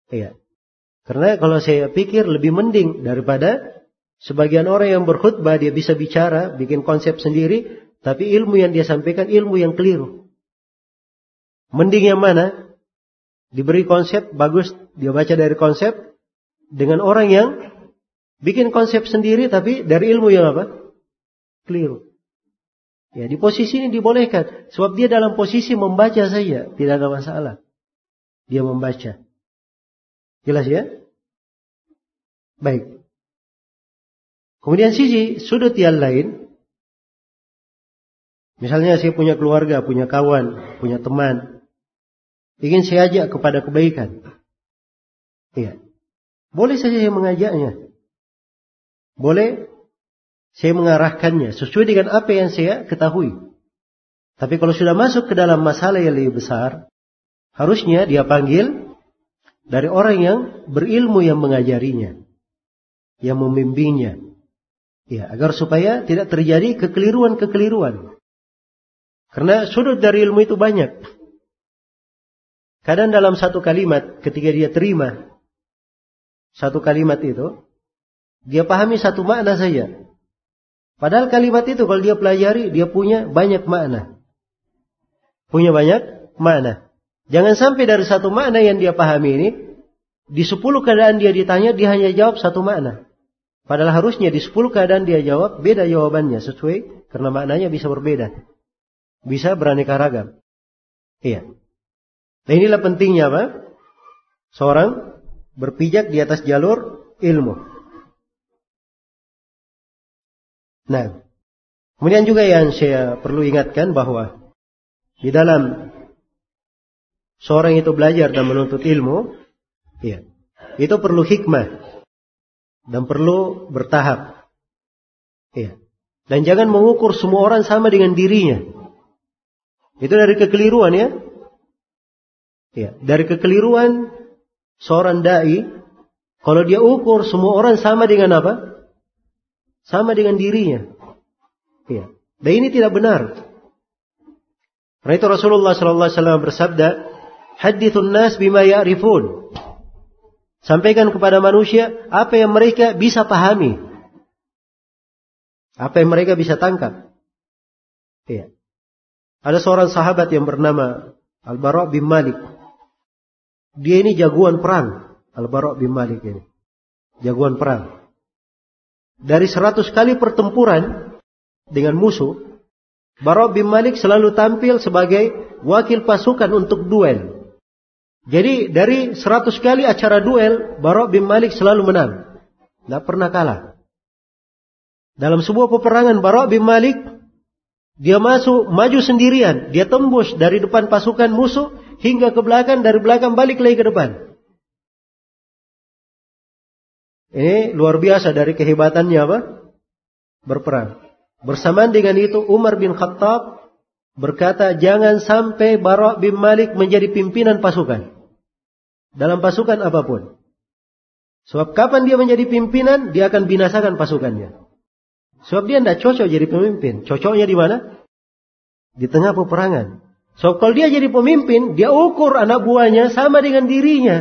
Iya. Karena kalau saya pikir lebih mending daripada sebagian orang yang berkhutbah dia bisa bicara, bikin konsep sendiri, tapi ilmu yang dia sampaikan ilmu yang keliru. Mending yang mana? Diberi konsep bagus, dia baca dari konsep, dengan orang yang bikin konsep sendiri tapi dari ilmu yang apa? Keliru. Ya, di posisi ini dibolehkan. Sebab dia dalam posisi membaca saja. Tidak ada masalah. Dia membaca. Jelas ya? Baik. Kemudian sisi sudut yang lain. Misalnya saya punya keluarga, punya kawan, punya teman. Ingin saya ajak kepada kebaikan. Iya. Boleh saja saya mengajaknya. Boleh saya mengarahkannya sesuai dengan apa yang saya ketahui. Tapi kalau sudah masuk ke dalam masalah yang lebih besar, harusnya dia panggil dari orang yang berilmu yang mengajarinya, yang membimbingnya. Ya, agar supaya tidak terjadi kekeliruan-kekeliruan. Karena sudut dari ilmu itu banyak. Kadang dalam satu kalimat, ketika dia terima satu kalimat itu, dia pahami satu makna saja. Padahal kalimat itu kalau dia pelajari, dia punya banyak makna. Punya banyak makna. Jangan sampai dari satu makna yang dia pahami ini, di sepuluh keadaan dia ditanya, dia hanya jawab satu makna. Padahal harusnya di sepuluh keadaan dia jawab, beda jawabannya sesuai, karena maknanya bisa berbeda. Bisa beraneka ragam. Iya. Nah inilah pentingnya apa? Seorang berpijak di atas jalur ilmu. Nah, kemudian juga yang saya perlu ingatkan bahwa di dalam seorang itu belajar dan menuntut ilmu, ya, itu perlu hikmah dan perlu bertahap. Ya. Dan jangan mengukur semua orang sama dengan dirinya. Itu dari kekeliruan ya. Ya, dari kekeliruan seorang dai, kalau dia ukur semua orang sama dengan apa? Sama dengan dirinya. Ya. Dan ini tidak benar. Karena itu Rasulullah sallallahu alaihi wasallam bersabda, "Hadithun nas bima ya'rifun." Sampaikan kepada manusia apa yang mereka bisa pahami. Apa yang mereka bisa tangkap. Ya. Ada seorang sahabat yang bernama Al-Bara' bin Malik. Dia ini jagoan perang. Al-Bara' bin Malik ini. Jagoan perang. Dari seratus kali pertempuran dengan musuh, Bara' bin Malik selalu tampil sebagai wakil pasukan untuk duel. Jadi dari seratus kali acara duel, Bara' bin Malik selalu menang. Tidak pernah kalah. Dalam sebuah peperangan, Bara' bin Malik, dia masuk, maju sendirian. Dia tembus dari depan pasukan musuh hingga ke belakang, dari belakang balik lagi ke depan. Ini luar biasa dari kehebatannya apa? Berperang. Bersamaan dengan itu Umar bin Khattab berkata, jangan sampai Bara' bin Malik menjadi pimpinan pasukan. Dalam pasukan apapun. Sebab kapan dia menjadi pimpinan, dia akan binasakan pasukannya. Sebab dia tidak cocok jadi pemimpin. Cocoknya di mana? Di tengah peperangan. Sebab kalau dia jadi pemimpin, dia ukur anak buahnya sama dengan dirinya.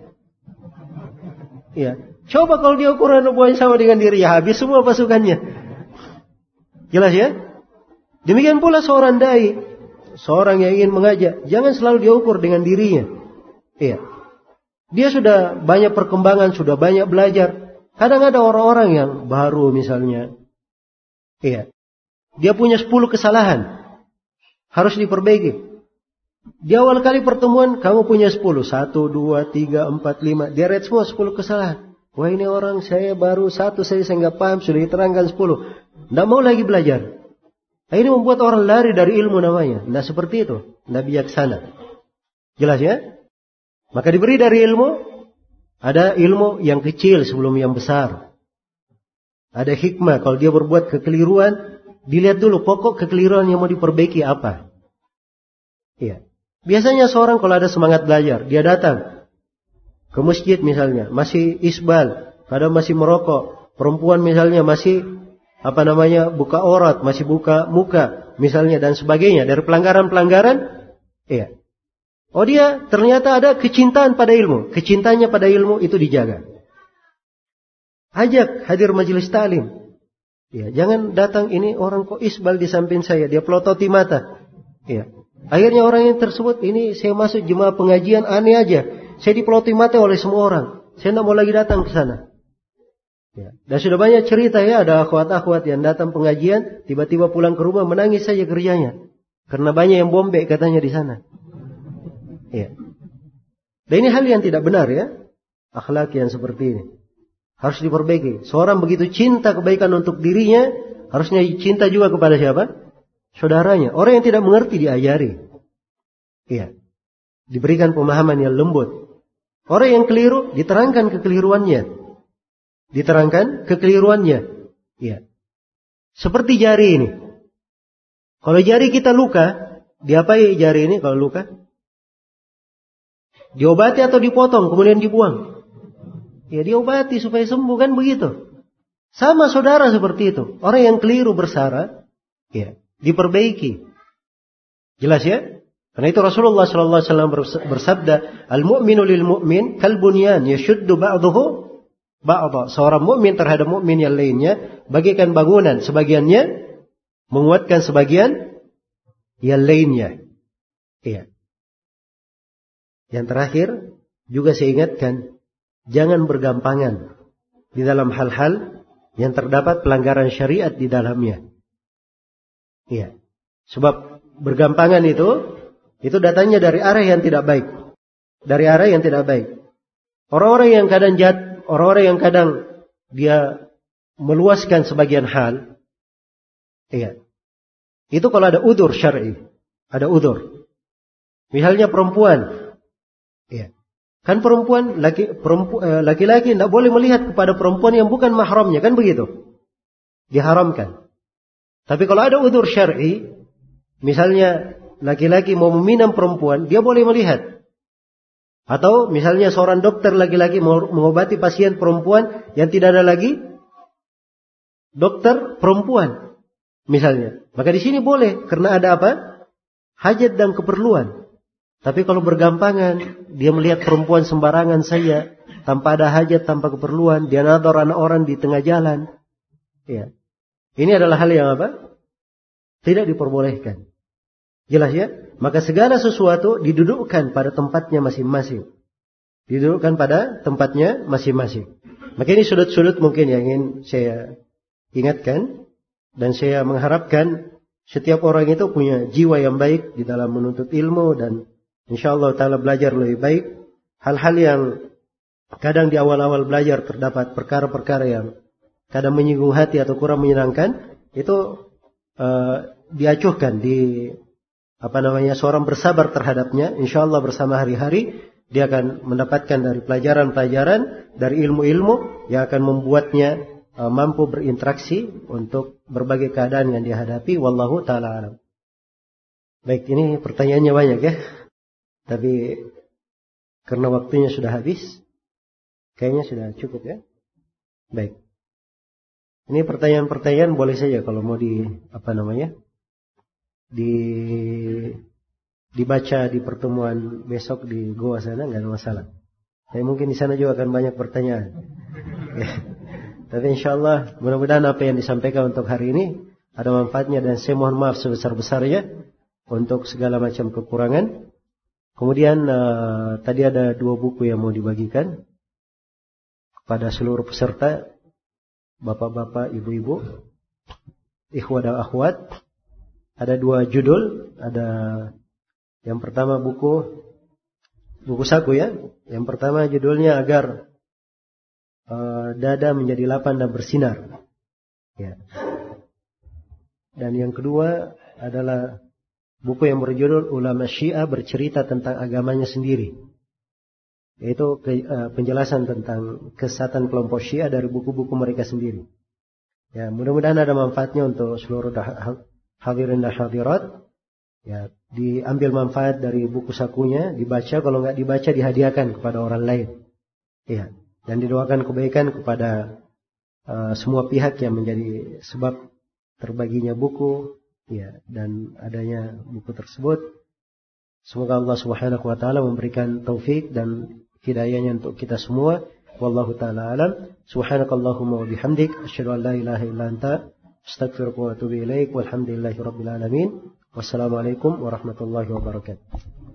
Ya. Coba kalau dia ukur anak buahnya sama dengan dirinya, habis semua pasukannya. Jelas ya? Demikian pula seorang dai, seorang yang ingin mengajak, jangan selalu diukur dengan dirinya. Iya. Dia sudah banyak perkembangan, sudah banyak belajar. Kadang ada orang-orang yang baru misalnya. Iya. Dia punya sepuluh kesalahan. Harus diperbaiki. Di awal kali pertemuan, kamu punya sepuluh. Satu, dua, tiga, empat, lima. Dia rate semua sepuluh kesalahan. Wah ini orang saya baru satu, saya saya nggak paham, sudah diterangkan sepuluh. Tidak mau lagi belajar. Nah, ini membuat orang lari dari ilmu namanya. Tidak seperti itu. Tidak bijaksana. Jelas ya? Maka diberi dari ilmu, ada ilmu yang kecil sebelum yang besar. Ada hikmah. Kalau dia berbuat kekeliruan, dilihat dulu pokok kekeliruan yang mau diperbaiki apa. Iya. Biasanya seorang kalau ada semangat belajar, dia datang ke masjid misalnya, masih isbal, kadang masih merokok. Perempuan misalnya masih, apa namanya, buka aurat, masih buka muka, misalnya, dan sebagainya. Dari pelanggaran-pelanggaran, iya. Oh dia ternyata ada kecintaan pada ilmu. Kecintaannya pada ilmu itu dijaga. Ajak hadir majelis ta'lim. Ya, jangan datang ini orang kok isbal di samping saya. Dia pelototi mata. Ya. Akhirnya orang yang tersebut, ini saya masuk jemaah pengajian aneh aja. Saya dipelototi mata oleh semua orang. Saya tidak mau lagi datang ke sana. Ya. Dan sudah banyak cerita ya, ada akhwat-akhwat yang datang pengajian, tiba-tiba pulang ke rumah menangis saja kerjanya. Karena banyak yang bombek katanya di sana. Ya. Dan ini hal yang tidak benar ya. Akhlak yang seperti ini harus diperbaiki. Seorang begitu cinta kebaikan untuk dirinya, harusnya cinta juga kepada siapa? Saudaranya. Orang yang tidak mengerti diajari. Iya. Diberikan pemahaman yang lembut. Orang yang keliru diterangkan kekeliruannya. Diterangkan kekeliruannya. Iya. Seperti jari ini. Kalau jari kita luka, diapai jari ini kalau luka? Diobati atau dipotong kemudian dibuang? Ya diobati supaya sembuh, kan begitu. Sama saudara seperti itu. Orang yang keliru bersara, ya, diperbaiki. Jelas ya? Karena itu Rasulullah sallallahu alaihi wasallam bersabda, "Al-mu'minu lil mu'min kal bunyan yashuddu ba'dahu ba'dha." Seorang mukmin terhadap mukmin yang lainnya bagaikan bangunan, sebagiannya menguatkan sebagian yang lainnya. Iya. Yang terakhir juga saya ingatkan, jangan bergampangan di dalam hal-hal yang terdapat pelanggaran syariat di dalamnya. Iya. Sebab bergampangan itu itu datangnya dari arah yang tidak baik. Dari arah yang tidak baik. Orang-orang yang kadang jahat, orang-orang yang kadang dia meluaskan sebagian hal. Iya. Itu kalau ada udzur syar'i, ada udzur. Misalnya perempuan. Iya. Kan perempuan, laki, perempu, eh, laki-laki tidak boleh melihat kepada perempuan yang bukan mahramnya, kan begitu? Diharamkan. Tapi kalau ada udzur syar'i, misalnya laki-laki mau meminang perempuan, dia boleh melihat. Atau misalnya seorang dokter laki-laki mau mengobati pasien perempuan yang tidak ada lagi dokter perempuan, misalnya. Maka di sini boleh, karena ada apa? Hajat dan keperluan. Tapi kalau bergampangan, dia melihat perempuan sembarangan saja, tanpa ada hajat, tanpa keperluan, dia nador anak orang di tengah jalan. Ya. Ini adalah hal yang apa? Tidak diperbolehkan. Jelas ya? Maka segala sesuatu didudukkan pada tempatnya masing-masing. Didudukkan pada tempatnya masing-masing. Maka ini sudut-sudut mungkin yang ingin saya ingatkan. Dan saya mengharapkan setiap orang itu punya jiwa yang baik di dalam menuntut ilmu. Dan insyaAllah ta'ala belajar lebih baik. Hal-hal yang kadang di awal-awal belajar terdapat perkara-perkara yang kadang menyinggung hati atau kurang menyenangkan. Itu uh, diacuhkan di apa namanya seorang bersabar terhadapnya, insyaallah bersama hari-hari dia akan mendapatkan dari pelajaran-pelajaran dari ilmu-ilmu yang akan membuatnya uh, mampu berinteraksi untuk berbagai keadaan yang dihadapi. Wallahu taala alam. Baik, ini pertanyaannya banyak ya, tapi karena waktunya sudah habis, kayaknya sudah cukup ya. Baik, ini pertanyaan-pertanyaan boleh saja kalau mau di apa namanya di dibaca di pertemuan besok di Goa sana, nggak ada masalah. Tapi mungkin di sana juga akan banyak pertanyaan. Ya. Tapi insyaallah mudah-mudahan apa yang disampaikan untuk hari ini ada manfaatnya, dan saya mohon maaf sebesar-besarnya untuk segala macam kekurangan. Kemudian uh, tadi ada dua buku yang mau dibagikan kepada seluruh peserta, bapak-bapak, ibu-ibu, ikhwah dan akhwat. Ada dua judul, ada yang pertama buku buku saku ya. Yang pertama judulnya Agar uh, Dada Menjadi Lapang dan Bersinar. Ya. Dan yang kedua adalah buku yang berjudul Ulama Syiah Bercerita Tentang Agamanya Sendiri. Yaitu ke, uh, penjelasan tentang kesesatan kelompok Syiah dari buku-buku mereka sendiri. Ya, mudah-mudahan ada manfaatnya untuk seluruh dah- hadirin dan hadirat. Ya, diambil manfaat dari buku sakunya, dibaca, kalau nggak dibaca dihadiahkan kepada orang lain. Ya, dan didoakan kebaikan kepada uh, semua pihak yang menjadi sebab terbaginya buku, ya, dan adanya buku tersebut. Semoga Allah Subhanahu wa taala memberikan taufik dan hidayahnya untuk kita semua. Wallahu taala alam. Subhanakallahumma wa bihamdik asyhadu an la ilaha illa anta astaghfiruka wa atubu ilaik. Walhamdulillahirabbil alamin. Wassalamualaikum warahmatullahi wabarakatuh.